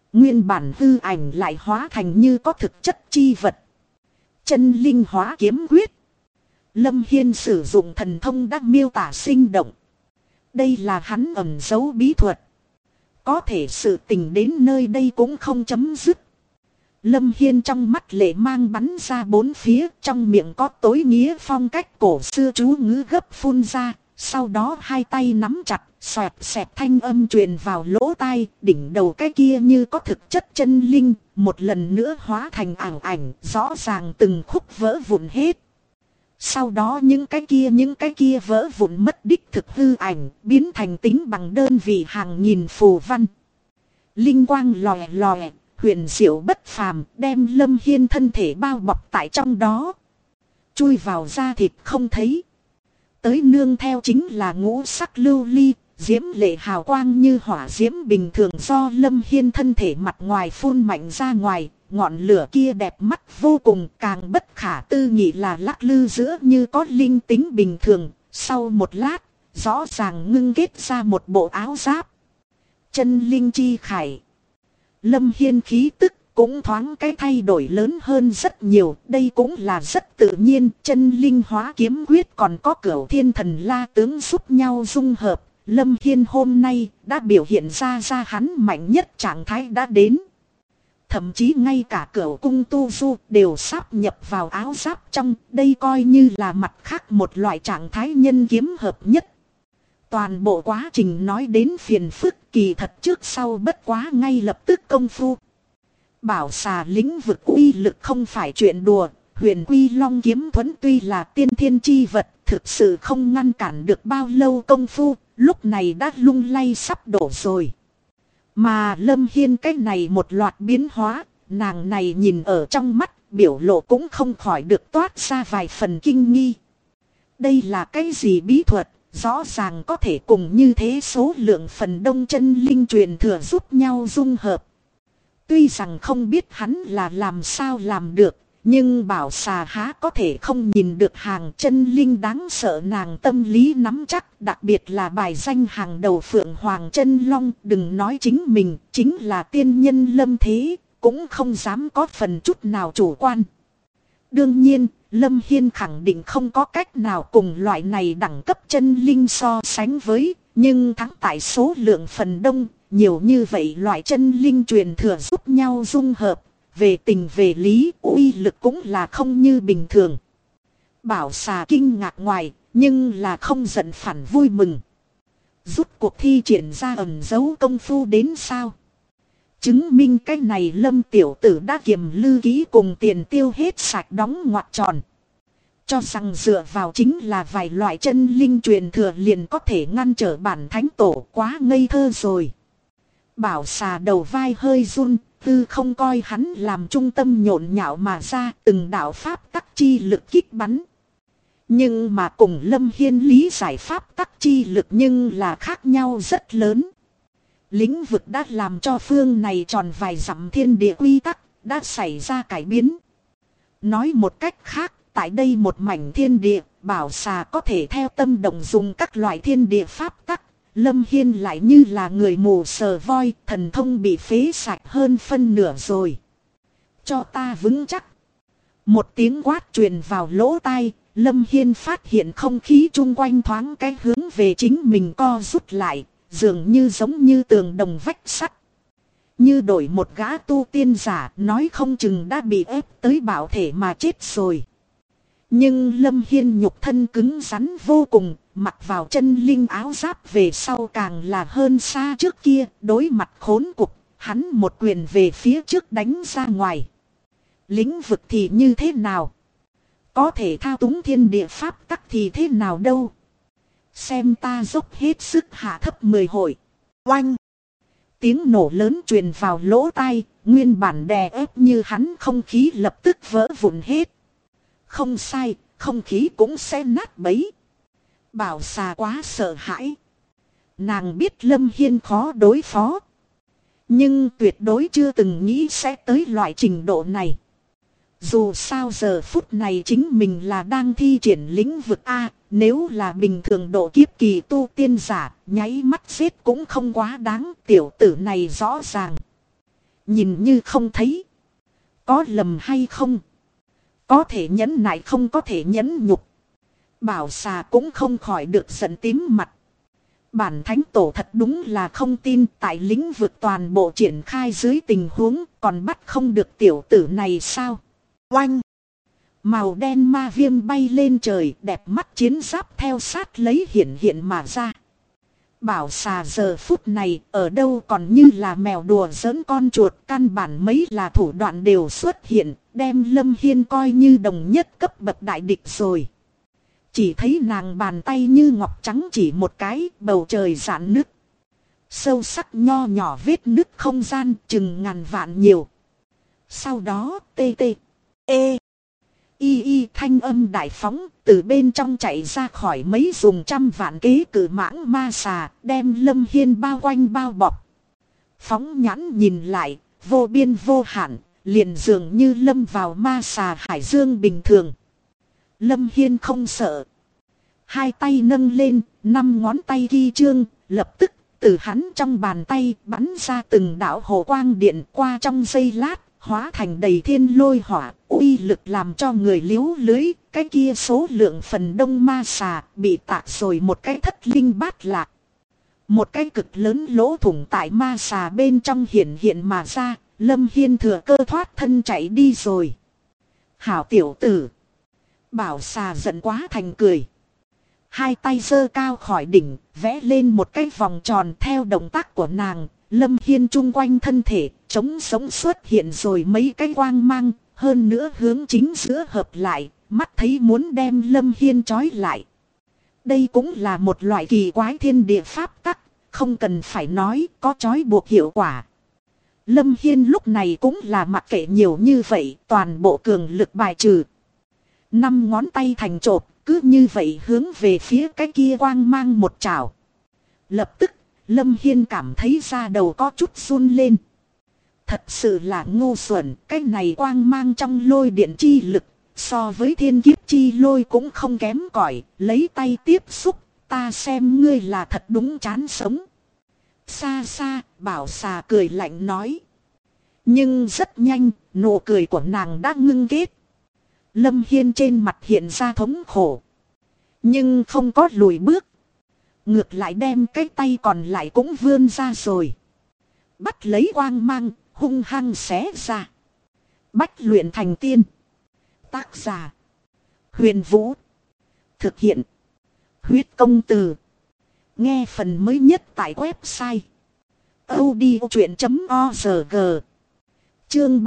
Nguyên bản hư ảnh lại hóa thành như có thực chất chi vật. Chân linh hóa kiếm quyết. Lâm Hiên sử dụng thần thông đã miêu tả sinh động. Đây là hắn ẩn giấu bí thuật. Có thể sự tình đến nơi đây cũng không chấm dứt. Lâm Hiên trong mắt lệ mang bắn ra bốn phía, trong miệng có tối nghĩa phong cách cổ xưa chú ngữ gấp phun ra, sau đó hai tay nắm chặt, xoẹt xẹt thanh âm truyền vào lỗ tai, đỉnh đầu cái kia như có thực chất chân linh, một lần nữa hóa thành ảo ảnh, rõ ràng từng khúc vỡ vụn hết. Sau đó những cái kia vỡ vụn mất đích thực hư ảnh, biến thành tính bằng đơn vị hàng nghìn phù văn. Linh quang lòe lòe, huyền diệu bất phàm, đem Lâm Hiên thân thể bao bọc tại trong đó. Chui vào da thịt không thấy. Tới nương theo chính là ngũ sắc lưu ly, diễm lệ hào quang như hỏa diễm bình thường do Lâm Hiên thân thể mặt ngoài phun mạnh ra ngoài. Ngọn lửa kia đẹp mắt vô cùng, càng bất khả tư nghị là lắc lư giữa như có linh tính bình thường. Sau một lát, rõ ràng ngưng kết ra một bộ áo giáp. Chân linh chi khải. Lâm Hiên khí tức cũng thoáng cái thay đổi lớn hơn rất nhiều. Đây cũng là rất tự nhiên. Chân linh hóa kiếm quyết còn có Cửu Thiên Thần La tướng giúp nhau dung hợp. Lâm Hiên hôm nay đã biểu hiện ra hắn mạnh nhất trạng thái đã đến. Thậm chí ngay cả Cửu Cung tu du đều sáp nhập vào áo giáp trong. Đây coi như là mặt khác một loại trạng thái nhân kiếm hợp nhất. Toàn bộ quá trình nói đến phiền phức, kỳ thật trước sau bất quá ngay lập tức công phu. Bảo xà lĩnh vực uy lực không phải chuyện đùa. Huyền Quy Long kiếm thuẫn tuy là tiên thiên chi vật, thực sự không ngăn cản được bao lâu công phu, lúc này đã lung lay sắp đổ rồi. Mà Lâm Hiên cái này một loạt biến hóa, nàng này nhìn ở trong mắt, biểu lộ cũng không khỏi được toát ra vài phần kinh nghi. Đây là cái gì bí thuật, rõ ràng có thể cùng như thế số lượng phần đông chân linh truyền thừa giúp nhau dung hợp. Tuy rằng không biết hắn là làm sao làm được, nhưng bảo xà há có thể không nhìn được hàng chân linh đáng sợ nàng tâm lý nắm chắc. Đặc biệt là bài danh hàng đầu Phượng Hoàng Chân Long, đừng nói chính mình, chính là tiên nhân Lâm Thế, cũng không dám có phần chút nào chủ quan. Đương nhiên, Lâm Hiên khẳng định không có cách nào cùng loại này đẳng cấp chân linh so sánh với, nhưng thắng tại số lượng phần đông, nhiều như vậy loại chân linh truyền thừa giúp nhau dung hợp. Về tình về lý, uy lực cũng là không như bình thường. Bảo xà kinh ngạc ngoài, nhưng là không giận phản vui mừng. Rút cuộc thi triển ra ẩn dấu công phu đến sao? Chứng minh cái này Lâm tiểu tử đã kiềm lư ký cùng tiền tiêu hết sạch đóng ngoặc tròn. Cho rằng dựa vào chính là vài loại chân linh truyền thừa liền có thể ngăn trở bản thánh tổ, quá ngây thơ rồi. Bảo xà đầu vai hơi run. Tư không coi hắn làm trung tâm nhộn nhạo mà ra, từng đạo pháp tắc chi lực kích bắn. Nhưng mà cùng Lâm Hiên lý giải pháp tắc chi lực nhưng là khác nhau rất lớn. Lĩnh vực đã làm cho phương này tròn vài dặm thiên địa quy tắc, đã xảy ra cải biến. Nói một cách khác, tại đây một mảnh thiên địa, bảo xà có thể theo tâm động dùng các loại thiên địa pháp tắc. Lâm Hiên lại như là người mù sờ voi, thần thông bị phế sạch hơn phân nửa rồi. Cho ta vững chắc. Một tiếng quát truyền vào lỗ tai, Lâm Hiên phát hiện không khí chung quanh thoáng cái hướng về chính mình co rút lại, dường như giống như tường đồng vách sắt. Như đổi một gã tu tiên giả, nói không chừng đã bị ép tới bảo thể mà chết rồi. Nhưng Lâm Hiên nhục thân cứng rắn vô cùng, mặc vào chân linh áo giáp về sau càng là hơn xa trước kia, đối mặt khốn cục, hắn một quyền về phía trước đánh ra ngoài. Lĩnh vực thì như thế nào? Có thể thao túng thiên địa pháp tắc thì thế nào đâu? Xem ta dốc hết sức hạ thấp 10 hội. Oanh! Tiếng nổ lớn truyền vào lỗ tai, nguyên bản đè ép như hắn không khí lập tức vỡ vụn hết. Không sai, không khí cũng sẽ nát bấy. Bảo xà quá sợ hãi. Nàng biết Lâm Hiên khó đối phó. Nhưng tuyệt đối chưa từng nghĩ sẽ tới loại trình độ này. Dù sao giờ phút này chính mình là đang thi triển lĩnh vực A. Nếu là bình thường độ kiếp kỳ tu tiên giả, nháy mắt giết cũng không quá đáng. Tiểu tử này rõ ràng. Nhìn như không thấy. Có lầm hay không? Có thể nhẫn nại không có thể nhẫn nhục. Bảo xà cũng không khỏi được giận tím mặt. Bản thánh tổ thật đúng là không tin tại lĩnh vực toàn bộ triển khai dưới tình huống còn bắt không được tiểu tử này sao? Oanh! Màu đen ma viêm bay lên trời đẹp mắt chiến giáp theo sát lấy hiện mà ra. Bảo xà giờ phút này ở đâu còn như là mèo đùa giỡn con chuột, căn bản mấy là thủ đoạn đều xuất hiện, đem Lâm Hiên coi như đồng nhất cấp bậc đại địch rồi. Chỉ thấy nàng bàn tay như ngọc trắng chỉ một cái, bầu trời rạn nứt. Sâu sắc nho nhỏ vết nứt không gian chừng ngàn vạn nhiều. Sau đó tê tê, ê, y thanh âm đại phóng, từ bên trong chạy ra khỏi mấy dùng trăm vạn kế cử mãng ma xà, đem Lâm Hiên bao quanh bao bọc. Phóng nhãn nhìn lại, vô biên vô hạn, liền dường như lâm vào ma xà hải dương bình thường. Lâm Hiên không sợ. Hai tay nâng lên, 5 ngón tay ghi chương, lập tức từ hắn trong bàn tay bắn ra từng đạo hồ quang điện qua trong giây lát. Hóa thành đầy thiên lôi hỏa, uy lực làm cho người liếu lưới, cái kia số lượng phần đông ma xà bị tạc rồi một cái thất linh bát lạc. Một cái cực lớn lỗ thủng tại ma xà bên trong hiện mà ra, Lâm Hiên thừa cơ thoát thân chạy đi rồi. Hảo tiểu tử! Bảo xà giận quá thành cười. Hai tay giơ cao khỏi đỉnh, vẽ lên một cái vòng tròn theo động tác của nàng. Lâm Hiên chung quanh thân thể, trống sống xuất hiện rồi mấy cái quang mang, hơn nữa hướng chính giữa hợp lại, mắt thấy muốn đem Lâm Hiên trói lại. Đây cũng là một loại kỳ quái thiên địa pháp tắc, không cần phải nói có trói buộc hiệu quả. Lâm Hiên lúc này cũng là mặc kệ nhiều như vậy, toàn bộ cường lực bài trừ. 5 ngón tay thành chộp, cứ như vậy hướng về phía cái kia quang mang một chảo. Lập tức, Lâm Hiên cảm thấy da đầu có chút run lên. Thật sự là ngu xuẩn, cái này quang mang trong lôi điện chi lực, so với thiên kiếp chi lôi cũng không kém cỏi, lấy tay tiếp xúc, ta xem ngươi là thật đúng chán sống. Xa xa, bảo xà cười lạnh nói. Nhưng rất nhanh, nụ cười của nàng đã ngưng kết. Lâm Hiên trên mặt hiện ra thống khổ. Nhưng không có lùi bước. Ngược lại đem cái tay còn lại cũng vươn ra rồi. Bắt lấy quang mang, hung hăng xé ra. Bách luyện thành tiên. Tác giả: Huyền Vũ. Thực hiện: Huyết Công Từ. Nghe phần mới nhất tại website audiochuyện.org. Chương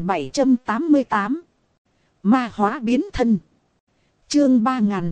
3788. Ma hóa biến thân. Chương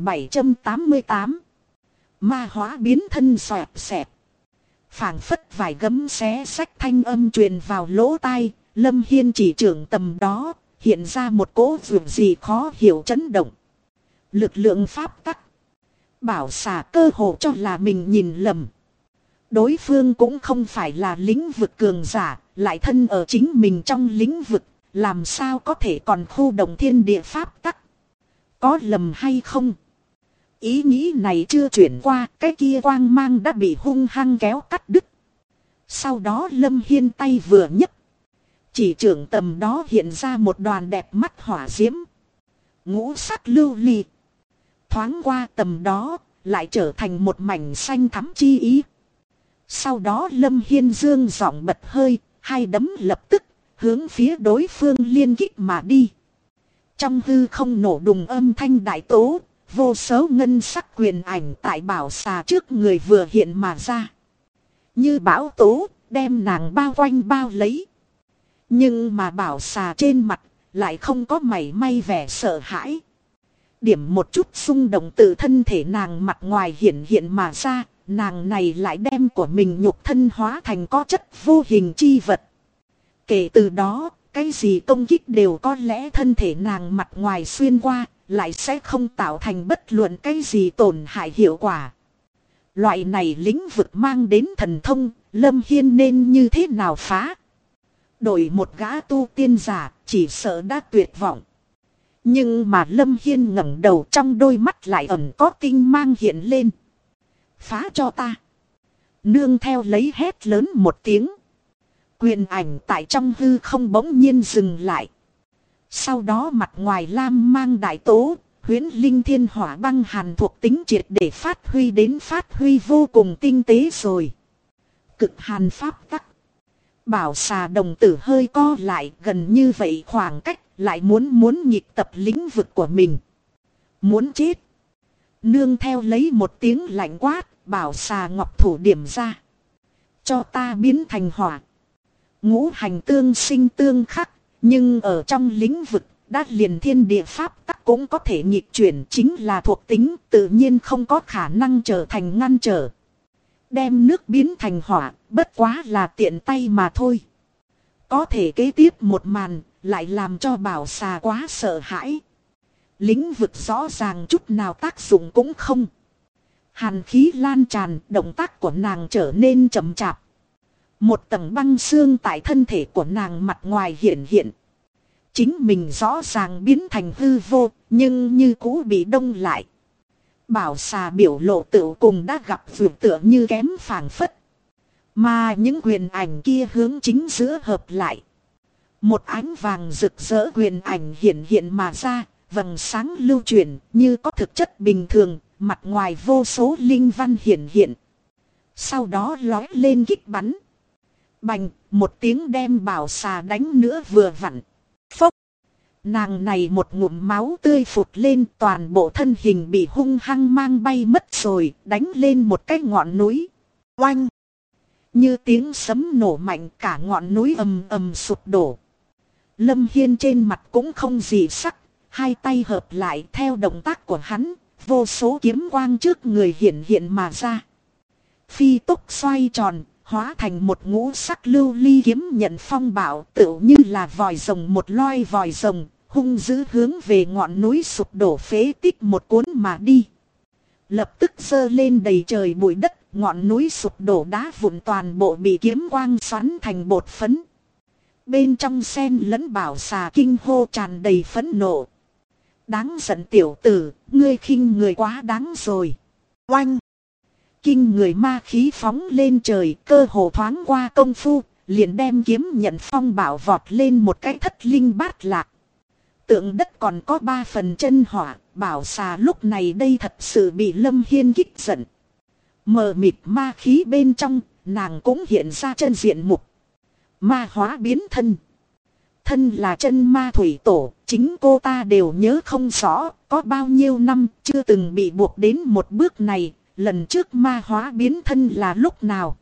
3788. Ma hóa biến thân xoẹt xẹt. Phảng phất vài gấm xé sách thanh âm truyền vào lỗ tai. Lâm Hiên chỉ trưởng tầm đó, hiện ra một cỗ vượt gì khó hiểu chấn động. Lực lượng pháp tắc. Bảo xà cơ hồ cho là mình nhìn lầm. Đối phương cũng không phải là lĩnh vực cường giả, lại thân ở chính mình trong lĩnh vực, làm sao có thể còn khu động thiên địa pháp tắc. Có lầm hay không? Ý nghĩ này chưa chuyển qua, cái kia quang mang đã bị hung hăng kéo cắt đứt. Sau đó Lâm Hiên tay vừa nhấc, chỉ trưởng tầm đó hiện ra một đoàn đẹp mắt hỏa diễm. Ngũ sắc lưu ly. Thoáng qua tầm đó, lại trở thành một mảnh xanh thắm chi ý. Sau đó Lâm Hiên dương giọng bật hơi, hai đấm lập tức hướng phía đối phương liên kích mà đi. Trong hư không nổ đùng âm thanh đại tố, vô số ngân sắc quyền ảnh tại bảo xà trước người vừa hiện mà ra. Như bão tố, đem nàng bao quanh bao lấy. Nhưng mà bảo xà trên mặt lại không có mảy may vẻ sợ hãi. Điểm một chút xung động từ thân thể nàng mặt ngoài hiện mà ra, nàng này lại đem của mình nhục thân hóa thành có chất vô hình chi vật. Kể từ đó, cái gì công kích đều có lẽ thân thể nàng mặt ngoài xuyên qua, lại sẽ không tạo thành bất luận cái gì tổn hại hiệu quả. Loại này lĩnh vực mang đến thần thông, Lâm Hiên nên như thế nào phá? Đổi một gã tu tiên giả, chỉ sợ đã tuyệt vọng. Nhưng mà Lâm Hiên ngẩng đầu, trong đôi mắt lại ẩn có tinh mang hiện lên. Phá cho ta! Nương theo lấy hét lớn một tiếng. Quyền ảnh tại trong hư không bỗng nhiên dừng lại. Sau đó mặt ngoài lam mang đại tố, huyễn linh thiên hỏa băng hàn thuộc tính triệt để phát huy vô cùng tinh tế rồi. Cực hàn pháp tắc. Bảo xà đồng tử hơi co lại, gần như vậy khoảng cách, lại muốn nhịp tập lĩnh vực của mình. Muốn chết. Nương theo lấy một tiếng lạnh quát, bảo xà ngọc thủ điểm ra. Cho ta biến thành hỏa. Ngũ hành tương sinh tương khắc, nhưng ở trong lĩnh vực, đã liền thiên địa pháp tắc cũng có thể nghịch chuyển, chính là thuộc tính, tự nhiên không có khả năng trở thành ngăn trở. Đem nước biến thành hỏa, bất quá là tiện tay mà thôi. Có thể kế tiếp một màn, lại làm cho bảo xà quá sợ hãi. Lĩnh vực rõ ràng chút nào tác dụng cũng không. Hàn khí lan tràn, động tác của nàng trở nên chậm chạp. Một tầng băng xương tại thân thể của nàng mặt ngoài hiện. Chính mình rõ ràng biến thành hư vô, nhưng như cũ bị đông lại. Bảo xà biểu lộ tự cùng đã gặp vượt tựa như kém phảng phất. Mà những quyền ảnh kia hướng chính giữa hợp lại. Một ánh vàng rực rỡ quyền ảnh hiện mà ra, vầng sáng lưu chuyển như có thực chất bình thường, mặt ngoài vô số linh văn hiện. Sau đó lói lên kích bắn. Bành, một tiếng đem bảo xà đánh nữa vừa vặn. Phốc. Nàng này một ngụm máu tươi phụt lên, toàn bộ thân hình bị hung hăng mang bay mất rồi, đánh lên một cái ngọn núi. Oanh! Như tiếng sấm nổ mạnh, cả ngọn núi ầm ầm sụp đổ. Lâm Hiên trên mặt cũng không gì sắc, hai tay hợp lại theo động tác của hắn, vô số kiếm quang trước người hiện mà ra. Phi tốc xoay tròn, hóa thành một ngũ sắc lưu ly kiếm nhận phong bạo, tựu như là vòi rồng, một loi vòi rồng, hung dữ hướng về ngọn núi sụp đổ phế tích một cuốn mà đi. Lập tức giơ lên đầy trời bụi đất, ngọn núi sụp đổ đá vụn toàn bộ bị kiếm quang xoắn thành bột phấn. Bên trong sen lẫn bảo xà kinh hô tràn đầy phẫn nộ. Đáng giận tiểu tử, ngươi khinh người quá đáng rồi. Oanh! Kinh người ma khí phóng lên trời, cơ hồ thoáng qua công phu, liền đem kiếm nhận phong bảo vọt lên một cái thất linh bát lạc. Tượng đất còn có 3 phần chân hỏa, bảo xà lúc này đây thật sự bị Lâm Hiên kích giận. Mờ mịt ma khí bên trong, nàng cũng hiện ra chân diện mục. Ma hóa biến thân. Thân là chân ma thủy tổ, chính cô ta đều nhớ không rõ, có bao nhiêu năm chưa từng bị buộc đến một bước này. Lần trước ma hóa biến thân là lúc nào?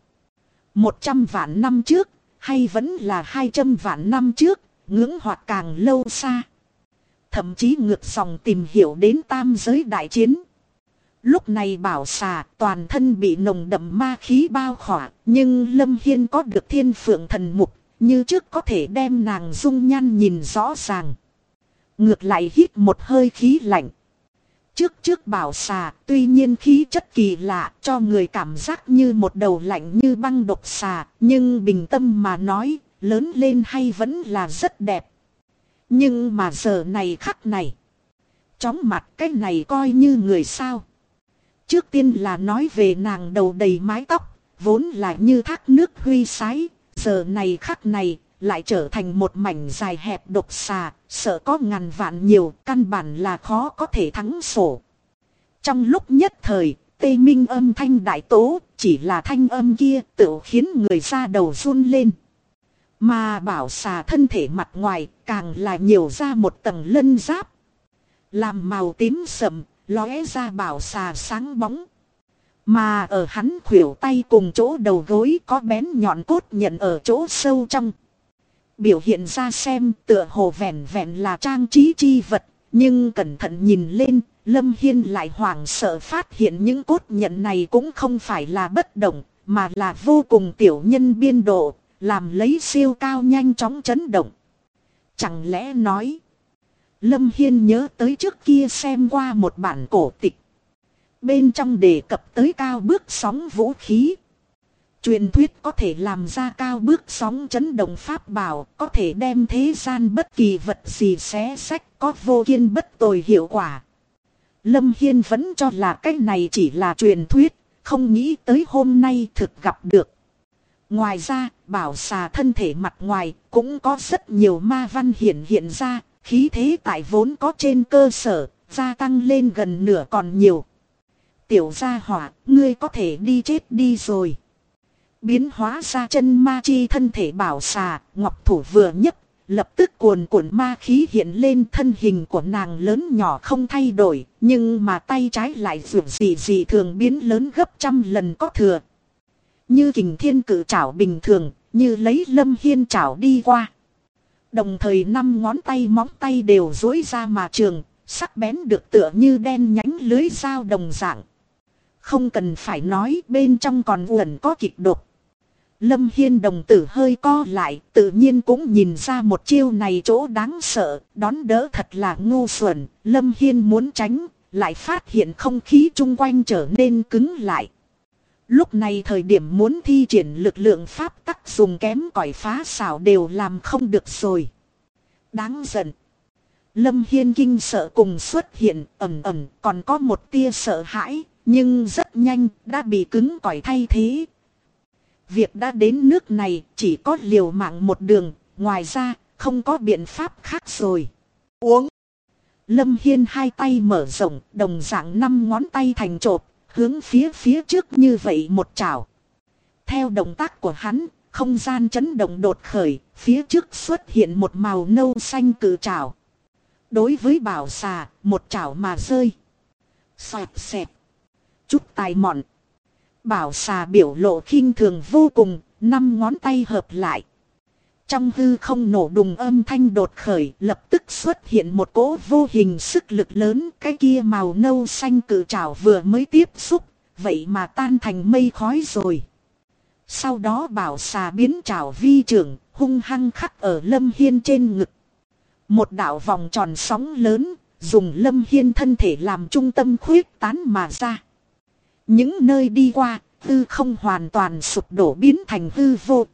100 vạn năm trước, hay vẫn là 200 vạn năm trước, ngưỡng hoặc càng lâu xa. Thậm chí ngược dòng tìm hiểu đến tam giới đại chiến. Lúc này bảo xà toàn thân bị nồng đậm ma khí bao khỏa, nhưng Lâm Hiên có được thiên phượng thần mục, như trước có thể đem nàng dung nhan nhìn rõ ràng. Ngược lại hít một hơi khí lạnh. Trước bảo xà, tuy nhiên khí chất kỳ lạ, cho người cảm giác như một đầu lạnh như băng độc xà, nhưng bình tâm mà nói, lớn lên hay vẫn là rất đẹp. Nhưng mà giờ này khắc này, chóng mặt cái này coi như người sao. Trước tiên là nói về nàng đầu đầy mái tóc, vốn là như thác nước huy sái, giờ này khắc này, lại trở thành một mảnh dài hẹp độc xà, sợ có ngàn vạn nhiều, căn bản là khó có thể thắng sổ. Trong lúc nhất thời, tê minh âm thanh đại tố, chỉ là thanh âm kia tự khiến người ra đầu run lên. Mà bảo xà thân thể mặt ngoài, càng là nhiều ra một tầng lân giáp. Làm màu tím sậm, lóe ra bảo xà sáng bóng. Mà ở hắn khuỷu tay cùng chỗ đầu gối có bén nhọn cốt nhận ở chỗ sâu trong. Biểu hiện ra xem tựa hồ vẹn vẹn là trang trí chi vật, nhưng cẩn thận nhìn lên, Lâm Hiên lại hoảng sợ phát hiện những cốt nhận này cũng không phải là bất động, mà là vô cùng tiểu nhân biên độ, làm lấy siêu cao nhanh chóng chấn động. Chẳng lẽ nói, Lâm Hiên nhớ tới trước kia xem qua một bản cổ tịch. Bên trong đề cập tới cao bước sóng vũ khí. Truyền thuyết có thể làm ra cao bước sóng chấn động pháp bảo, có thể đem thế gian bất kỳ vật gì xé xách, có vô kiên bất tồi hiệu quả. Lâm Hiên vẫn cho là cái này chỉ là truyền thuyết, không nghĩ tới hôm nay thực gặp được. Ngoài ra, bảo xà thân thể mặt ngoài cũng có rất nhiều ma văn hiện ra, khí thế tại vốn có trên cơ sở, gia tăng lên gần nửa còn nhiều. Tiểu gia hỏa, ngươi có thể đi chết đi rồi. Biến hóa ra chân ma chi thân thể bảo xà, ngọc thủ vừa nhấc, lập tức cuồn cuộn ma khí hiện lên, thân hình của nàng lớn nhỏ không thay đổi, nhưng mà tay trái lại dường dị thường biến lớn gấp trăm lần có thừa. Như kình thiên cự trảo bình thường, như lấy Lâm Hiên trảo đi qua. Đồng thời 5 ngón tay móng tay đều duỗi ra mà trường, sắc bén được tựa như đen nhánh lưới dao đồng dạng. Không cần phải nói, bên trong còn ẩn có kịch độc. Lâm Hiên đồng tử hơi co lại, tự nhiên cũng nhìn ra một chiêu này chỗ đáng sợ, đón đỡ thật là ngu xuẩn. Lâm Hiên muốn tránh, lại phát hiện không khí chung quanh trở nên cứng lại. Lúc này thời điểm muốn thi triển lực lượng pháp tắc dùng kém cỏi phá xảo đều làm không được rồi. Đáng giận. Lâm Hiên kinh sợ cùng xuất hiện, ẩm còn có một tia sợ hãi, nhưng rất nhanh đã bị cứng cỏi thay thế. Việc đã đến nước này chỉ có liều mạng một đường, ngoài ra không có biện pháp khác rồi. Uống. Lâm Hiên hai tay mở rộng, đồng dạng 5 ngón tay thành chộp, hướng phía trước như vậy một chảo. Theo động tác của hắn, không gian chấn động đột khởi, phía trước xuất hiện một màu nâu xanh cự trảo. Đối với bảo xà, một chảo mà rơi. Xoẹt xẹt. Chút tài mọn. Bảo xà biểu lộ khinh thường vô cùng, 5 ngón tay hợp lại. Trong hư không nổ đùng âm thanh đột khởi, lập tức xuất hiện một cỗ vô hình sức lực lớn. Cái kia màu nâu xanh cự trảo vừa mới tiếp xúc, vậy mà tan thành mây khói rồi. Sau đó bảo xà biến trảo vi trưởng, hung hăng khắc ở Lâm Hiên trên ngực. Một đạo vòng tròn sóng lớn, dùng Lâm Hiên thân thể làm trung tâm khuyết tán mà ra. Những nơi đi qua, hư không hoàn toàn sụp đổ biến thành hư vô.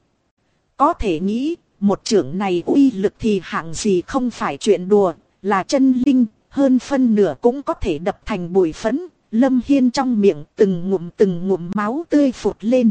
Có thể nghĩ, một chưởng này uy lực thì hạng gì không phải chuyện đùa, là chân linh, hơn phân nửa cũng có thể đập thành bụi phấn. Lâm Hiên trong miệng từng ngụm máu tươi phụt lên.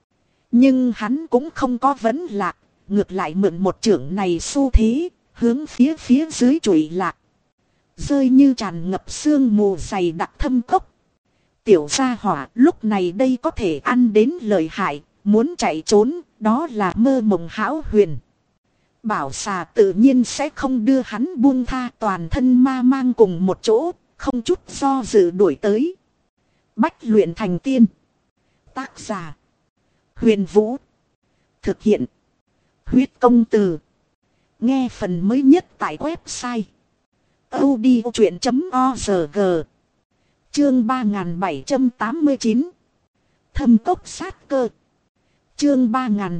Nhưng hắn cũng không có vấn lạc, ngược lại mượn một chưởng này xu thế, hướng phía dưới trụy lạc. Rơi như tràn ngập sương mù dày đặc thâm cốc. Tiểu gia hỏa lúc này đây có thể ăn đến lợi hại, muốn chạy trốn, đó là mơ mộng hão huyền. Bảo xà tự nhiên sẽ không đưa hắn buông tha, toàn thân ma mang cùng một chỗ, không chút do dự đuổi tới. Bách luyện thành tiên. Tác giả: Huyền Vũ. Thực hiện: Huyết Công Từ. Nghe phần mới nhất tại website audiochuyện.org. Chương 3789. Thâm cốc sát cơ. Chương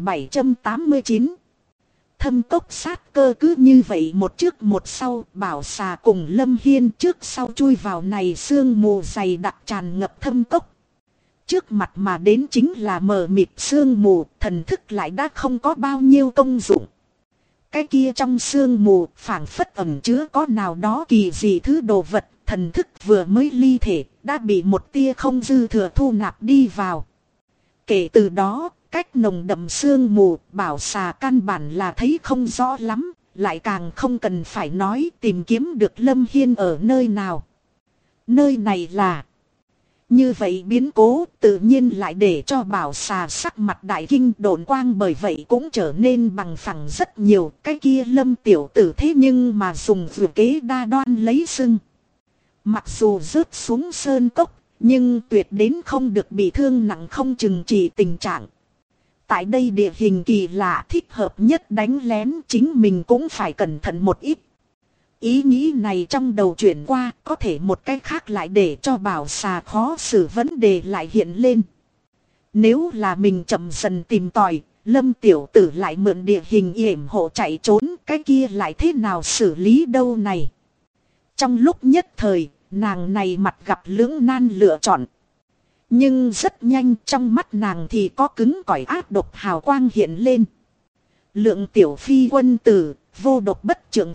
3789. Thâm cốc sát cơ. Cứ như vậy một trước một sau, bảo xà cùng Lâm Hiên trước sau chui vào này sương mù dày đặc tràn ngập thâm cốc. Trước mặt mà đến chính là mờ mịt sương mù, thần thức lại đã không có bao nhiêu công dụng. Cái kia trong sương mù phảng phất ẩn chứa có nào đó kỳ dị thứ đồ vật, thần thức vừa mới ly thể đã bị một tia không dư thừa thu nạp đi vào. Kể từ đó, cách nồng đậm sương mù, bảo xà căn bản là thấy không rõ lắm, lại càng không cần phải nói tìm kiếm được Lâm Hiên ở nơi nào. Nơi này là... Như vậy biến cố tự nhiên lại để cho bảo xà sắc mặt đại kinh, độn quang bởi vậy cũng trở nên bằng phẳng rất nhiều. Cái kia Lâm tiểu tử thế nhưng mà dùng vừa kế đa đoan lấy sưng. Mặc dù rớt xuống sơn cốc, nhưng tuyệt đến không được bị thương nặng không chừng trị tình trạng. Tại đây địa hình kỳ lạ, thích hợp nhất đánh lén, chính mình cũng phải cẩn thận một ít. Ý nghĩ này trong đầu chuyển qua, có thể một cách khác lại để cho bảo xà khó xử vấn đề lại hiện lên. Nếu là mình chậm dần tìm tòi, Lâm tiểu tử lại mượn địa hình yểm hộ chạy trốn, cái kia lại thế nào xử lý đâu này. Trong lúc nhất thời, nàng này mặt gặp lưỡng nan lựa chọn. Nhưng rất nhanh trong mắt nàng thì có cứng cỏi ác độc hào quang hiện lên. Lượng tiểu phi quân tử, vô độc bất trượng phu,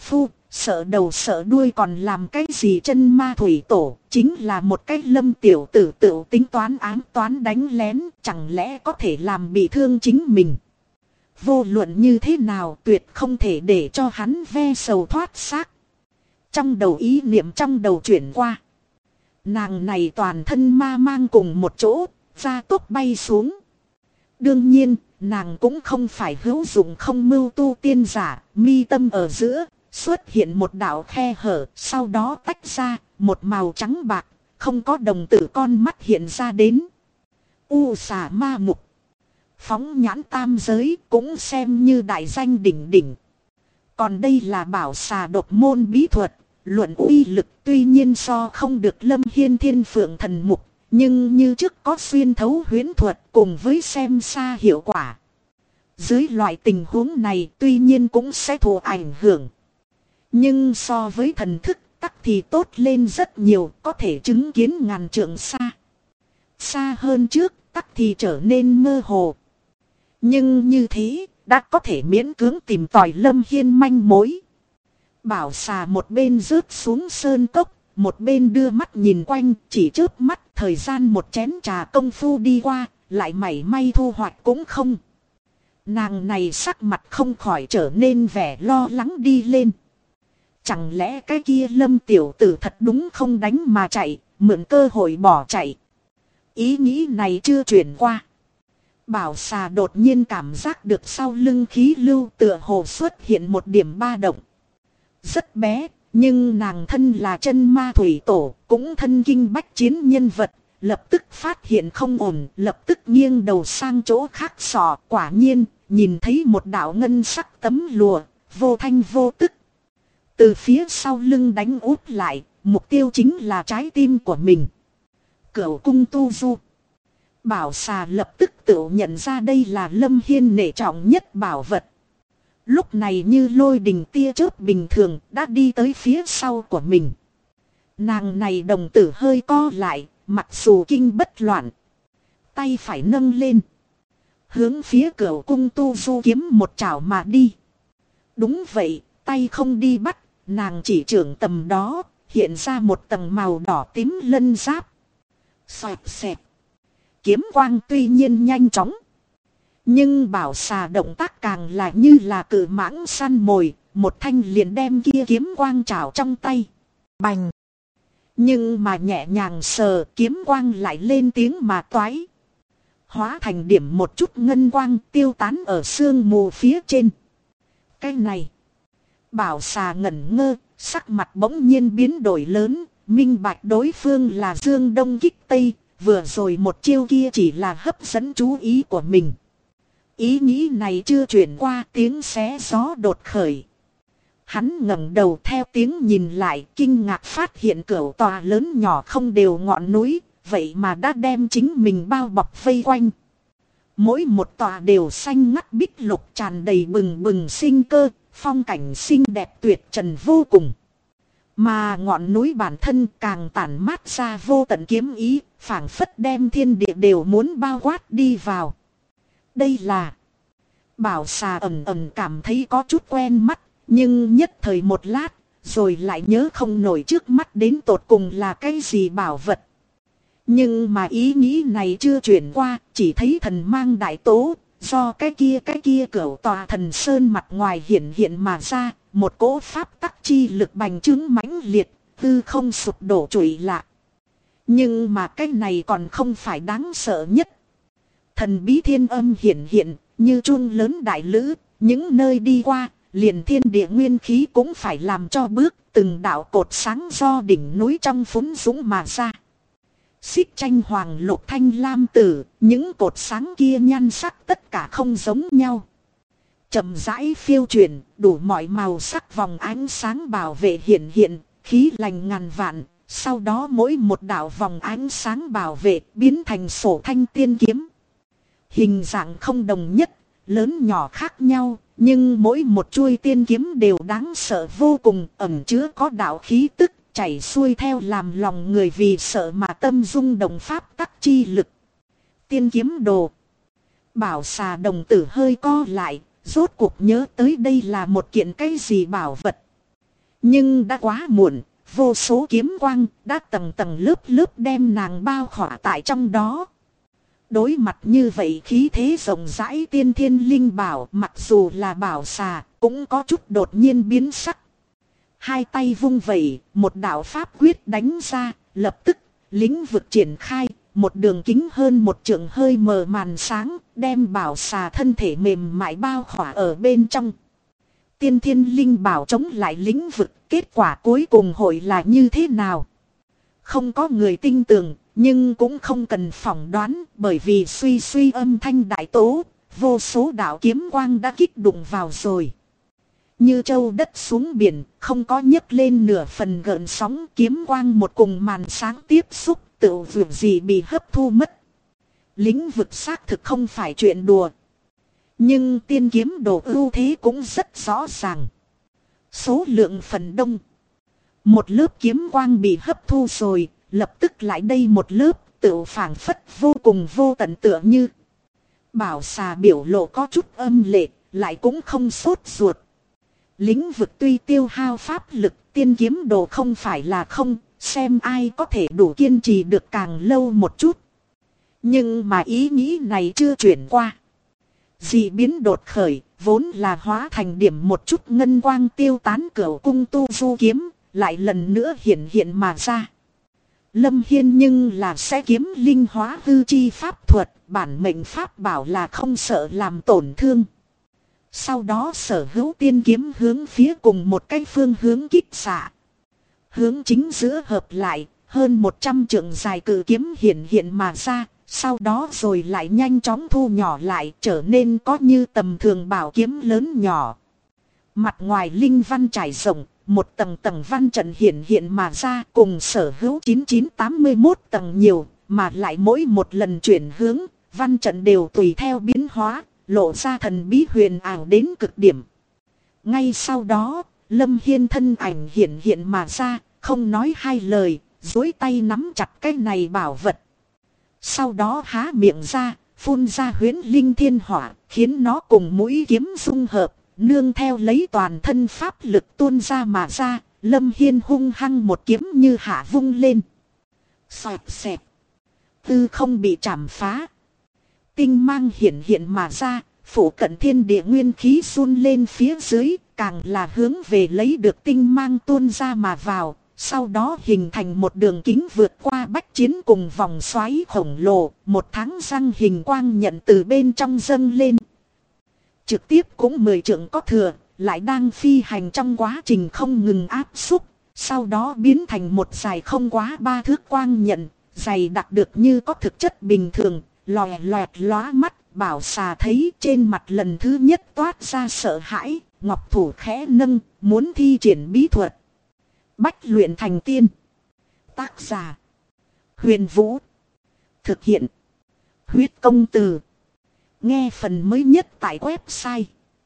sợ đầu sợ đuôi còn làm cái gì chân ma thủy tổ, chính là một cái Lâm tiểu tử tự tính toán ám toán đánh lén, chẳng lẽ có thể làm bị thương chính mình. Vô luận như thế nào tuyệt không thể để cho hắn ve sầu thoát xác. Trong đầu ý niệm trong đầu chuyển qua. Nàng này toàn thân ma mang cùng một chỗ, ra tốc bay xuống. Đương nhiên, nàng cũng không phải hữu dụng không mưu tu tiên giả, mi tâm ở giữa, xuất hiện một đạo khe hở, sau đó tách ra, một màu trắng bạc, không có đồng tử con mắt hiện ra đến. U xà ma mục. Phóng nhãn tam giới cũng xem như đại danh đỉnh đỉnh. Còn đây là bảo xà độc môn bí thuật, luận uy lực tuy nhiên so không được Lâm Hiên Thiên Phượng Thần Mục, nhưng như trước có xuyên thấu huyễn thuật cùng với xem xa hiệu quả. Dưới loại tình huống này tuy nhiên cũng sẽ thụ ảnh hưởng. Nhưng so với thần thức tắc thì tốt lên rất nhiều, có thể chứng kiến ngàn trượng xa. Xa hơn trước tắc thì trở nên mơ hồ. Nhưng như thế đã có thể miễn cưỡng tìm tòi Lâm Hiên manh mối. Bảo xà một bên rớt xuống sơn cốc, một bên đưa mắt nhìn quanh, chỉ chớp mắt thời gian một chén trà công phu đi qua, lại mảy may thu hoạch cũng không. Nàng này sắc mặt không khỏi trở nên vẻ lo lắng đi lên. Chẳng lẽ cái kia Lâm tiểu tử thật đúng không đánh mà chạy, mượn cơ hội bỏ chạy. Ý nghĩ này chưa chuyển qua. Bảo xà đột nhiên cảm giác được sau lưng khí lưu tựa hồ xuất hiện một điểm ba động. Rất bé, nhưng nàng thân là chân ma thủy tổ, cũng thân kinh bách chiến nhân vật, lập tức phát hiện không ổn, lập tức nghiêng đầu sang chỗ khác sò, quả nhiên, nhìn thấy một đạo ngân sắc tấm lụa, vô thanh vô tức. Từ phía sau lưng đánh úp lại, mục tiêu chính là trái tim của mình. Cửu cung tu du. Bảo xà lập tức tự nhận ra đây là Lâm Hiên nể trọng nhất bảo vật. Lúc này như lôi đình tia chớp bình thường đã đi tới phía sau của mình. Nàng này đồng tử hơi co lại, mặc dù kinh bất loạn. Tay phải nâng lên. Hướng phía Cửu cung tu du kiếm một chảo mà đi. Đúng vậy, tay không đi bắt, nàng chỉ trưởng tầm đó, hiện ra một tầng màu đỏ tím lân giáp. Xoẹt xẹt. Kiếm quang tuy nhiên nhanh chóng. Nhưng bảo xà động tác càng là như là cự mãng săn mồi, một thanh liền đem kia kiếm quang trảo trong tay. Bành! Nhưng mà nhẹ nhàng sờ, kiếm quang lại lên tiếng mà toái. Hóa thành điểm một chút ngân quang tiêu tán ở sương mù phía trên. Cái này! Bảo xà ngẩn ngơ, sắc mặt bỗng nhiên biến đổi lớn, minh bạch đối phương là Dương Đông kích Tây, vừa rồi một chiêu kia chỉ là hấp dẫn chú ý của mình. Ý nghĩ này chưa chuyển qua, tiếng xé gió đột khởi. Hắn ngẩng đầu theo tiếng nhìn lại, kinh ngạc phát hiện cửu tòa lớn nhỏ không đều ngọn núi, vậy mà đã đem chính mình bao bọc vây quanh. Mỗi một tòa đều xanh ngắt bích lục tràn đầy bừng bừng sinh cơ, phong cảnh xinh đẹp tuyệt trần vô cùng. Mà ngọn núi bản thân càng tản mát ra vô tận kiếm ý, phảng phất đem thiên địa đều muốn bao quát đi vào. Đây là... Bảo xà ẩn ẩn cảm thấy có chút quen mắt, nhưng nhất thời một lát, rồi lại nhớ không nổi trước mắt đến tột cùng là cái gì bảo vật. Nhưng mà ý nghĩ này chưa chuyển qua, chỉ thấy thần mang đại tố, do cái kia cửu tòa thần sơn mặt ngoài hiện hiện mà ra, một cỗ pháp tắc chi lực bành trướng mãnh liệt, hư không sụp đổ trụy lạc. Nhưng mà cái này còn không phải đáng sợ nhất. Thần bí thiên âm hiện hiện, như chuông lớn đại lữ, những nơi đi qua, liền thiên địa nguyên khí cũng phải làm cho bước, từng đạo cột sáng do đỉnh núi trong phún dũng mà ra. Xích tranh hoàng lục thanh lam tử, những cột sáng kia nhan sắc tất cả không giống nhau. Chậm rãi phiêu chuyển, đủ mọi màu sắc vòng ánh sáng bảo vệ hiện hiện, khí lành ngàn vạn, sau đó mỗi một đạo vòng ánh sáng bảo vệ biến thành sổ thanh tiên kiếm. Hình dạng không đồng nhất, lớn nhỏ khác nhau, nhưng mỗi một chuôi tiên kiếm đều đáng sợ vô cùng, ẩn chứa có đạo khí tức, chảy xuôi theo làm lòng người vì sợ mà tâm rung động pháp tắc chi lực. Tiên kiếm đồ. Bảo xà đồng tử hơi co lại, rốt cuộc nhớ tới đây là một kiện cái gì bảo vật. Nhưng đã quá muộn, vô số kiếm quang đã tầng tầng lớp lớp đem nàng bao khỏa tại trong đó. Đối mặt như vậy khí thế rộng rãi tiên thiên linh bảo, mặc dù là bảo xà cũng có chút đột nhiên biến sắc. Hai tay vung vẩy, một đạo pháp quyết đánh ra, lập tức lĩnh vực triển khai, một đường kính hơn một trượng hơi mờ màn sáng, đem bảo xà thân thể mềm mại bao khỏa ở bên trong. Tiên thiên linh bảo chống lại lĩnh vực, kết quả cuối cùng hội là như thế nào? Không có người tin tưởng, nhưng cũng không cần phỏng đoán, bởi vì suy suy âm thanh đại tố, vô số đạo kiếm quang đã kích đụng vào rồi. Như châu đất xuống biển, không có nhấc lên nửa phần gợn sóng, kiếm quang một cùng màn sáng tiếp xúc, tự việc gì bị hấp thu mất. Lĩnh vực xác thực không phải chuyện đùa. Nhưng tiên kiếm đồ ưu thế cũng rất rõ ràng. Số lượng phần đông. Một lớp kiếm quang bị hấp thu rồi, lập tức lại đây một lớp, tự phảng phất vô cùng vô tận tựa như. Bảo xà biểu lộ có chút âm lệ, lại cũng không sốt ruột. Lĩnh vực tuy tiêu hao pháp lực, tiên kiếm đồ không phải là không, xem ai có thể đủ kiên trì được càng lâu một chút. Nhưng mà ý nghĩ này chưa chuyển qua. Dị biến đột khởi, vốn là hóa thành điểm một chút ngân quang tiêu tán cửu cung tu du kiếm, lại lần nữa hiện hiện mà ra. Lâm Hiên nhưng là sẽ kiếm linh hóa hư chi pháp thuật, bản mệnh pháp bảo là không sợ làm tổn thương. Sau đó sở hữu tiên kiếm hướng phía cùng một cái phương hướng kích xạ. Hướng chính giữa hợp lại, hơn 100 trượng dài cự kiếm hiện hiện mà ra, sau đó rồi lại nhanh chóng thu nhỏ lại, trở nên có như tầm thường bảo kiếm lớn nhỏ. Mặt ngoài linh văn trải rộng, một tầng tầng văn trận hiện hiện mà ra, cùng sở hữu 9981 tầng nhiều, mà lại mỗi một lần chuyển hướng, văn trận đều tùy theo biến hóa, lộ ra thần bí huyền ảo đến cực điểm. Ngay sau đó, Lâm Hiên thân ảnh hiện hiện mà ra, không nói hai lời, duỗi tay nắm chặt cái này bảo vật. Sau đó há miệng ra, phun ra huyễn linh thiên hỏa, khiến nó cùng mũi kiếm dung hợp, nương theo lấy toàn thân pháp lực tuôn ra mà ra, Lâm Hiên hung hăng một kiếm như hạ vung lên. Xoẹt xẹt. Tư không bị chảm phá. Tinh mang hiện hiện mà ra, phủ cận thiên địa nguyên khí run lên phía dưới, càng là hướng về lấy được tinh mang tuôn ra mà vào. Sau đó hình thành một đường kính vượt qua bách chiến cùng vòng xoáy khổng lồ, một tháng răng hình quang nhận từ bên trong dâng lên. Trực tiếp cũng 10 trượng có thừa, lại đang phi hành trong quá trình không ngừng áp xúc, sau đó biến thành một dài không quá 3 thước quang nhận, dày đặc được như có thực chất bình thường, lòe loẹt lóa mắt. Bảo xà thấy trên mặt lần thứ nhất toát ra sợ hãi, ngọc thủ khẽ nâng, muốn thi triển bí thuật. Bách luyện thành tiên. Tác giả: Huyền Vũ. Thực hiện: Huyết Công Từ. Nghe phần mới nhất tại website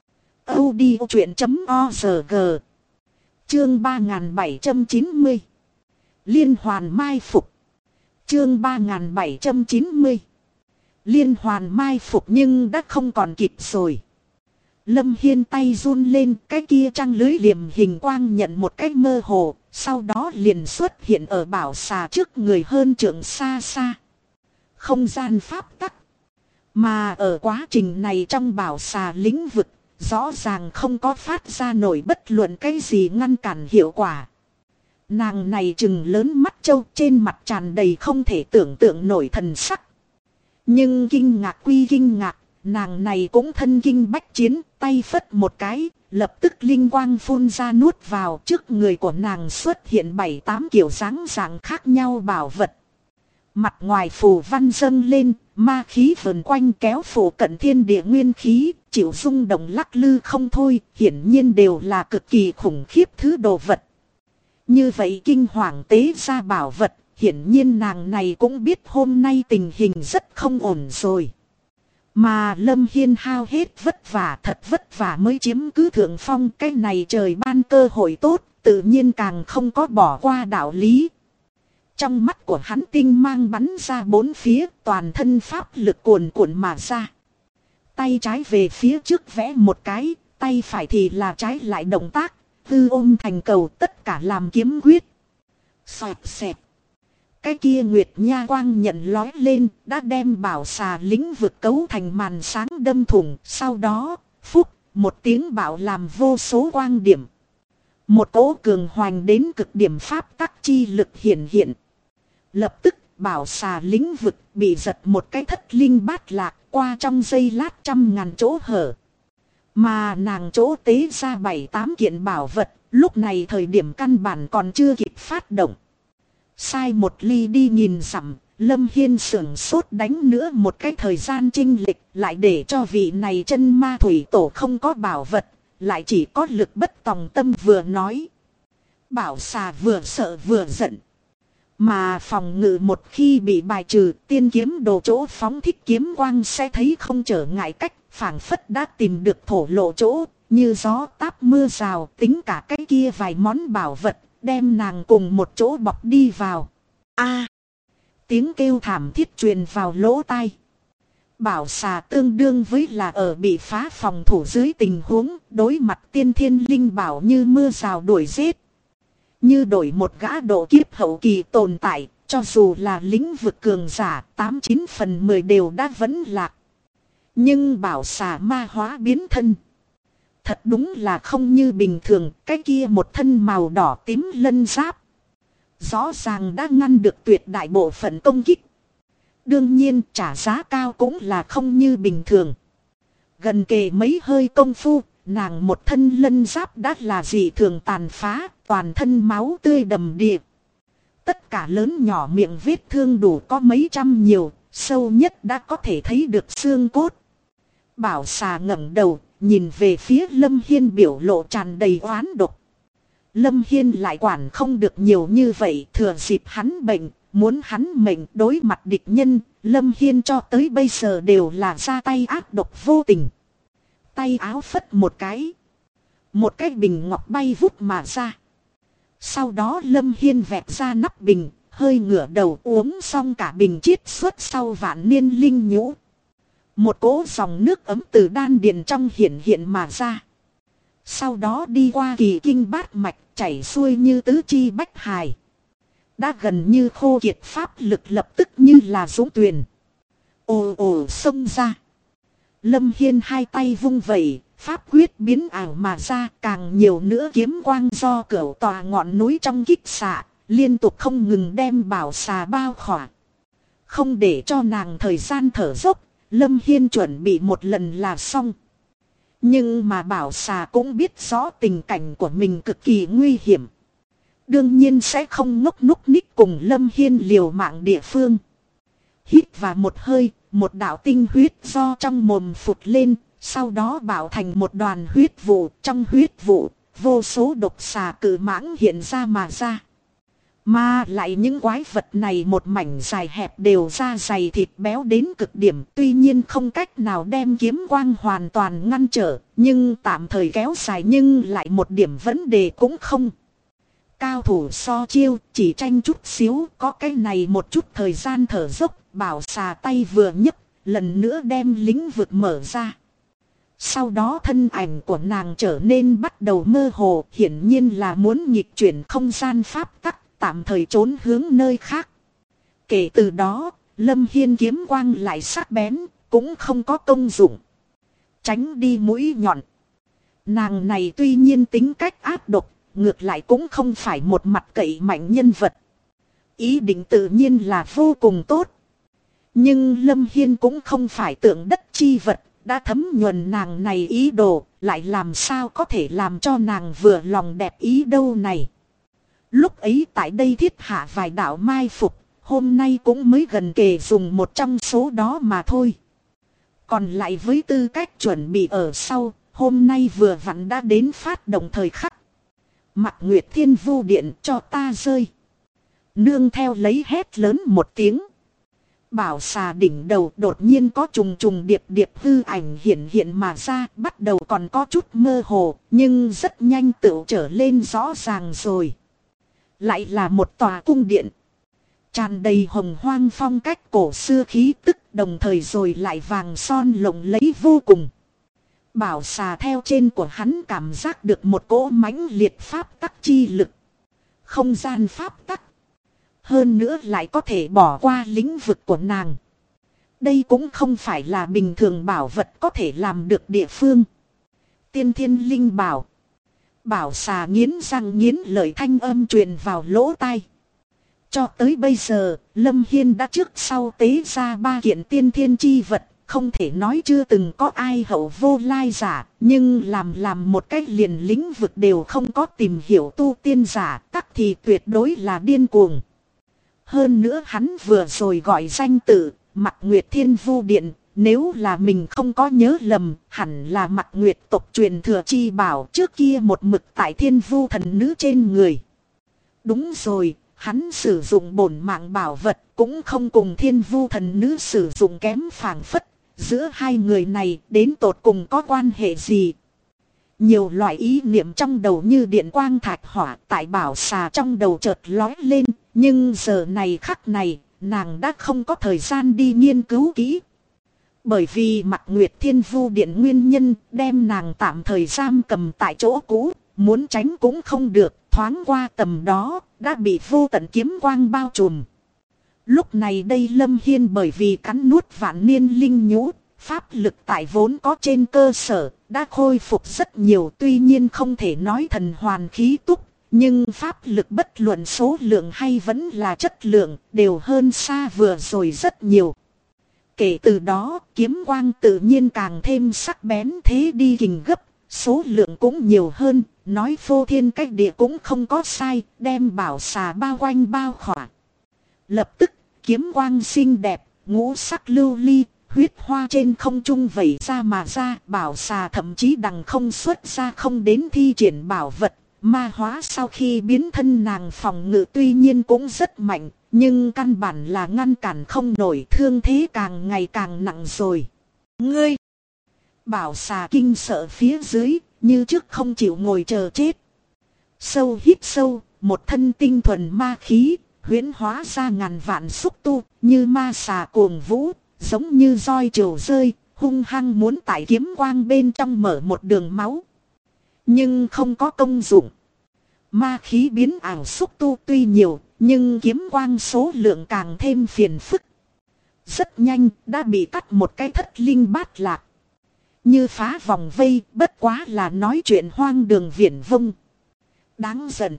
audiochuyện.org. Chương 3790. Liên hoàn mai phục. Chương 3790. Liên hoàn mai phục, nhưng đã không còn kịp rồi. Lâm Hiên tay run lên, cái kia trăng lưới liềm hình quang nhận một cách mơ hồ, sau đó liền xuất hiện ở bảo xà trước người hơn trượng xa xa. Không gian pháp tắc. Mà ở quá trình này trong bảo xà lĩnh vực, rõ ràng không có phát ra nổi bất luận cái gì ngăn cản hiệu quả. Nàng này trừng lớn mắt trâu, trên mặt tràn đầy không thể tưởng tượng nổi thần sắc. Nhưng kinh ngạc quy kinh ngạc, nàng này cũng thân kinh bách chiến, tay phất một cái, lập tức linh quang phun ra nuốt vào, trước người của nàng xuất hiện 7-8 kiểu dáng dạng khác nhau bảo vật. Mặt ngoài phù văn dâng lên, ma khí vần quanh kéo phủ cận thiên địa nguyên khí, chịu rung động lắc lư không thôi, hiển nhiên đều là cực kỳ khủng khiếp thứ đồ vật. Như vậy kinh hoàng tế ra bảo vật, hiển nhiên nàng này cũng biết hôm nay tình hình rất không ổn rồi. Mà Lâm Hiên hao hết vất vả, thật vất vả mới chiếm cứ thượng phong, cái này trời ban cơ hội tốt, tự nhiên càng không có bỏ qua đạo lý. Trong mắt của hắn tinh mang bắn ra bốn phía, toàn thân pháp lực cuồn cuộn mà ra. Tay trái về phía trước vẽ một cái, tay phải thì là trái lại động tác, tư ôm thành cầu, tất cả làm kiếm quyết. Xoẹt xẹt. Cái kia Nguyệt Nha quang nhận lói lên, đã đem bảo xà lĩnh vực cấu thành màn sáng đâm thủng. Sau đó, phúc, một tiếng bạo làm vô số quang điểm. Một cỗ cường hoành đến cực điểm pháp tắc chi lực hiện hiện. Lập tức, bảo xà lĩnh vực bị giật một cái thất linh bát lạc, qua trong giây lát 100.000 chỗ hở. Mà nàng chỗ tế ra 7-8 kiện bảo vật, lúc này thời điểm căn bản còn chưa kịp phát động. Sai một ly đi nhìn dặm, Lâm Hiên sưởng sốt đánh nữa một cái thời gian chênh lệch, lại để cho vị này chân ma thủy tổ không có bảo vật, lại chỉ có lực bất tòng tâm vừa nói. Bảo xà vừa sợ vừa giận. Mà phòng ngự một khi bị bài trừ, tiên kiếm đồ chỗ phóng thích kiếm quang sẽ thấy không trở ngại cách, phảng phất đã tìm được thổ lộ chỗ, như gió táp mưa rào, tính cả cái kia vài món bảo vật, đem nàng cùng một chỗ bọc đi vào. A, tiếng kêu thảm thiết truyền vào lỗ tai. Bảo xà tương đương với là ở bị phá phòng thủ dưới tình huống, đối mặt tiên thiên linh bảo như mưa rào đuổi giết. Như đổi một gã độ kiếp hậu kỳ tồn tại, cho dù là lĩnh vực cường giả, 89 phần 10 đều đã vẫn lạc. Nhưng bảo xà ma hóa biến thân. Thật đúng là không như bình thường, cái kia một thân màu đỏ tím lân giáp. Rõ ràng đã ngăn được tuyệt đại bộ phận công kích. Đương nhiên trả giá cao cũng là không như bình thường. Gần kề mấy hơi công phu, nàng một thân lân giáp đã là dị thường tàn phá, toàn thân máu tươi đầm đìa. Tất cả lớn nhỏ miệng vết thương đủ có mấy trăm nhiều, sâu nhất đã có thể thấy được xương cốt. Bảo xà ngẩng đầu, nhìn về phía Lâm Hiên biểu lộ tràn đầy oán độc. Lâm Hiên lại quản không được nhiều như vậy, thừa dịp hắn bệnh, muốn hắn mệnh đối mặt địch nhân, Lâm Hiên cho tới bây giờ đều là ra tay ác độc vô tình. Tay áo phất một cái. Một cái bình ngọc bay vút mà ra. Sau đó Lâm Hiên vẹt ra nắp bình, hơi ngửa đầu uống xong cả bình chiết xuất sau vạn niên linh nhũ. Một cỗ dòng nước ấm từ đan điền trong hiện mà ra. Sau đó đi qua kỳ kinh bát mạch chảy xuôi như tứ chi bách hài. Đã gần như khô kiệt pháp lực lập tức như là dũng tuyền. Ồ ồ xông ra. Lâm Hiên hai tay vung vẩy, pháp quyết biến ảo mà ra, càng nhiều nữa kiếm quang do cửu tòa ngọn núi trong kích xạ, liên tục không ngừng đem bảo xà bao khỏa. Không để cho nàng thời gian thở dốc, Lâm Hiên chuẩn bị một lần là xong. Nhưng mà bảo xà cũng biết rõ tình cảnh của mình cực kỳ nguy hiểm. Đương nhiên sẽ không ngốc núc ních cùng Lâm Hiên liều mạng địa phương. Hít vào một hơi, một đạo tinh huyết do trong mồm phụt lên, sau đó bảo thành một đoàn huyết vụ. Trong huyết vụ, vô số độc xà cự mãng hiện ra mà ra. Mà lại những quái vật này một mảnh dài hẹp đều ra dày thịt béo đến cực điểm. Tuy nhiên không cách nào đem kiếm quang hoàn toàn ngăn trở, nhưng tạm thời kéo dài nhưng lại một điểm vấn đề cũng không. Cao thủ so chiêu, chỉ tranh chút xíu, có cái này một chút thời gian thở dốc, bảo xà tay vừa nhấc, lần nữa đem lĩnh vực mở ra. Sau đó thân ảnh của nàng trở nên bắt đầu mơ hồ, hiển nhiên là muốn nghịch chuyển không gian pháp tắc, tạm thời trốn hướng nơi khác. Kể từ đó, Lâm Hiên kiếm quang lại sắc bén, cũng không có công dụng. Tránh đi mũi nhọn. Nàng này tuy nhiên tính cách ác độc, ngược lại cũng không phải một mặt cậy mạnh nhân vật. Ý định tự nhiên là vô cùng tốt. Nhưng Lâm Hiên cũng không phải tượng đất chi vật, đã thấm nhuần nàng này ý đồ, lại làm sao có thể làm cho nàng vừa lòng đẹp ý đâu này. Lúc ấy tại đây thiết hạ vài đạo mai phục, hôm nay cũng mới gần kề dùng một trong số đó mà thôi. Còn lại với tư cách chuẩn bị ở sau, hôm nay vừa vặn đã đến phát động thời khắc. Mặc Nguyệt Thiên Vu Điện cho ta rơi. Nương theo lấy hét lớn một tiếng. Bảo xà đỉnh đầu đột nhiên có trùng trùng điệp điệp hư ảnh hiện mà ra, bắt đầu còn có chút mơ hồ, nhưng rất nhanh tựu trở lên rõ ràng rồi. Lại là một tòa cung điện. Tràn đầy hồng hoang phong cách cổ xưa khí tức, đồng thời rồi lại vàng son lộng lẫy vô cùng. Bảo xà theo trên của hắn cảm giác được một cỗ mãnh liệt pháp tắc chi lực. Không gian pháp tắc. Hơn nữa lại có thể bỏ qua lĩnh vực của nàng. Đây cũng không phải là bình thường bảo vật có thể làm được địa phương. Tiên thiên linh bảo. Bảo xà nghiến răng nghiến lợi thanh âm truyền vào lỗ tai. Cho tới bây giờ, Lâm Hiên đã trước sau tế ra 3 kiện tiên thiên chi vật. Không thể nói chưa từng có ai hậu vô lai giả, nhưng làm một cách liền lĩnh vực đều không có tìm hiểu tu tiên giả, tắc thì tuyệt đối là điên cuồng. Hơn nữa hắn vừa rồi gọi danh tự, Mặc Nguyệt Thiên Vu Điện, nếu là mình không có nhớ lầm, hẳn là Mặc Nguyệt tộc truyền thừa chi bảo trước kia một mực tại Thiên Vu thần nữ trên người. Đúng rồi, hắn sử dụng bổn mạng bảo vật cũng không cùng Thiên Vu thần nữ sử dụng kém phảng phất. Giữa hai người này đến tột cùng có quan hệ gì? Nhiều loại ý niệm trong đầu như điện quang thạch hỏa tại bảo xà trong đầu chợt lói lên. Nhưng giờ này khắc này, nàng đã không có thời gian đi nghiên cứu kỹ. Bởi vì Mặc Nguyệt Thiên Vu Điện nguyên nhân đem nàng tạm thời giam cầm tại chỗ cũ. Muốn tránh cũng không được, thoáng qua tầm đó, đã bị vô tận kiếm quang bao trùm. Lúc này đây Lâm Hiên bởi vì cắn nuốt vạn niên linh nhũ, pháp lực tại vốn có trên cơ sở, đã khôi phục rất nhiều, tuy nhiên không thể nói thần hoàn khí túc, nhưng pháp lực bất luận số lượng hay vẫn là chất lượng, đều hơn xa vừa rồi rất nhiều. Kể từ đó, kiếm quang tự nhiên càng thêm sắc bén thế đi kình gấp, số lượng cũng nhiều hơn, nói phô thiên cách địa cũng không có sai, đem bảo xà bao quanh bao khỏa. Lập tức, kiếm quang xinh đẹp, ngũ sắc lưu ly, huyết hoa trên không trung vẩy ra mà ra. Bảo xà thậm chí đằng không xuất ra không đến thi triển bảo vật. Ma hóa sau khi biến thân nàng phòng ngự tuy nhiên cũng rất mạnh. Nhưng căn bản là ngăn cản không nổi, thương thế càng ngày càng nặng rồi. Ngươi! Bảo xà kinh sợ phía dưới, như trước không chịu ngồi chờ chết. Sâu hít sâu, một thân tinh thuần ma khí. Huyễn hóa ra ngàn vạn xúc tu, như ma xà cuồng vũ, giống như roi trầu rơi, hung hăng muốn tại kiếm quang bên trong mở một đường máu. Nhưng không có công dụng. Ma khí biến ảo xúc tu tuy nhiều, nhưng kiếm quang số lượng càng thêm phiền phức. Rất nhanh, đã bị cắt một cái thất linh bát lạc. Như phá vòng vây, bất quá là nói chuyện hoang đường viển vông. Đáng giận.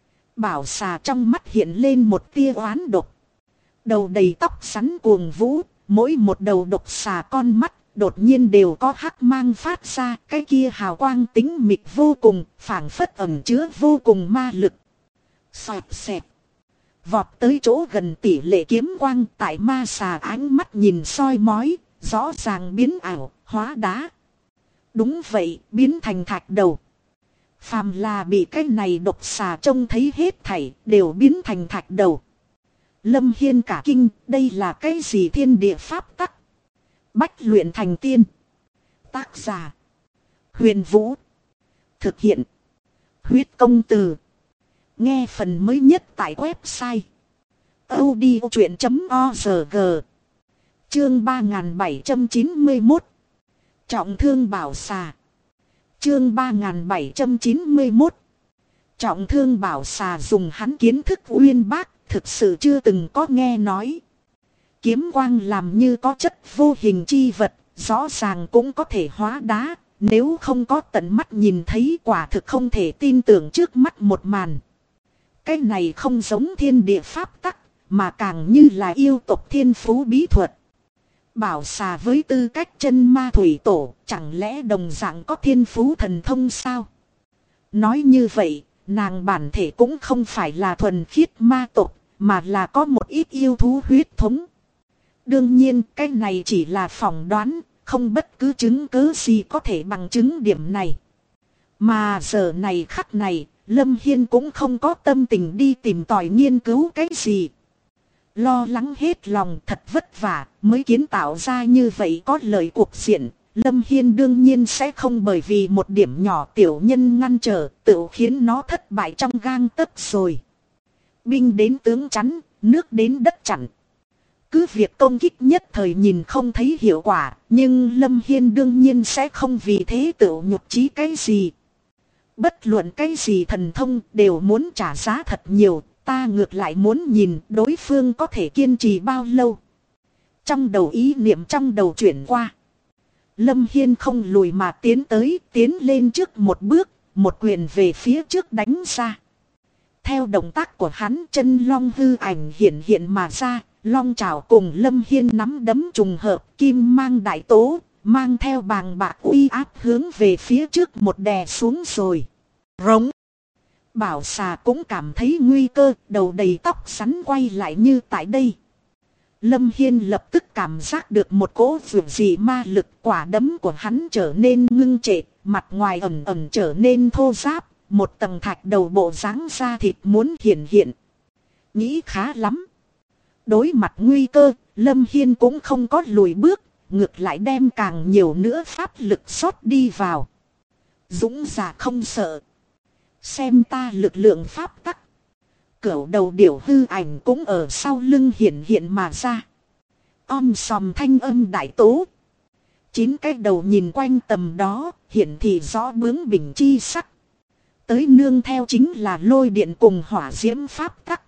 Bảo xà trong mắt hiện lên một tia oán độc. Đầu đầy tóc sắn cuồng vũ, mỗi một đầu độc xà con mắt đột nhiên đều có hắc mang phát ra. Cái kia hào quang tính mịt vô cùng, phảng phất ẩn chứa vô cùng ma lực. Xoẹt xẹt. Vọt tới chỗ gần tỷ lệ kiếm quang tại ma xà ánh mắt nhìn soi mói, rõ ràng biến ảo, hóa đá. Đúng vậy, biến thành thạch đầu. Phàm là bị cái này độc xà trông thấy hết thảy đều biến thành thạch đầu. Lâm Hiên cả kinh, đây là cái gì thiên địa pháp tắc? Bách luyện thành tiên. Tác giả: Huyền Vũ. Thực hiện: Huyết Công Từ. Nghe phần mới nhất tại website audiochuyện.org. Chương 3791. Trọng thương bảo xà. Chương 3791. Trọng thương bảo xà dùng hắn kiến thức uyên bác, thực sự chưa từng có nghe nói. Kiếm quang làm như có chất vô hình chi vật, rõ ràng cũng có thể hóa đá, nếu không có tận mắt nhìn thấy quả thực không thể tin tưởng trước mắt một màn. Cái này không giống thiên địa pháp tắc, mà càng như là yêu tộc thiên phú bí thuật. Bảo xà với tư cách chân ma thủy tổ, chẳng lẽ đồng dạng có thiên phú thần thông sao? Nói như vậy, nàng bản thể cũng không phải là thuần khiết ma tộc, mà là có một ít yêu thú huyết thống. Đương nhiên, cái này chỉ là phỏng đoán, không bất cứ chứng cứ gì có thể bằng chứng điểm này. Mà giờ này khắc này, Lâm Hiên cũng không có tâm tình đi tìm tòi nghiên cứu cái gì. Lo lắng hết lòng, thật vất vả mới kiến tạo ra như vậy có lợi cuộc diện. Lâm Hiên đương nhiên sẽ không bởi vì một điểm nhỏ tiểu nhân ngăn trở, tự khiến nó thất bại trong gang tấc rồi. Binh đến tướng chắn, nước đến đất chặn. Cứ việc công kích nhất thời nhìn không thấy hiệu quả, nhưng Lâm Hiên đương nhiên sẽ không vì thế tự nhục chí cái gì. Bất luận cái gì thần thông đều muốn trả giá thật nhiều, ta ngược lại muốn nhìn đối phương có thể kiên trì bao lâu. Trong đầu ý niệm trong đầu chuyển qua. Lâm Hiên không lùi mà tiến lên trước một bước, một quyền về phía trước đánh ra. Theo động tác của hắn, chân long hư ảnh hiện mà ra, long trảo cùng Lâm Hiên nắm đấm trùng hợp, kim mang đại tố, mang theo bàng bạc uy áp hướng về phía trước một đè xuống rồi. Rống. Bảo xà cũng cảm thấy nguy cơ, đầu đầy tóc sắn quay lại như tại đây. Lâm Hiên lập tức cảm giác được một cỗ vượt dị ma lực, quả đấm của hắn trở nên ngưng trệ, mặt ngoài ẩm trở nên thô ráp, một tầng thạch đầu bộ dáng da thịt muốn hiện. Nghĩ khá lắm. Đối mặt nguy cơ, Lâm Hiên cũng không có lùi bước, ngược lại đem càng nhiều nữa pháp lực rót đi vào. Dũng giả không sợ. Xem ta lực lượng pháp tắc. Cửu đầu điểu hư ảnh cũng ở sau lưng hiện mà ra. Om sòm thanh âm đại tố. 9 cái đầu nhìn quanh tầm đó, hiện thì rõ bướng bỉnh chi sắc. Tới nương theo chính là lôi điện cùng hỏa diễm pháp tắc.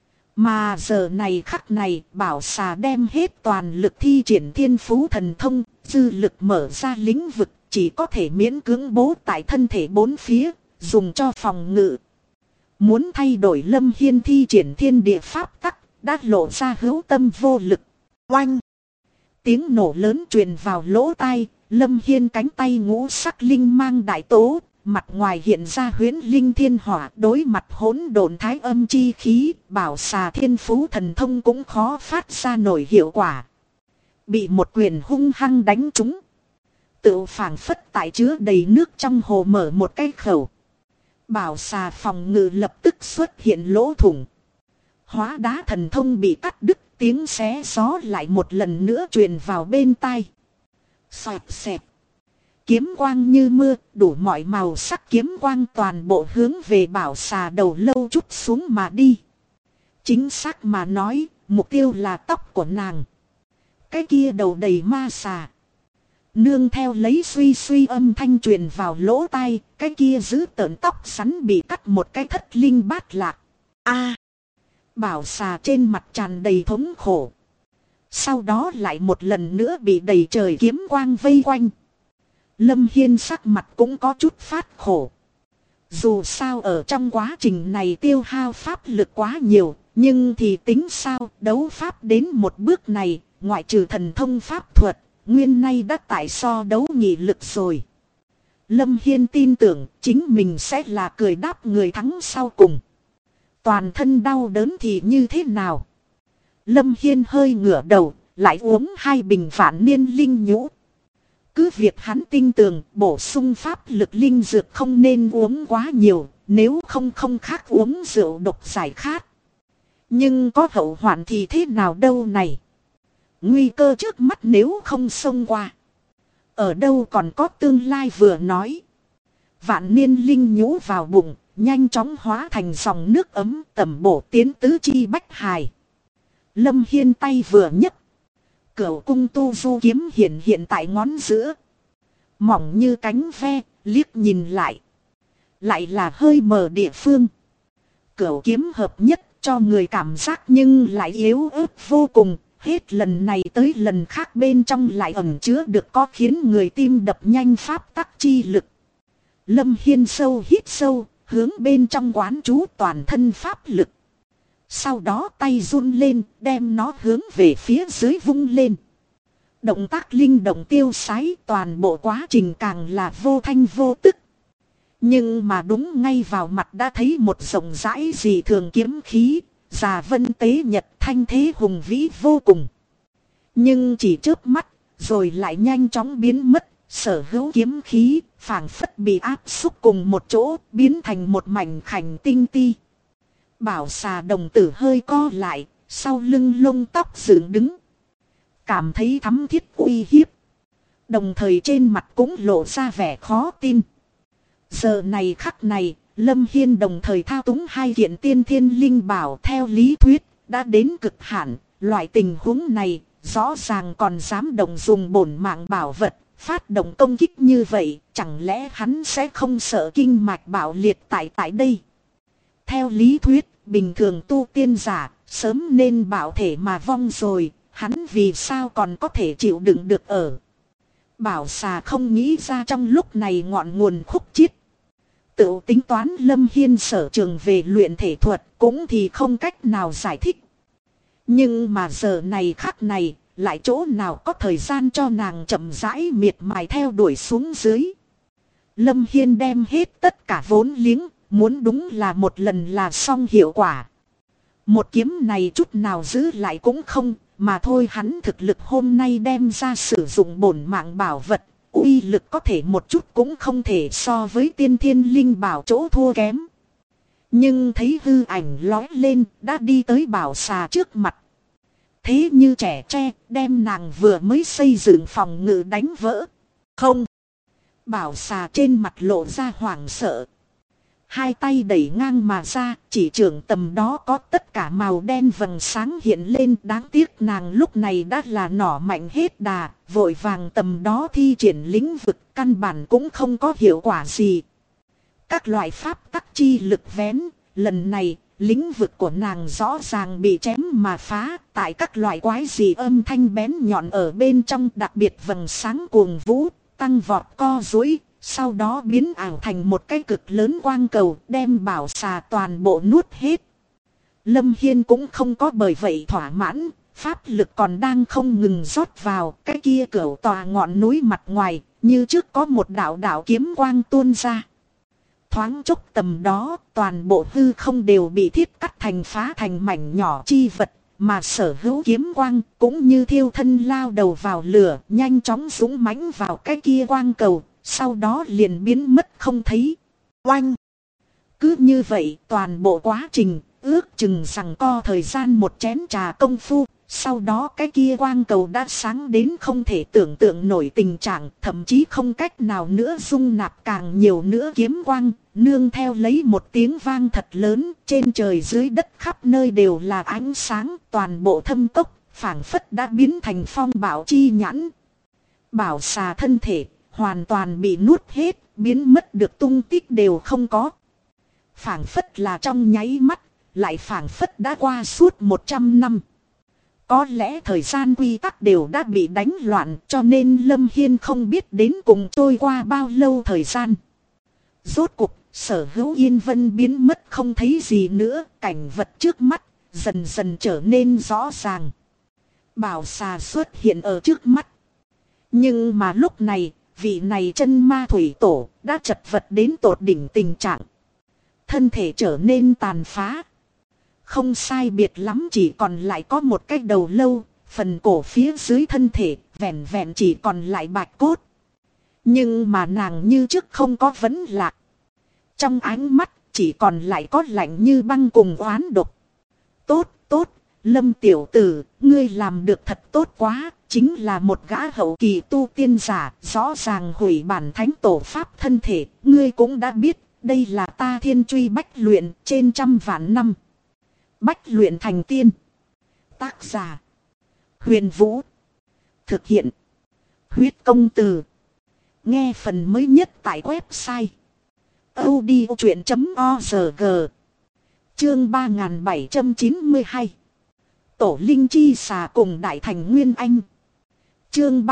Mà giờ này khắc này, bảo xà đem hết toàn lực thi triển thiên phú thần thông, dư lực mở ra lĩnh vực, chỉ có thể miễn cưỡng bố tại thân thể bốn phía, dùng cho phòng ngự. Muốn thay đổi Lâm Hiên thi triển thiên địa pháp tắc, đã lộ ra hữu tâm vô lực. Oanh! Tiếng nổ lớn truyền vào lỗ tai, Lâm Hiên cánh tay ngũ sắc linh mang đại tố, mặt ngoài hiện ra huyễn linh thiên hỏa, đối mặt hỗn độn thái âm chi khí, bảo xà thiên phú thần thông cũng khó phát ra nổi hiệu quả. Bị một quyền hung hăng đánh trúng. Tự phảng phất tại chứa đầy nước trong hồ mở một cái khẩu. Bảo xà phòng ngự lập tức xuất hiện lỗ thủng. Hóa đá thần thông bị cắt đứt, tiếng xé gió lại một lần nữa truyền vào bên tai. Xoẹt xẹt. Kiếm quang như mưa, đủ mọi màu sắc kiếm quang toàn bộ hướng về bảo xà đầu lâu chút xuống mà đi. Chính xác mà nói, mục tiêu là tóc của nàng. Cái kia đầu đầy ma xà. Nương theo lấy suy âm thanh truyền vào lỗ tai, cái kia giữ tợn tóc sắn bị cắt một cái thất linh bát lạc. A! Bảo xà trên mặt tràn đầy thống khổ. Sau đó lại một lần nữa bị đầy trời kiếm quang vây quanh. Lâm Hiên sắc mặt cũng có chút phát khổ. Dù sao ở trong quá trình này tiêu hao pháp lực quá nhiều, nhưng thì tính sao, đấu pháp đến một bước này, ngoại trừ thần thông pháp thuật, nguyên nay đã tại so đấu nghị lực rồi. Lâm Hiên tin tưởng chính mình sẽ là cười đáp người thắng sau cùng. Toàn thân đau đớn thì như thế nào? Lâm Hiên hơi ngửa đầu, lại uống 2 bình vạn niên linh nhũ. Cứ việc hắn tin tưởng bổ sung pháp lực linh dược không nên uống quá nhiều, nếu không khác uống rượu độc giải khát. Nhưng có hậu hoạn thì thế nào đâu này? Nguy cơ trước mắt nếu không xông qua, ở đâu còn có tương lai vừa nói. Vạn niên linh nhũ vào bụng, nhanh chóng hóa thành dòng nước ấm tẩm bổ tiến tứ chi bách hài. Lâm Hiên tay vừa nhấc, cửu cung tu du kiếm hiện tại ngón giữa. Mỏng như cánh ve, liếc nhìn lại là hơi mờ địa phương. Cửu kiếm hợp nhất cho người cảm giác nhưng lại yếu ớt vô cùng. Hết lần này tới lần khác bên trong lại ẩn chứa được có khiến người tim đập nhanh pháp tắc chi lực. Lâm Hiên sâu hít sâu, hướng bên trong quán chú toàn thân pháp lực. Sau đó tay run lên, đem nó hướng về phía dưới vung lên. Động tác linh động tiêu sái, toàn bộ quá trình càng là vô thanh vô tức. Nhưng mà đúng ngay vào mặt đã thấy một rộng rãi dị thường kiếm khí, già vân tế nhật, thanh thế hùng vĩ vô cùng. Nhưng chỉ chớp mắt, rồi lại nhanh chóng biến mất, sở hữu kiếm khí, phảng phất bị áp xúc cùng một chỗ, biến thành một mảnh khảnh tinh ti. Bảo xà đồng tử hơi co lại, sau lưng lông tóc dựng đứng. Cảm thấy thắm thiết uy hiếp. Đồng thời trên mặt cũng lộ ra vẻ khó tin. Giờ này khắc này, Lâm Hiên đồng thời thao túng 2 kiện tiên thiên linh bảo theo lý thuyết, đã đến cực hạn, loại tình huống này, rõ ràng còn dám động dùng bổn mạng bảo vật, phát động công kích như vậy, chẳng lẽ hắn sẽ không sợ kinh mạch bạo liệt tại đây? Theo lý thuyết, bình thường tu tiên giả, sớm nên bạo thể mà vong rồi, hắn vì sao còn có thể chịu đựng được ở? Bảo xà không nghĩ ra trong lúc này ngọn nguồn khúc chiết. Tự tính toán Lâm Hiên sở trường về luyện thể thuật cũng thì không cách nào giải thích. Nhưng mà giờ này khắc này, lại chỗ nào có thời gian cho nàng chậm rãi miệt mài theo đuổi xuống dưới. Lâm Hiên đem hết tất cả vốn liếng, muốn đúng là một lần là xong hiệu quả. Một kiếm này chút nào giữ lại cũng không, mà thôi hắn thực lực hôm nay đem ra sử dụng bổn mạng bảo vật, uy lực có thể một chút cũng không thể so với tiên thiên linh bảo chỗ thua kém. Nhưng thấy hư ảnh lói lên, đã đi tới bảo xà trước mặt. Thế như trẻ tre, đem nàng vừa mới xây dựng phòng ngự đánh vỡ. Không! Bảo xà trên mặt lộ ra hoảng sợ. Hai tay đẩy ngang mà ra, chỉ trưởng tầm đó có tất cả màu đen vầng sáng hiện lên. Đáng tiếc nàng lúc này đã là nỏ mạnh hết đà, vội vàng tầm đó thi triển lĩnh vực, căn bản cũng không có hiệu quả gì. Các loại pháp tắc chi lực vén, lần này lĩnh vực của nàng rõ ràng bị chém mà phá. Tại các loại quái dị âm thanh bén nhọn ở bên trong, đặc biệt vầng sáng cuồng vũ, tăng vọt co duỗi. Sau đó biến ảo thành một cái cực lớn quang cầu, đem bảo xà toàn bộ nuốt hết. Lâm Hiên cũng không có bởi vậy thỏa mãn, pháp lực còn đang không ngừng rót vào cái kia cửu tòa ngọn núi mặt ngoài, như trước có một đạo đạo kiếm quang tuôn ra. Thoáng chốc tầm đó, toàn bộ hư không đều bị thiết cắt thành phá thành mảnh nhỏ chi vật, mà sở hữu kiếm quang cũng như thiêu thân lao đầu vào lửa, nhanh chóng dũng mãnh vào cái kia quang cầu. Sau đó liền biến mất không thấy. Oanh! Cứ như vậy toàn bộ quá trình ước chừng rằng co thời gian một chén trà công phu. Sau đó cái kia quang cầu đã sáng đến không thể tưởng tượng nổi tình trạng. Thậm chí không cách nào nữa dung nạp càng nhiều nữa kiếm quang. Nương theo lấy một tiếng vang thật lớn. Trên trời dưới đất khắp nơi đều là ánh sáng. Toàn bộ thâm cốc phảng phất đã biến thành phong bạo chi nhãn. Bảo xà thân thể hoàn toàn bị nuốt hết, biến mất được tung tích đều không có. Phảng phất là trong nháy mắt, lại phảng phất đã qua suốt 100 năm. Có lẽ thời gian quy tắc đều đã bị đánh loạn, cho nên Lâm Hiên không biết đến cùng trôi qua bao lâu thời gian. Rốt cuộc, sở hữu yên vân biến mất không thấy gì nữa, cảnh vật trước mắt dần dần trở nên rõ ràng. Bảo xà xuất hiện ở trước mắt. Nhưng mà lúc này, vị này chân ma thủy tổ đã chật vật đến tột đỉnh tình trạng. Thân thể trở nên tàn phá. Không sai biệt lắm, chỉ còn lại có một cái đầu lâu, phần cổ phía dưới thân thể vẹn vẹn chỉ còn lại bạch cốt. Nhưng mà nàng như trước không có vấn lạc. Trong ánh mắt chỉ còn lại có lạnh như băng cùng oán độc. Tốt, tốt, Lâm tiểu tử, ngươi làm được thật tốt quá. Chính là một gã hậu kỳ tu tiên giả, rõ ràng hủy bản thánh tổ pháp thân thể. Ngươi cũng đã biết, đây là ta thiên truy bách luyện trên 100 vạn năm. Bách luyện thành tiên. Tác giả: Huyền Vũ. Thực hiện: Huyết Công Từ. Nghe phần mới nhất tại website audiochuyện.org. Chương 3792. Tổ linh chi xà cùng Đại Thành Nguyên Anh. Chương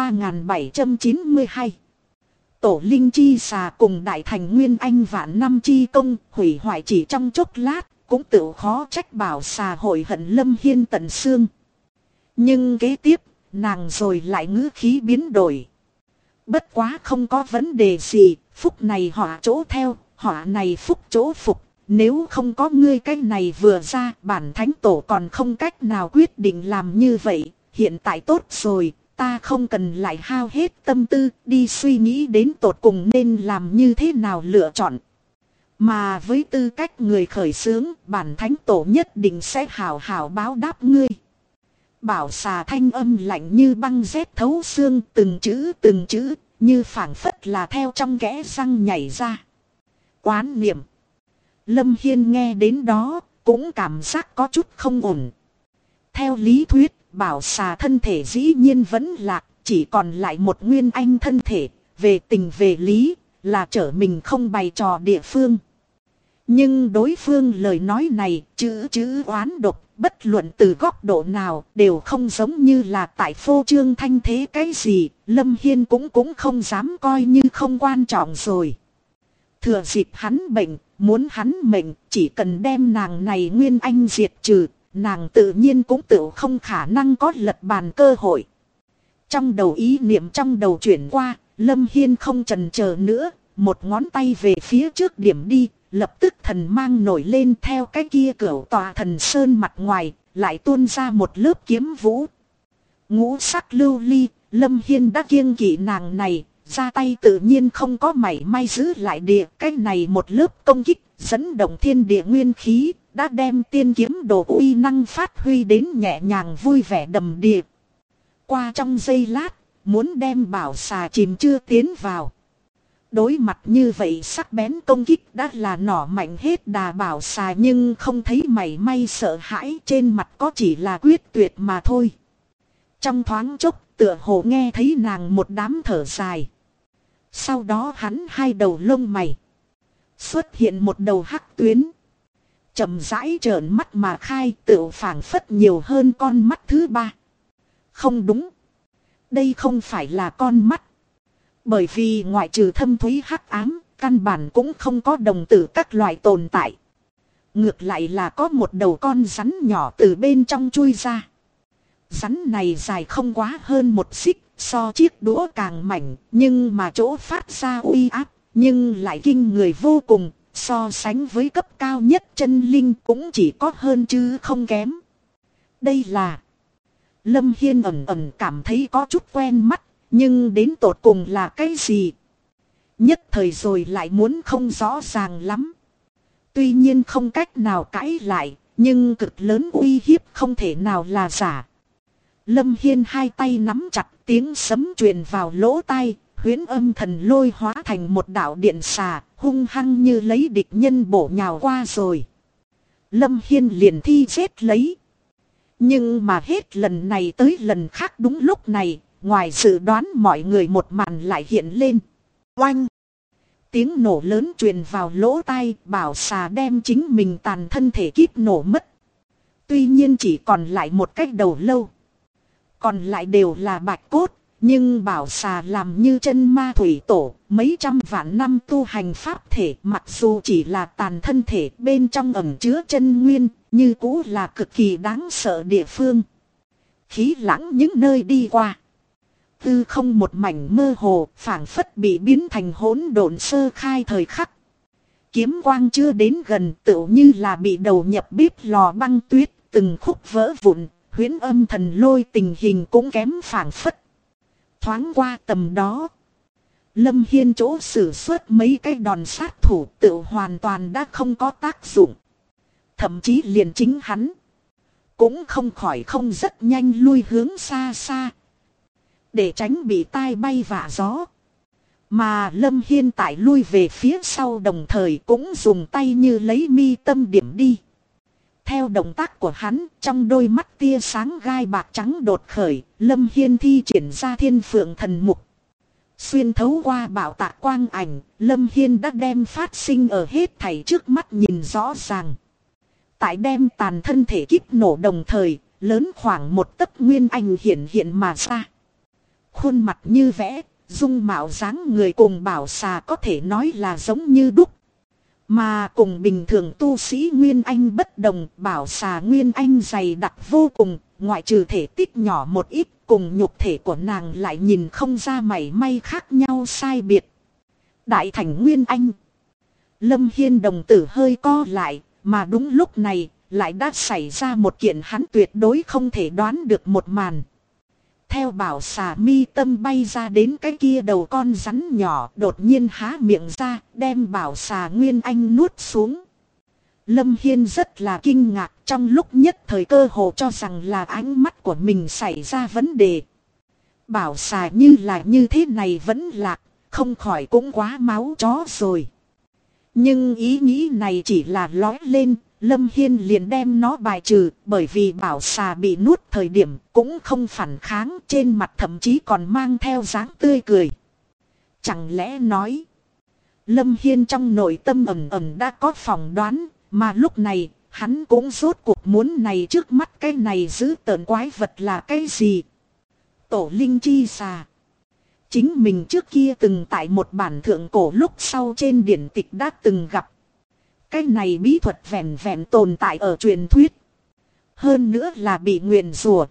3792. Tổ linh chi xà cùng Đại Thành Nguyên Anh vạn năm chi công, hủy hoại chỉ trong chốc lát, cũng tự khó trách bảo xà hội hận Lâm Hiên tận xương. Nhưng kế tiếp, nàng rồi lại ngữ khí biến đổi. Bất quá không có vấn đề gì, phúc này họa chỗ theo, họa này phúc chỗ phục. Nếu không có ngươi cái này vừa ra, bản thánh tổ còn không cách nào quyết định làm như vậy. Hiện tại tốt rồi, ta không cần lại hao hết tâm tư đi suy nghĩ đến tột cùng nên làm như thế nào lựa chọn. Mà với tư cách người khởi xướng, bản thánh tổ nhất định sẽ hào hào báo đáp ngươi. Bảo xà thanh âm lạnh như băng rét thấu xương, từng chữ, như phảng phất là theo trong kẽ răng nhảy ra. Quán niệm. Lâm Hiên nghe đến đó, cũng cảm giác có chút không ổn. Theo lý thuyết, bảo xà thân thể dĩ nhiên vẫn lạc, chỉ còn lại một nguyên anh thân thể, về tình về lý, là trở mình không bày trò địa phương. Nhưng đối phương lời nói này, chữ oán độc, bất luận từ góc độ nào, đều không giống như là tại phô trương thanh thế cái gì, Lâm Hiên cũng không dám coi như không quan trọng rồi. Thừa dịp hắn bệnh, muốn hắn mệnh, chỉ cần đem nàng này nguyên anh diệt trừ, nàng tự nhiên cũng tự không khả năng có lật bàn cơ hội. Trong đầu ý niệm trong đầu chuyển qua, Lâm Hiên không chần chờ nữa, một ngón tay về phía trước điểm đi, lập tức thần mang nổi lên theo cái kia cửu tòa thần sơn mặt ngoài, lại tuôn ra một lớp kiếm vũ. Ngũ sắc lưu ly, Lâm Hiên đã kiêng kỵ nàng này, ra tay tự nhiên không có mảy may giữ lại địa. Cái này một lớp công kích, dẫn động thiên địa nguyên khí, đã đem tiên kiếm đồ uy năng phát huy đến nhẹ nhàng vui vẻ đầm đìa. Qua trong giây lát, muốn đem bảo xà chìm chưa tiến vào. Đối mặt như vậy sắc bén công kích đã là nỏ mạnh hết đà bảo xà, nhưng không thấy mảy may sợ hãi, trên mặt có chỉ là quyết tuyệt mà thôi. Trong thoáng chốc tựa hồ nghe thấy nàng một đám thở dài. Sau đó hắn hai đầu lông mày xuất hiện một đầu hắc tuyến, chậm rãi trợn mắt mà khai, tựa phảng phất nhiều hơn con mắt thứ ba. Không đúng, đây không phải là con mắt. Bởi vì ngoại trừ thâm thúy hắc ám, căn bản cũng không có đồng tử các loại tồn tại. Ngược lại là có một đầu con rắn nhỏ từ bên trong chui ra. Rắn này dài không quá hơn một xích, so chiếc đũa càng mảnh, nhưng mà chỗ phát ra uy áp, nhưng lại kinh người vô cùng, so sánh với cấp cao nhất chân linh cũng chỉ có hơn chứ không kém. Đây là... Lâm Hiên ẩn ẩn cảm thấy có chút quen mắt, nhưng đến tột cùng là cái gì? Nhất thời rồi lại muốn không rõ ràng lắm. Tuy nhiên không cách nào cãi lại, nhưng cực lớn uy hiếp không thể nào là giả. Lâm Hiên hai tay nắm chặt, tiếng sấm truyền vào lỗ tai, huyễn âm thần lôi hóa thành một đạo điện xà, hung hăng như lấy địch nhân bổ nhào qua rồi. Lâm Hiên liền thi giết lấy. Nhưng mà hết lần này tới lần khác đúng lúc này, ngoài dự đoán mọi người một màn lại hiện lên. Oanh! Tiếng nổ lớn truyền vào lỗ tai, bảo xà đem chính mình tàn thân thể kíp nổ mất. Tuy nhiên chỉ còn lại một cái đầu lâu. Còn lại đều là bạch cốt, nhưng bảo xà làm như chân ma thủy tổ, mấy trăm vạn năm tu hành pháp thể, mặc dù chỉ là tàn thân thể, bên trong ẩn chứa chân nguyên, như cũ là cực kỳ đáng sợ địa phương. Khí lãng những nơi đi qua, tư không một mảnh mơ hồ, phảng phất bị biến thành hỗn độn sơ khai thời khắc. Kiếm quang chưa đến gần, tựu như là bị đầu nhập bếp lò băng tuyết, từng khúc vỡ vụn. Huyễn âm thần lôi tình hình cũng kém phảng phất. Thoáng qua tầm đó, Lâm Hiên chỗ sử xuất mấy cái đòn sát thủ tự hoàn toàn đã không có tác dụng. Thậm chí liền chính hắn cũng không khỏi không rất nhanh lui hướng xa xa, để tránh bị tai bay vạ gió. Mà Lâm Hiên tại lui về phía sau đồng thời cũng dùng tay như lấy mi tâm điểm đi. Theo động tác của hắn, trong đôi mắt tia sáng gai bạc trắng đột khởi, Lâm Hiên thi triển ra thiên phượng thần mục. Xuyên thấu qua bảo tạ quang ảnh, Lâm Hiên đã đem phát sinh ở hết thảy trước mắt nhìn rõ ràng. Tại đem tàn thân thể kíp nổ đồng thời, lớn khoảng một tấc nguyên ảnh hiện hiện mà ra. Khuôn mặt như vẽ, dung mạo dáng người cùng bảo xà có thể nói là giống như đúc. Mà cùng bình thường tu sĩ Nguyên Anh bất đồng, bảo xà Nguyên Anh dày đặc vô cùng, ngoại trừ thể tích nhỏ một ít, cùng nhục thể của nàng lại nhìn không ra mảy may khác nhau sai biệt. Đại thành Nguyên Anh. Lâm Hiên đồng tử hơi co lại, mà đúng lúc này, lại đã xảy ra một kiện hắn tuyệt đối không thể đoán được một màn. Theo bảo xà mi tâm bay ra đến cái kia đầu con rắn nhỏ, đột nhiên há miệng ra, đem bảo xà Nguyên Anh nuốt xuống. Lâm Hiên rất là kinh ngạc, trong lúc nhất thời cơ hồ cho rằng là ánh mắt của mình xảy ra vấn đề. Bảo xà như là như thế này vẫn lạc, không khỏi cũng quá máu chó rồi. Nhưng ý nghĩ này chỉ là lói lên, Lâm Hiên liền đem nó bài trừ, bởi vì bảo xà bị nuốt thời điểm cũng không phản kháng, trên mặt thậm chí còn mang theo dáng tươi cười. Chẳng lẽ nói, Lâm Hiên trong nội tâm ẩn ẩn đã có phỏng đoán, mà lúc này, hắn cũng rốt cuộc muốn này trước mắt cái này giữ tợn quái vật là cái gì? Tổ linh chi xà. Chính mình trước kia từng tại một bản thượng cổ lúc sau trên điển tịch đã từng gặp. Cái này bí thuật vẹn vẹn tồn tại ở truyền thuyết. Hơn nữa là bị nguyền rủa.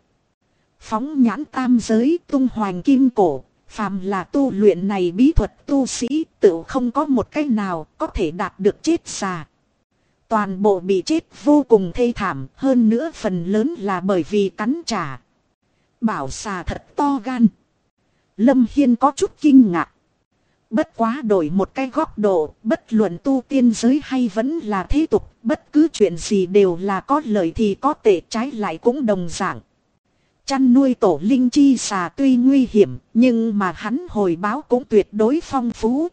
Phóng nhãn tam giới tung hoành kim cổ. Phàm là tu luyện này bí thuật tu sĩ tự không có một cái nào có thể đạt được chết xà. Toàn bộ bị chết vô cùng thê thảm, hơn nữa phần lớn là bởi vì cắn trả. Bảo xà thật to gan. Lâm Hiên có chút kinh ngạc. Bất quá đổi một cái góc độ, bất luận tu tiên giới hay vẫn là thế tục, bất cứ chuyện gì đều là có lợi thì có tệ, trái lại cũng đồng dạng. Chăn nuôi tổ linh chi xà tuy nguy hiểm, nhưng mà hắn hồi báo cũng tuyệt đối phong phú.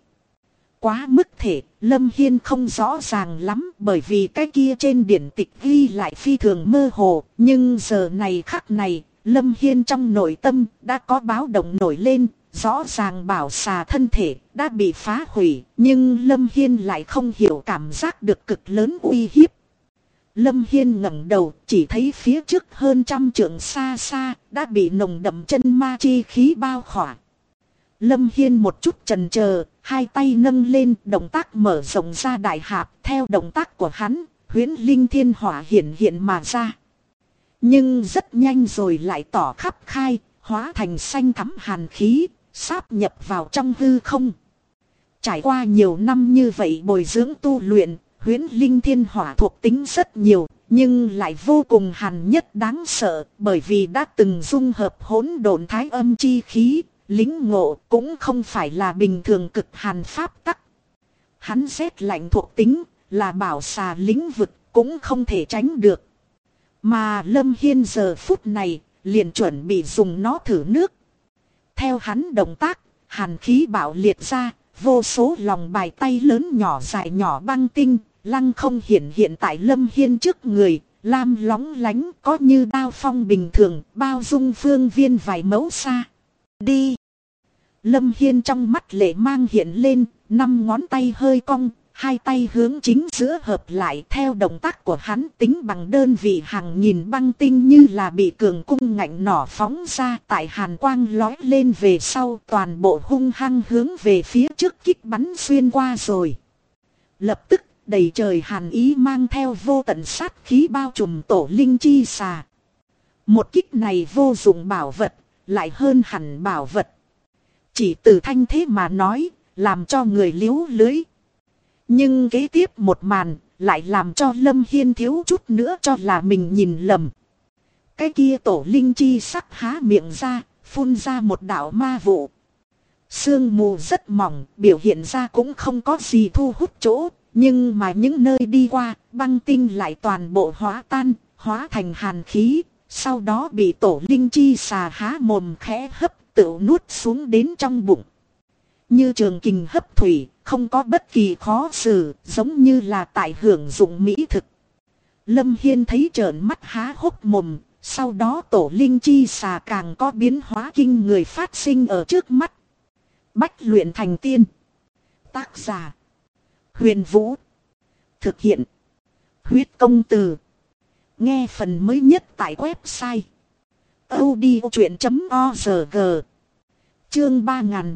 Quá mức thể, Lâm Hiên không rõ ràng lắm, bởi vì cái kia trên điển tịch ghi lại phi thường mơ hồ, nhưng giờ này khắc này, Lâm Hiên trong nội tâm đã có báo động nổi lên. Rõ ràng bảo xà thân thể đã bị phá hủy, nhưng Lâm Hiên lại không hiểu cảm giác được cực lớn uy hiếp. Lâm Hiên ngẩng đầu, chỉ thấy phía trước hơn 100 trượng xa xa đã bị nồng đậm chân ma chi khí bao khỏa. Lâm Hiên một chút chần chờ, hai tay nâng lên, động tác mở rộng ra đại hạp, theo động tác của hắn, huyễn linh thiên hỏa hiện mà ra. Nhưng rất nhanh rồi lại tỏ khắp khai, hóa thành xanh thắm hàn khí, sáp nhập vào trong hư không. Trải qua nhiều năm như vậy bồi dưỡng tu luyện, huyễn linh thiên hỏa thuộc tính rất nhiều, nhưng lại vô cùng hàn nhất đáng sợ, bởi vì đã từng dung hợp hỗn độn thái âm chi khí, lĩnh ngộ cũng không phải là bình thường cực hàn pháp tắc. Hắn rét lạnh thuộc tính, là bảo xà lĩnh vực, cũng không thể tránh được. Mà Lâm Hiên giờ phút này, liền chuẩn bị dùng nó thử nước. Theo hắn động tác, hàn khí bạo liệt ra, vô số lòng bài tay lớn nhỏ dài nhỏ băng tinh, lăng không hiện tại Lâm Hiên trước người, lam lóng lánh có như đao phong bình thường, bao dung phương viên vài mẫu xa. Đi! Lâm Hiên trong mắt lệ mang hiện lên, 5 ngón tay hơi cong, hai tay hướng chính giữa hợp lại, theo động tác của hắn tính bằng đơn vị hàng nghìn băng tinh như là bị cường cung ngạnh nỏ phóng ra, tại hàn quang lói lên về sau, toàn bộ hung hăng hướng về phía trước kích bắn xuyên qua rồi. Lập tức đầy trời hàn ý mang theo vô tận sát khí bao trùm tổ linh chi xà. Một kích này vô dụng bảo vật, lại hơn hẳn bảo vật. Chỉ từ thanh thế mà nói, làm cho người liếu lưới. Nhưng kế tiếp một màn, lại làm cho Lâm Hiên thiếu chút nữa cho là mình nhìn lầm. Cái kia tổ linh chi sắc há miệng ra, phun ra một đạo ma vụ. Sương mù rất mỏng, biểu hiện ra cũng không có gì thu hút chỗ. Nhưng mà những nơi đi qua, băng tinh lại toàn bộ hóa tan, hóa thành hàn khí. Sau đó bị tổ linh chi xà há mồm khẽ hấp, tự nuốt xuống đến trong bụng. Như trường kình hấp thủy, không có bất kỳ khó xử, giống như là tại hưởng dụng mỹ thực. Lâm Hiên thấy trợn mắt há hốc mồm, sau đó tổ linh chi xà càng có biến hóa kinh người phát sinh ở trước mắt. Bách luyện thành tiên. Tác giả: Huyền Vũ. Thực hiện: Huyết Công Từ. Nghe phần mới nhất tại website audiochuyện.org. Chương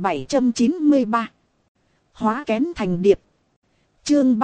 3793. Hóa kén thành điệp. Chương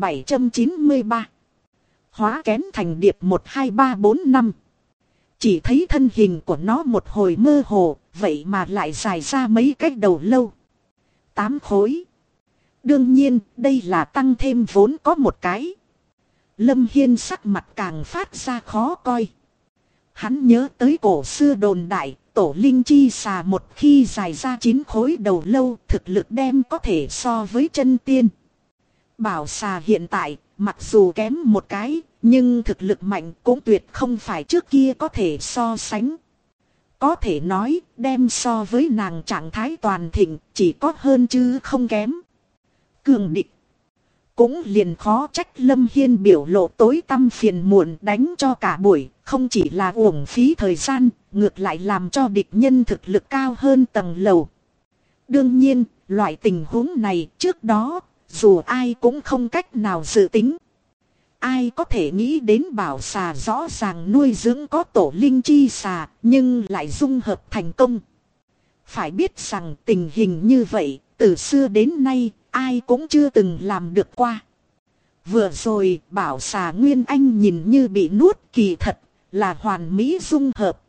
3793. Hóa kén thành điệp 1 2 3 4 5. Chỉ thấy thân hình của nó một hồi mơ hồ, vậy mà lại dài ra mấy cái đầu lâu. 8 khối. Đương nhiên, đây là tăng thêm vốn có một cái. Lâm Hiên sắc mặt càng phát ra khó coi. Hắn nhớ tới cổ xưa đồn đại, tổ linh chi xà một khi dài ra 9 khối đầu lâu, thực lực đem có thể so với chân tiên. Bảo xà hiện tại, mặc dù kém một cái, nhưng thực lực mạnh cũng tuyệt không phải trước kia có thể so sánh. Có thể nói, đem so với nàng trạng thái toàn thịnh, chỉ có hơn chứ không kém. Cường địch. cũng liền khó trách Lâm Hiên biểu lộ tối tăm phiền muộn đánh cho cả buổi, không chỉ là uổng phí thời gian, ngược lại làm cho địch nhân thực lực cao hơn tầng lầu. Đương nhiên, loại tình huống này trước đó, dù ai cũng không cách nào dự tính. Ai có thể nghĩ đến bảo xà rõ ràng nuôi dưỡng có tổ linh chi xà, nhưng lại dung hợp thành công. Phải biết rằng tình hình như vậy, từ xưa đến nay, ai cũng chưa từng làm được qua. Vừa rồi, bảo xà Nguyên Anh nhìn như bị nuốt, kỳ thật là hoàn mỹ dung hợp.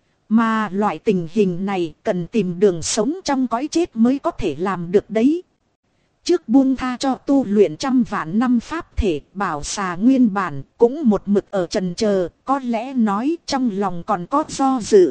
Mà loại tình hình này cần tìm đường sống trong cõi chết mới có thể làm được đấy. Trước buông tha cho tu luyện trăm vạn năm pháp thể, bảo xà nguyên bản cũng một mực ở trần chờ, có lẽ nói trong lòng còn có do dự.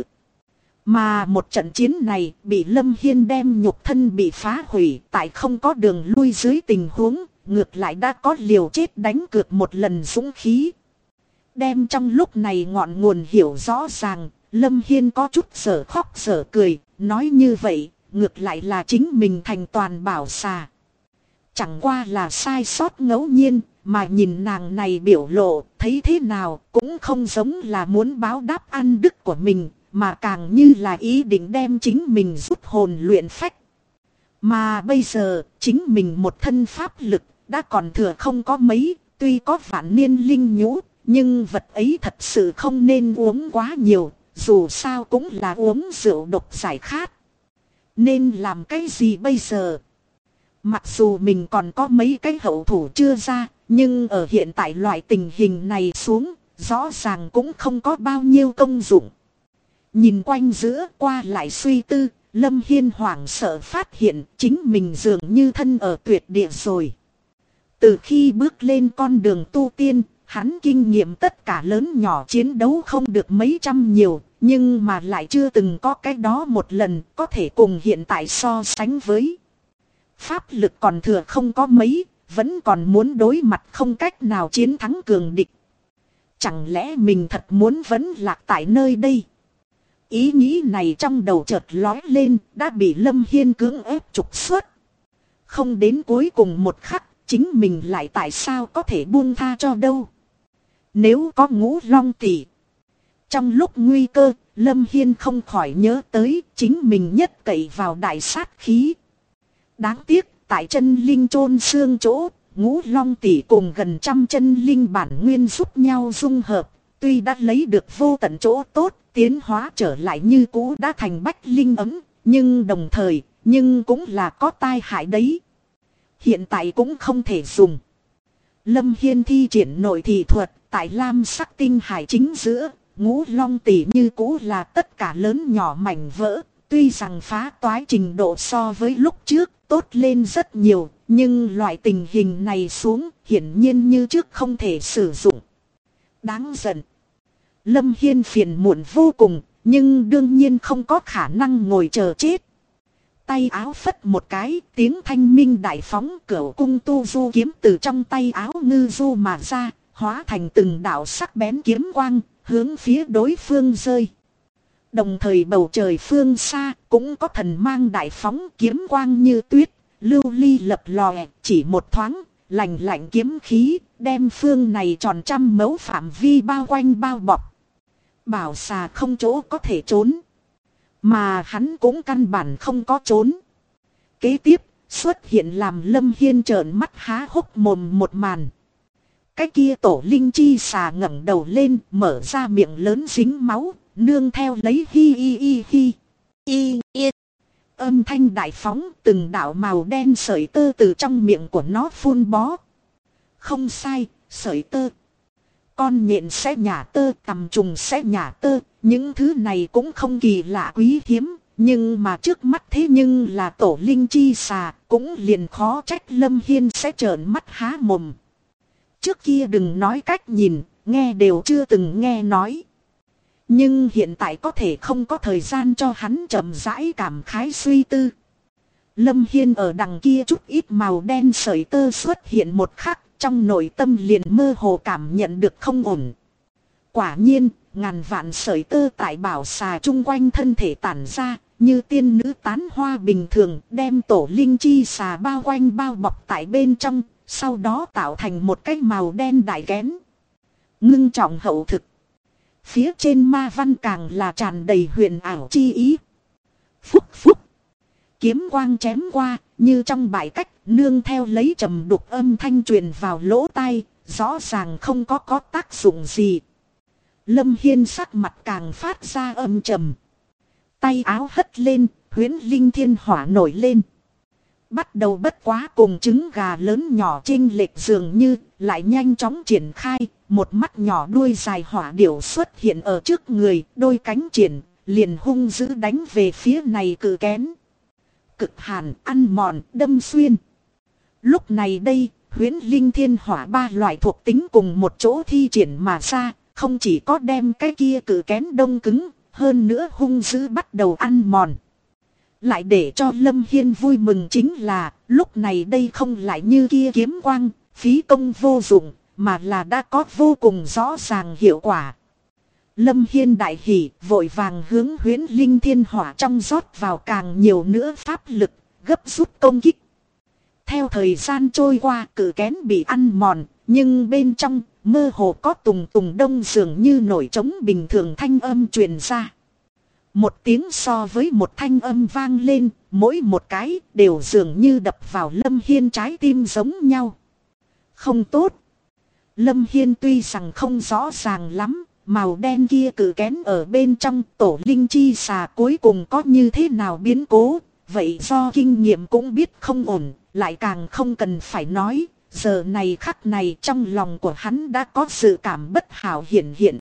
Mà một trận chiến này bị Lâm Hiên đem nhục thân bị phá hủy, tại không có đường lui dưới tình huống, ngược lại đã có liều chết đánh cược một lần dũng khí. Đem trong lúc này ngọn nguồn hiểu rõ ràng, Lâm Hiên có chút sở khóc sở cười, nói như vậy, ngược lại là chính mình thành toàn bảo xà. Chẳng qua là sai sót ngẫu nhiên, mà nhìn nàng này biểu lộ, thấy thế nào cũng không giống là muốn báo đáp ăn đức của mình, mà càng như là ý định đem chính mình rút hồn luyện phách. Mà bây giờ, chính mình một thân pháp lực, đã còn thừa không có mấy, tuy có vạn niên linh nhũ, nhưng vật ấy thật sự không nên uống quá nhiều, dù sao cũng là uống rượu độc giải khát. Nên làm cái gì bây giờ? Mặc dù mình còn có mấy cái hậu thủ chưa ra, nhưng ở hiện tại loại tình hình này xuống, rõ ràng cũng không có bao nhiêu công dụng. Nhìn quanh giữa qua lại suy tư, Lâm Hiên hoảng sợ phát hiện chính mình dường như thân ở tuyệt địa rồi. Từ khi bước lên con đường tu tiên, hắn kinh nghiệm tất cả lớn nhỏ chiến đấu không được mấy trăm nhiều, nhưng mà lại chưa từng có cái đó một lần có thể cùng hiện tại so sánh với. Pháp lực còn thừa không có mấy, vẫn còn muốn đối mặt không cách nào chiến thắng cường địch. Chẳng lẽ mình thật muốn vẫn lạc tại nơi đây? Ý nghĩ này trong đầu chợt lói lên, đã bị Lâm Hiên cưỡng ép trục xuất. Không đến cuối cùng một khắc, chính mình lại tại sao có thể buông tha cho đâu? Nếu có Ngũ Long tỷ. Trong lúc nguy cơ, Lâm Hiên không khỏi nhớ tới chính mình nhất cậy vào đại sát khí. Đáng tiếc, tại chân linh chôn xương chỗ, Ngũ Long tỷ cùng gần trăm chân linh bản nguyên giúp nhau dung hợp, tuy đã lấy được vô tận chỗ tốt, tiến hóa trở lại như cũ đã thành bách linh ấm, nhưng đồng thời, nhưng cũng là có tai hại đấy. Hiện tại cũng không thể dùng. Lâm Hiên thi triển nội thị thuật, tại lam sắc tinh hải chính giữa, Ngũ Long tỷ như cũ là tất cả lớn nhỏ mảnh vỡ, tuy rằng phá toái trình độ so với lúc trước tốt lên rất nhiều, nhưng loại tình hình này xuống hiển nhiên như trước không thể sử dụng. Đáng giận. Lâm Hiên phiền muộn vô cùng, nhưng đương nhiên không có khả năng ngồi chờ chết. Tay áo phất một cái, tiếng thanh minh đại phóng, cửu cung tu du kiếm từ trong tay áo ngư du mà ra, hóa thành từng đạo sắc bén kiếm quang, hướng phía đối phương rơi. Đồng thời bầu trời phương xa cũng có thần mang đại phóng, kiếm quang như tuyết, lưu ly lập lòe, chỉ một thoáng, lạnh lạnh kiếm khí, đem phương này tròn trăm mẫu phạm vi bao quanh bao bọc. Bảo xà không chỗ có thể trốn. Mà hắn cũng căn bản không có trốn. Kế tiếp, xuất hiện làm Lâm Hiên trợn mắt há hốc mồm một màn. Cái kia tổ linh chi xà ngẩng đầu lên, mở ra miệng lớn dính máu, nương theo lấy hi hi hi hi. Y y. Âm thanh đại phóng, từng đạo màu đen sợi tơ từ trong miệng của nó phun bó. Không sai, sợi tơ. Con nhện sẽ nhả tơ, tằm trùng sẽ nhả tơ, những thứ này cũng không kỳ lạ quý hiếm, nhưng mà trước mắt thế nhưng là tổ linh chi xà, cũng liền khó trách Lâm Hiên sẽ trợn mắt há mồm. Trước kia đừng nói cách nhìn, nghe đều chưa từng nghe nói. Nhưng hiện tại có thể không có thời gian cho hắn chậm rãi cảm khái suy tư. Lâm Hiên ở đằng kia chút ít màu đen sợi tơ xuất hiện một khắc, trong nội tâm liền mơ hồ cảm nhận được không ổn. Quả nhiên, ngàn vạn sợi tơ tại bảo xà chung quanh thân thể tản ra, như tiên nữ tán hoa bình thường, đem tổ linh chi xà bao quanh bao bọc tại bên trong, Sau đó tạo thành một cái màu đen đại kén. Ngưng trọng hậu thực. Phía trên ma văn càng là tràn đầy huyền ảo chi ý. Phúc phúc. Kiếm quang chém qua, như trong bãi cách, nương theo lấy trầm đục âm thanh truyền vào lỗ tai, rõ ràng không có tác dụng gì. Lâm Hiên sắc mặt càng phát ra âm trầm. Tay áo hất lên, huyễn linh thiên hỏa nổi lên. Bắt đầu bất quá cùng trứng gà lớn nhỏ chênh lệch dường như, lại nhanh chóng triển khai, một mắt nhỏ đuôi dài hỏa điểu xuất hiện ở trước người, đôi cánh triển, liền hung dữ đánh về phía này cự kén. Cực hàn, ăn mòn, đâm xuyên. Lúc này đây, huyễn linh thiên hỏa ba loại thuộc tính cùng một chỗ thi triển mà ra, không chỉ có đem cái kia cự kén đông cứng, hơn nữa hung dữ bắt đầu ăn mòn. Lại để cho Lâm Hiên vui mừng chính là, lúc này đây không lại như kia kiếm quang, phí công vô dụng, mà là đã có vô cùng rõ ràng hiệu quả. Lâm Hiên đại hỉ, vội vàng hướng huyễn linh thiên hỏa trong rót vào càng nhiều nữa pháp lực, gấp rút công kích. Theo thời gian trôi qua, cự kén bị ăn mòn, nhưng bên trong, mơ hồ có tùng tùng đông dường như nổi trống bình thường thanh âm truyền ra. Một tiếng so với một thanh âm vang lên, mỗi một cái đều dường như đập vào Lâm Hiên trái tim giống nhau. Không tốt. Lâm Hiên tuy rằng không rõ ràng lắm, màu đen kia cự kén ở bên trong tổ linh chi xà cuối cùng có như thế nào biến cố. Vậy do kinh nghiệm cũng biết không ổn, lại càng không cần phải nói. Giờ này khắc này trong lòng của hắn đã có sự cảm bất hảo hiện hiện.